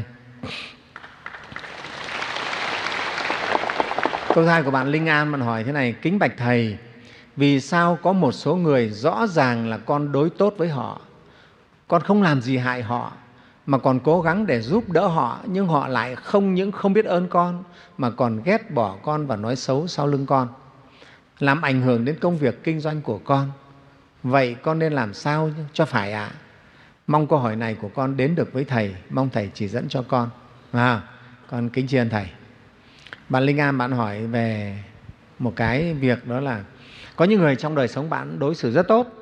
Câu thứ hai của bạn Linh An, bạn hỏi thế này: kính bạch Thầy, vì sao có một số người rõ ràng là con đối tốt với họ, con không làm gì hại họ, mà còn cố gắng để giúp đỡ họ, nhưng họ lại không những không biết ơn con, mà còn ghét bỏ con và nói xấu sau lưng con, làm ảnh hưởng đến công việc kinh doanh của con. Vậy con nên làm sao cho phải ạ? À? Mong câu hỏi này của con đến được với Thầy, mong Thầy chỉ dẫn cho con. À, con kính tri ân Thầy. Bạn Linh An, bạn hỏi về một cái việc, đó là có những người trong đời sống bạn đối xử rất tốt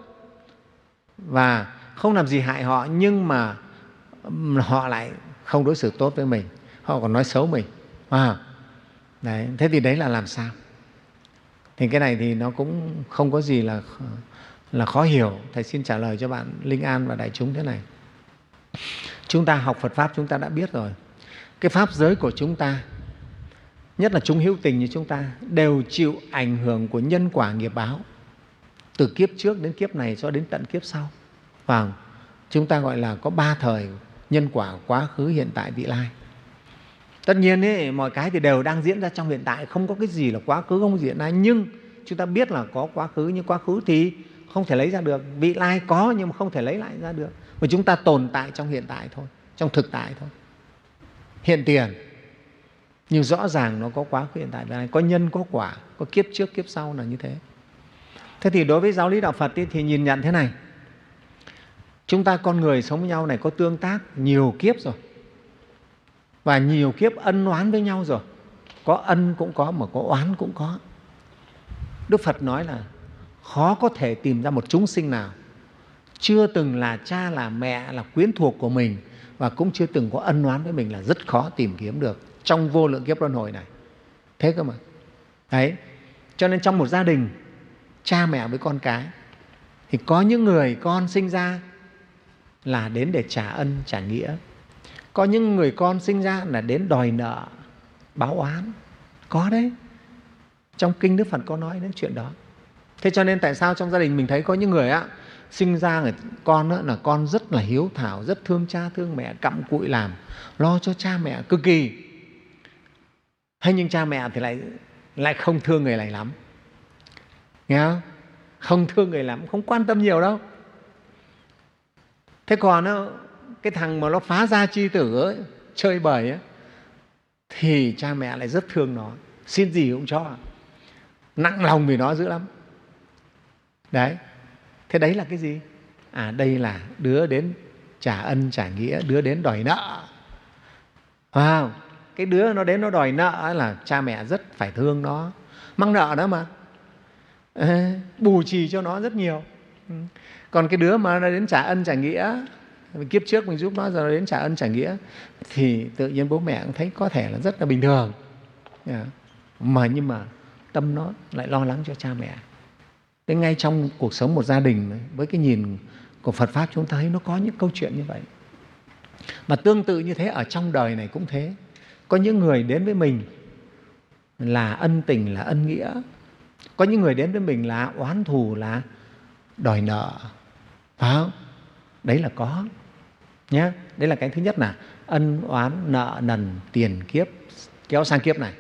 và không làm gì hại họ, nhưng mà họ lại không đối xử tốt với mình, họ còn nói xấu mình. À, đấy, thế thì đấy là làm sao? Thì cái này thì nó cũng không có gì là, là khó hiểu. Thầy xin trả lời cho bạn Linh An và đại chúng thế này. Chúng ta học Phật Pháp chúng ta đã biết rồi. Cái Pháp giới của chúng ta, nhất là chúng hữu tình như chúng ta, đều chịu ảnh hưởng của nhân quả nghiệp báo, từ kiếp trước đến kiếp này cho đến tận kiếp sau. Và chúng ta gọi là có ba thời nhân quả: quá khứ, hiện tại, vị lai. Tất nhiên ấy, mọi cái thì đều đang diễn ra trong hiện tại, không có cái gì là quá khứ, không có gì hiện tại. Nhưng chúng ta biết là có quá khứ, nhưng quá khứ thì không thể lấy ra được. Vị lai có nhưng mà không thể lấy lại ra được. Và chúng ta tồn tại trong hiện tại thôi, trong thực tại thôi, hiện tiền. Nhưng rõ ràng nó có quá khứ, hiện tại, vị lai, có nhân, có quả, có kiếp trước, kiếp sau là như thế. Thế thì đối với giáo lý Đạo Phật ấy, thì nhìn nhận thế này: chúng ta con người sống với nhau này có tương tác nhiều kiếp rồi, và nhiều kiếp ân oán với nhau rồi. Có ân cũng có, mà có oán cũng có. Đức Phật nói là khó có thể tìm ra một chúng sinh nào chưa từng là cha, là mẹ, là quyến thuộc của mình, và cũng chưa từng có ân oán với mình, là rất khó tìm kiếm được trong vô lượng kiếp luân hồi này. Thế cơ mà. Đấy. Cho nên trong một gia đình, cha mẹ với con cái, thì có những người con sinh ra là đến để trả ân, trả nghĩa. Có những người con sinh ra là đến đòi nợ, báo oán. Có đấy. Trong kinh Đức Phật có nói đến chuyện đó. Thế cho nên tại sao trong gia đình mình thấy có những người á, sinh ra người con á, là con rất là hiếu thảo, rất thương cha thương mẹ, cặm cụi làm, lo cho cha mẹ cực kỳ. Hay nhưng cha mẹ thì lại, lại không thương người này lắm. Nghe không? Không thương người lắm, không quan tâm nhiều đâu. Thế còn á, cái thằng mà nó phá gia chi tử ấy, chơi bời ấy, thì cha mẹ lại rất thương nó, xin gì cũng cho, nặng lòng vì nó dữ lắm. Đấy. Thế đấy là cái gì? À, đây là đứa đến trả ân trả nghĩa, đứa đến đòi nợ. Wow. Cái đứa nó đến nó đòi nợ là cha mẹ rất phải thương nó, mắc nợ đó mà, à, bù trì cho nó rất nhiều. Còn cái đứa mà nó đến trả ân trả nghĩa, kiếp trước mình giúp nó, giờ nó đến trả ân trả nghĩa, thì tự nhiên bố mẹ cũng thấy có thể là rất là bình thường, mà nhưng mà tâm nó lại lo lắng cho cha mẹ. Thế ngay trong cuộc sống một gia đình, với cái nhìn của Phật Pháp, chúng ta thấy nó có những câu chuyện như vậy. Và tương tự như thế ở trong đời này cũng thế. Có những người đến với mình là ân tình, là ân nghĩa. Có những người đến với mình là oán thù, là đòi nợ, phải không? Đấy là có nhé. Đấy là cái thứ nhất là ân oán nợ nần tiền kiếp kéo sang kiếp này.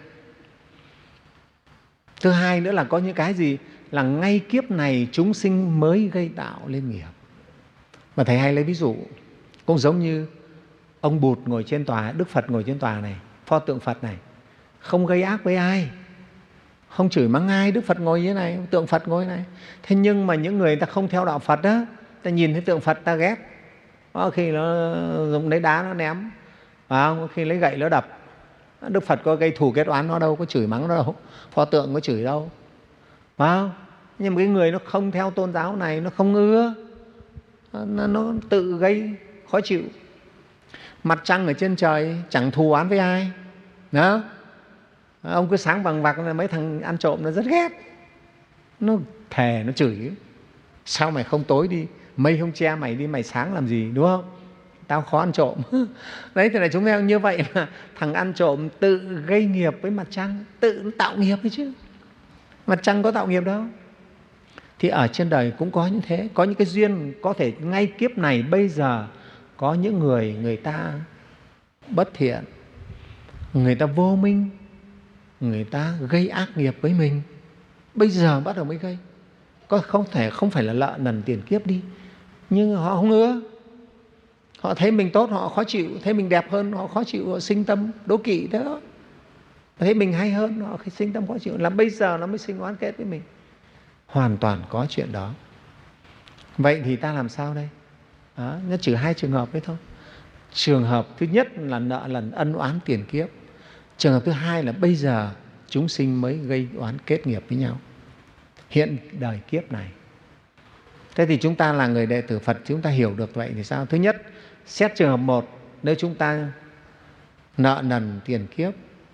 Thứ hai nữa là có những cái gì là ngay kiếp này chúng sinh mới gây tạo lên nghiệp. Mà thầy hay lấy ví dụ cũng giống như ông Bụt ngồi trên tòa, Đức Phật ngồi trên tòa này, pho tượng Phật này, không gây ác với ai, không chửi mắng ai. Đức Phật ngồi như thế này, tượng Phật ngồi như thế này. Thế nhưng mà những người ta không theo đạo Phật đó, ta nhìn thấy tượng Phật ta ghét, có khi nó dùng lấy đá nó ném, phải không? Có khi lấy gậy nó đập. Đức Phật có gây thù kết oán nó đâu, có chửi mắng nó đâu, pho tượng có chửi đâu, phải không? Nhưng mà cái người nó không theo tôn giáo này, nó không ưa, nó, nó tự gây khó chịu. Mặt trăng ở trên trời chẳng thù oán với ai, đó. Ông cứ sáng bằng vặc là mấy thằng ăn trộm nó rất ghét, nó thề nó chửi: sao mày không tối đi, mây không che mày đi, mày sáng làm gì, đúng không? Tao khó ăn trộm. Đấy, thì là chúng ta như vậy là thằng ăn trộm tự gây nghiệp với mặt trăng, tự tạo nghiệp ấy chứ. Mặt trăng có tạo nghiệp đâu. Thì ở trên đời cũng có như thế, có những cái duyên có thể ngay kiếp này bây giờ có những người người ta bất thiện, người ta vô minh, người ta gây ác nghiệp với mình, bây giờ bắt đầu mới gây. Có không thể không phải là nợ nần tiền kiếp đi, nhưng họ không ưa. Họ thấy mình tốt họ khó chịu, thấy mình đẹp hơn họ khó chịu, họ sinh tâm đố kỵ thế đó. Thấy mình hay hơn họ sinh tâm khó chịu, là bây giờ nó mới sinh oán kết với mình. Hoàn toàn có chuyện đó. Vậy thì ta làm sao đây? Đó, nó trừ hai trường hợp đấy thôi. Trường hợp thứ nhất là nợ lần ân oán tiền kiếp. Trường hợp thứ hai là bây giờ chúng sinh mới gây oán kết nghiệp với nhau, hiện đời kiếp này. Thế thì chúng ta là người đệ tử Phật, chúng ta hiểu được vậy thì sao? Thứ nhất, xét trường hợp một, nếu chúng ta nợ nần tiền kiếp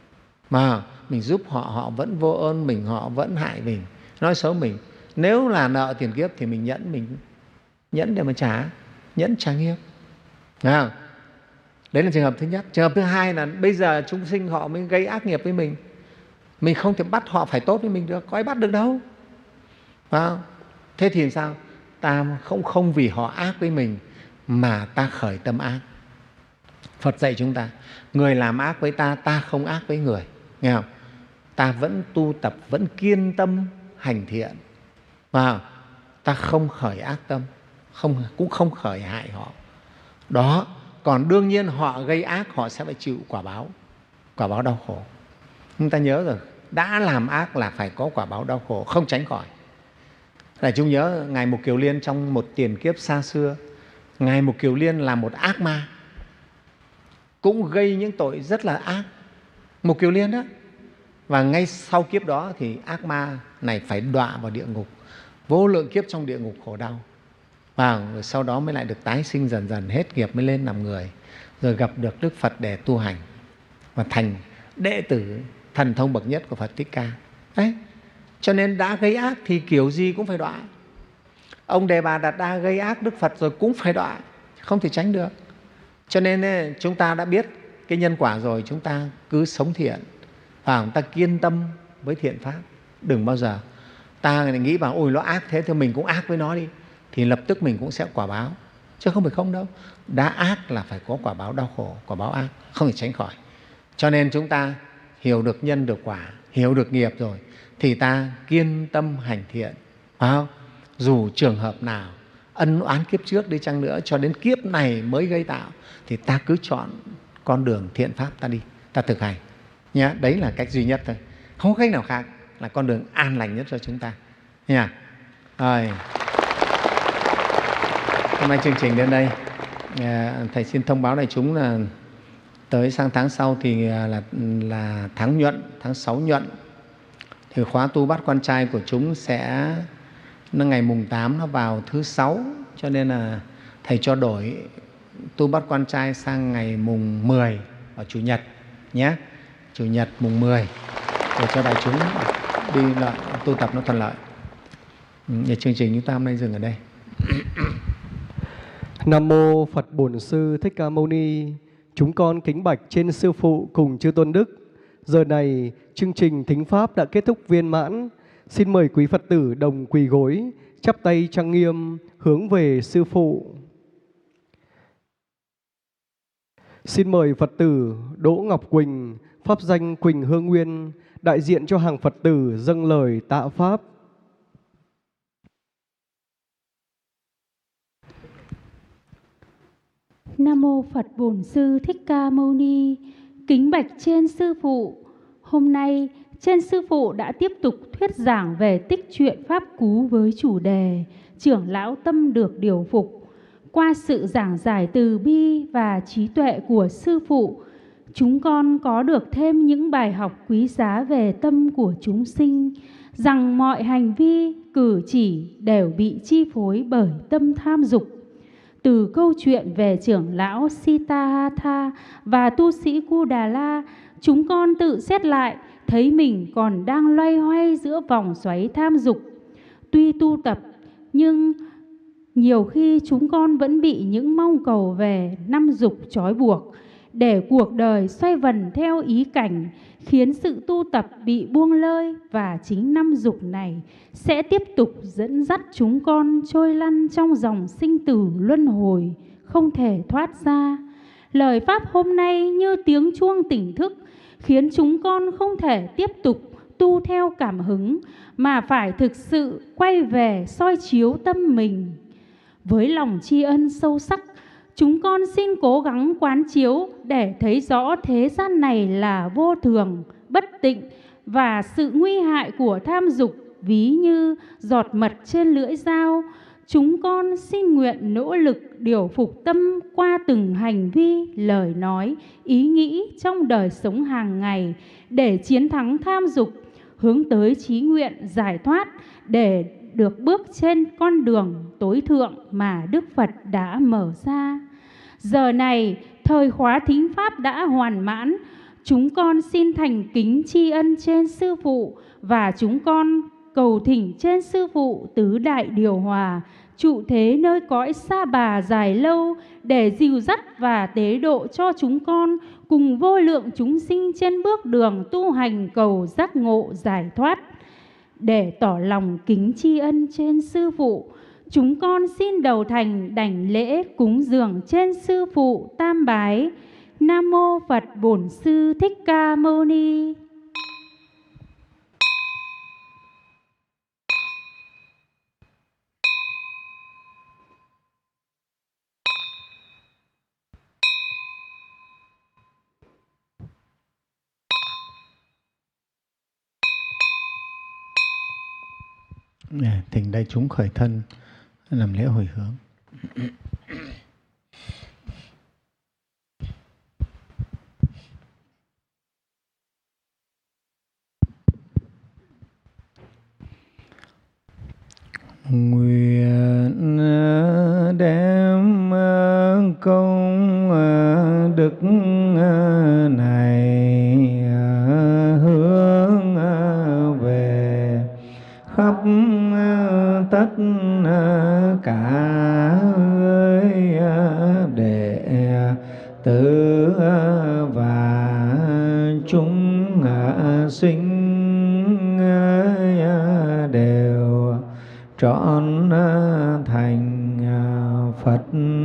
mà mình giúp họ, họ vẫn vô ơn mình, họ vẫn hại mình, nói xấu mình. Nếu là nợ tiền kiếp thì mình nhẫn, mình nhẫn để mà trả, nhẫn trả nghiệp. Đấy, đấy là trường hợp thứ nhất. Trường hợp thứ hai là bây giờ chúng sinh họ mới gây ác nghiệp với mình, mình không thể bắt họ phải tốt với mình được, có ai bắt được đâu. Phải không? Thế thì sao? Ta không không vì họ ác với mình mà ta khởi tâm ác. Phật dạy chúng ta, người làm ác với ta, ta không ác với người, nghe không? Ta vẫn tu tập, vẫn kiên tâm hành thiện, và ta không khởi ác tâm, không cũng không khởi hại họ. Đó. Còn đương nhiên họ gây ác họ sẽ phải chịu quả báo, quả báo đau khổ. Chúng ta nhớ rồi, đã làm ác là phải có quả báo đau khổ, không tránh khỏi. Là chúng nhớ Ngài Mục Kiều Liên trong một tiền kiếp xa xưa, Ngài Mục Kiều Liên là một ác ma, cũng gây những tội rất là ác. Mục Kiều Liên đó. Và ngay sau kiếp đó thì ác ma này phải đọa vào địa ngục, vô lượng kiếp trong địa ngục khổ đau. Và sau đó mới lại được tái sinh dần dần, hết nghiệp mới lên làm người, rồi gặp được Đức Phật để tu hành và thành đệ tử thần thông bậc nhất của Phật Thích Ca. Đấy. Cho nên đã gây ác thì kiểu gì cũng phải đọa. Ông Đề Bà Đạt Đa gây ác Đức Phật rồi cũng phải đọa, không thể tránh được. Cho nên chúng ta đã biết cái nhân quả rồi, chúng ta cứ sống thiện và ta kiên tâm với thiện pháp. Đừng bao giờ ta nghĩ bảo ôi nó ác thế thì mình cũng ác với nó đi, thì lập tức mình cũng sẽ quả báo, chứ không phải không đâu. Đã ác là phải có quả báo đau khổ, quả báo ác, không thể tránh khỏi. Cho nên chúng ta hiểu được nhân được quả, hiểu được nghiệp rồi thì ta kiên tâm hành thiện, phải không? Dù trường hợp nào ân oán kiếp trước đi chăng nữa, cho đến kiếp này mới gây tạo, thì ta cứ chọn con đường thiện pháp ta đi, ta thực hành nhé. Đấy là cách duy nhất thôi, không có cách nào khác, là con đường an lành nhất cho chúng ta nha. Rồi, hôm nay chương trình đến đây, thầy xin thông báo đại chúng là tới sang tháng sau thì là, là tháng Nhuận, tháng sáu Nhuận, thì khóa tu bát quan trai của chúng sẽ nó ngày mùng tám nó vào thứ sáu, cho nên là thầy cho đổi tu bát quan trai sang ngày mùng mười ở chủ nhật nhé, chủ nhật mùng mười, để cho đại chúng đi lợi, tu tập nó thuận lợi. Để chương trình chúng ta hôm nay dừng ở đây. Nam mô Phật Bổn Sư Thích Ca Mâu Ni. Chúng con kính bạch trên Sư Phụ cùng chư Tôn Đức. Giờ này chương trình thính pháp đã kết thúc viên mãn. Xin mời quý Phật tử đồng quỳ gối chắp tay trang nghiêm hướng về Sư Phụ. Xin mời Phật tử Đỗ Ngọc Quỳnh, pháp danh Quỳnh Hương Nguyên, đại diện cho hàng Phật tử dâng lời tạ Pháp. Nam mô Phật Bổn Sư Thích Ca Mâu Ni. Kính bạch trên Sư Phụ. Hôm nay trên Sư Phụ đã tiếp tục thuyết giảng về tích truyện Pháp Cú với chủ đề Trưởng lão tâm được điều phục. Qua sự giảng giải từ bi và trí tuệ của Sư Phụ, chúng con có được thêm những bài học quý giá về tâm của chúng sinh, rằng mọi hành vi, cử chỉ đều bị chi phối bởi tâm tham dục. Từ câu chuyện về trưởng lão Siddhartha và tu sĩ Kudala, chúng con tự xét lại, thấy mình còn đang loay hoay giữa vòng xoáy tham dục. Tuy tu tập, nhưng nhiều khi chúng con vẫn bị những mong cầu về năm dục trói buộc, để cuộc đời xoay vần theo ý cảnh, khiến sự tu tập bị buông lơi, và chính năm dục này sẽ tiếp tục dẫn dắt chúng con trôi lăn trong dòng sinh tử luân hồi, không thể thoát ra. Lời Pháp hôm nay như tiếng chuông tỉnh thức, khiến chúng con không thể tiếp tục tu theo cảm hứng, mà phải thực sự quay về soi chiếu tâm mình. Với lòng tri ân sâu sắc, chúng con xin cố gắng quán chiếu để thấy rõ thế gian này là vô thường, bất tịnh, và sự nguy hại của tham dục ví như giọt mật trên lưỡi dao. Chúng con xin nguyện nỗ lực điều phục tâm qua từng hành vi, lời nói, ý nghĩ trong đời sống hàng ngày, để chiến thắng tham dục, hướng tới chí nguyện giải thoát, để được bước trên con đường tối thượng mà Đức Phật đã mở ra. Giờ này, thời khóa thính Pháp đã hoàn mãn. Chúng con xin thành kính tri ân trên Sư Phụ, và chúng con cầu thỉnh trên Sư Phụ tứ đại điều hòa, trụ thế nơi cõi Sa Bà dài lâu, để dìu dắt và tế độ cho chúng con cùng vô lượng chúng sinh trên bước đường tu hành cầu giác ngộ giải thoát. Để tỏ lòng kính tri ân trên Sư Phụ, chúng con xin đầu thành đảnh lễ cúng dường trên Sư Phụ tam bái. Nam mô Phật Bổn Sư Thích Ca Mâu Ni. Thỉnh đại chúng khởi thân làm lễ hồi hướng. Nguyện đem công đức này hướng về khắp tất cả đệ tử và chúng sinh đều trọn thành Phật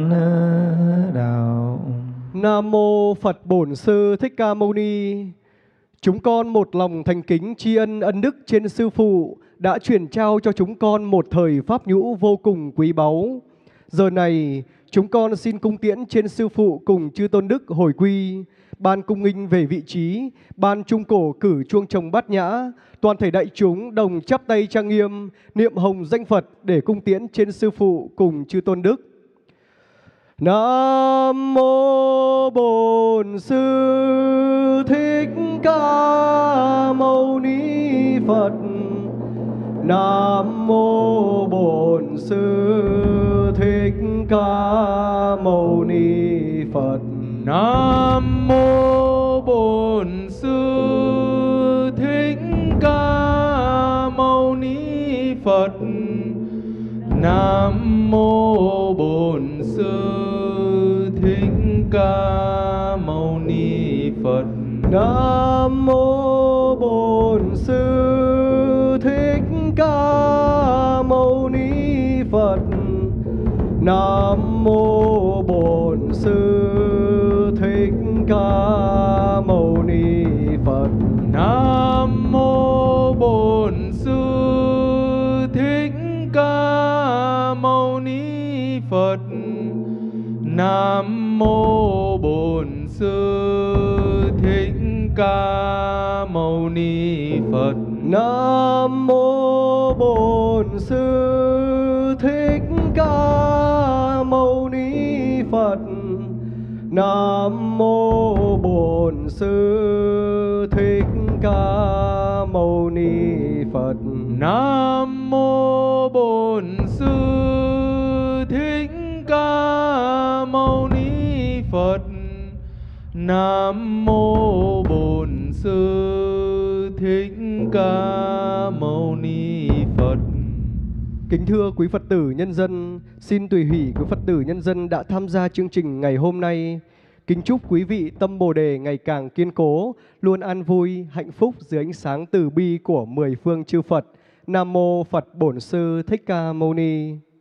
đạo. Nam mô Phật Bổn Sư Thích Ca Mâu Ni. Chúng con một lòng thành kính tri ân ân đức trên Sư Phụ đã truyền trao cho chúng con một thời pháp nhũ vô cùng quý báu. Giờ này, chúng con xin cung tiễn trên Sư Phụ cùng chư tôn đức hồi quy, ban cung nghinh về vị trí, ban trung cổ cử chuông trồng bát nhã, toàn thể đại chúng đồng chắp tay trang nghiêm, niệm hồng danh Phật để cung tiễn trên Sư Phụ cùng chư tôn đức. Nam mô Bổn Sư Thích Ca Mâu Ni Phật. Nam mô Bổn Sư Thích Ca Mâu Ni Phật. Nam mô Bổn Sư Thích Ca Mâu Ni Phật. Nam mô Bổn Sư Thích Ca Mâu Ni Phật. Nam mô Bổn Sư Thích Ca Mâu Ni Nam mô Bổn Sư Thích Ca Mâu Ni Phật. Nam mô Bổn Sư Thích Ca Mâu Ni Phật. Nam mô Bổn Sư Thích Ca Mâu Ni Phật. Nam mô Bổn Sư Thích Ca Mâu Ni Phật. Nam mô Bổn Sư Thích Ca Mâu Ni Phật. Nam mô Bổn Sư Thích Ca Mâu Ni Phật. Nam mô Bổn Sư Thích Ca Mâu Ni Phật. Kính thưa quý Phật tử nhân dân, xin tùy hỷ quý Phật tử nhân dân đã tham gia chương trình ngày hôm nay. Kính chúc quý vị tâm Bồ Đề ngày càng kiên cố, luôn an vui, hạnh phúc dưới ánh sáng từ bi của mười phương chư Phật. Nam mô Phật Bổn Sư Thích Ca Mâu Ni.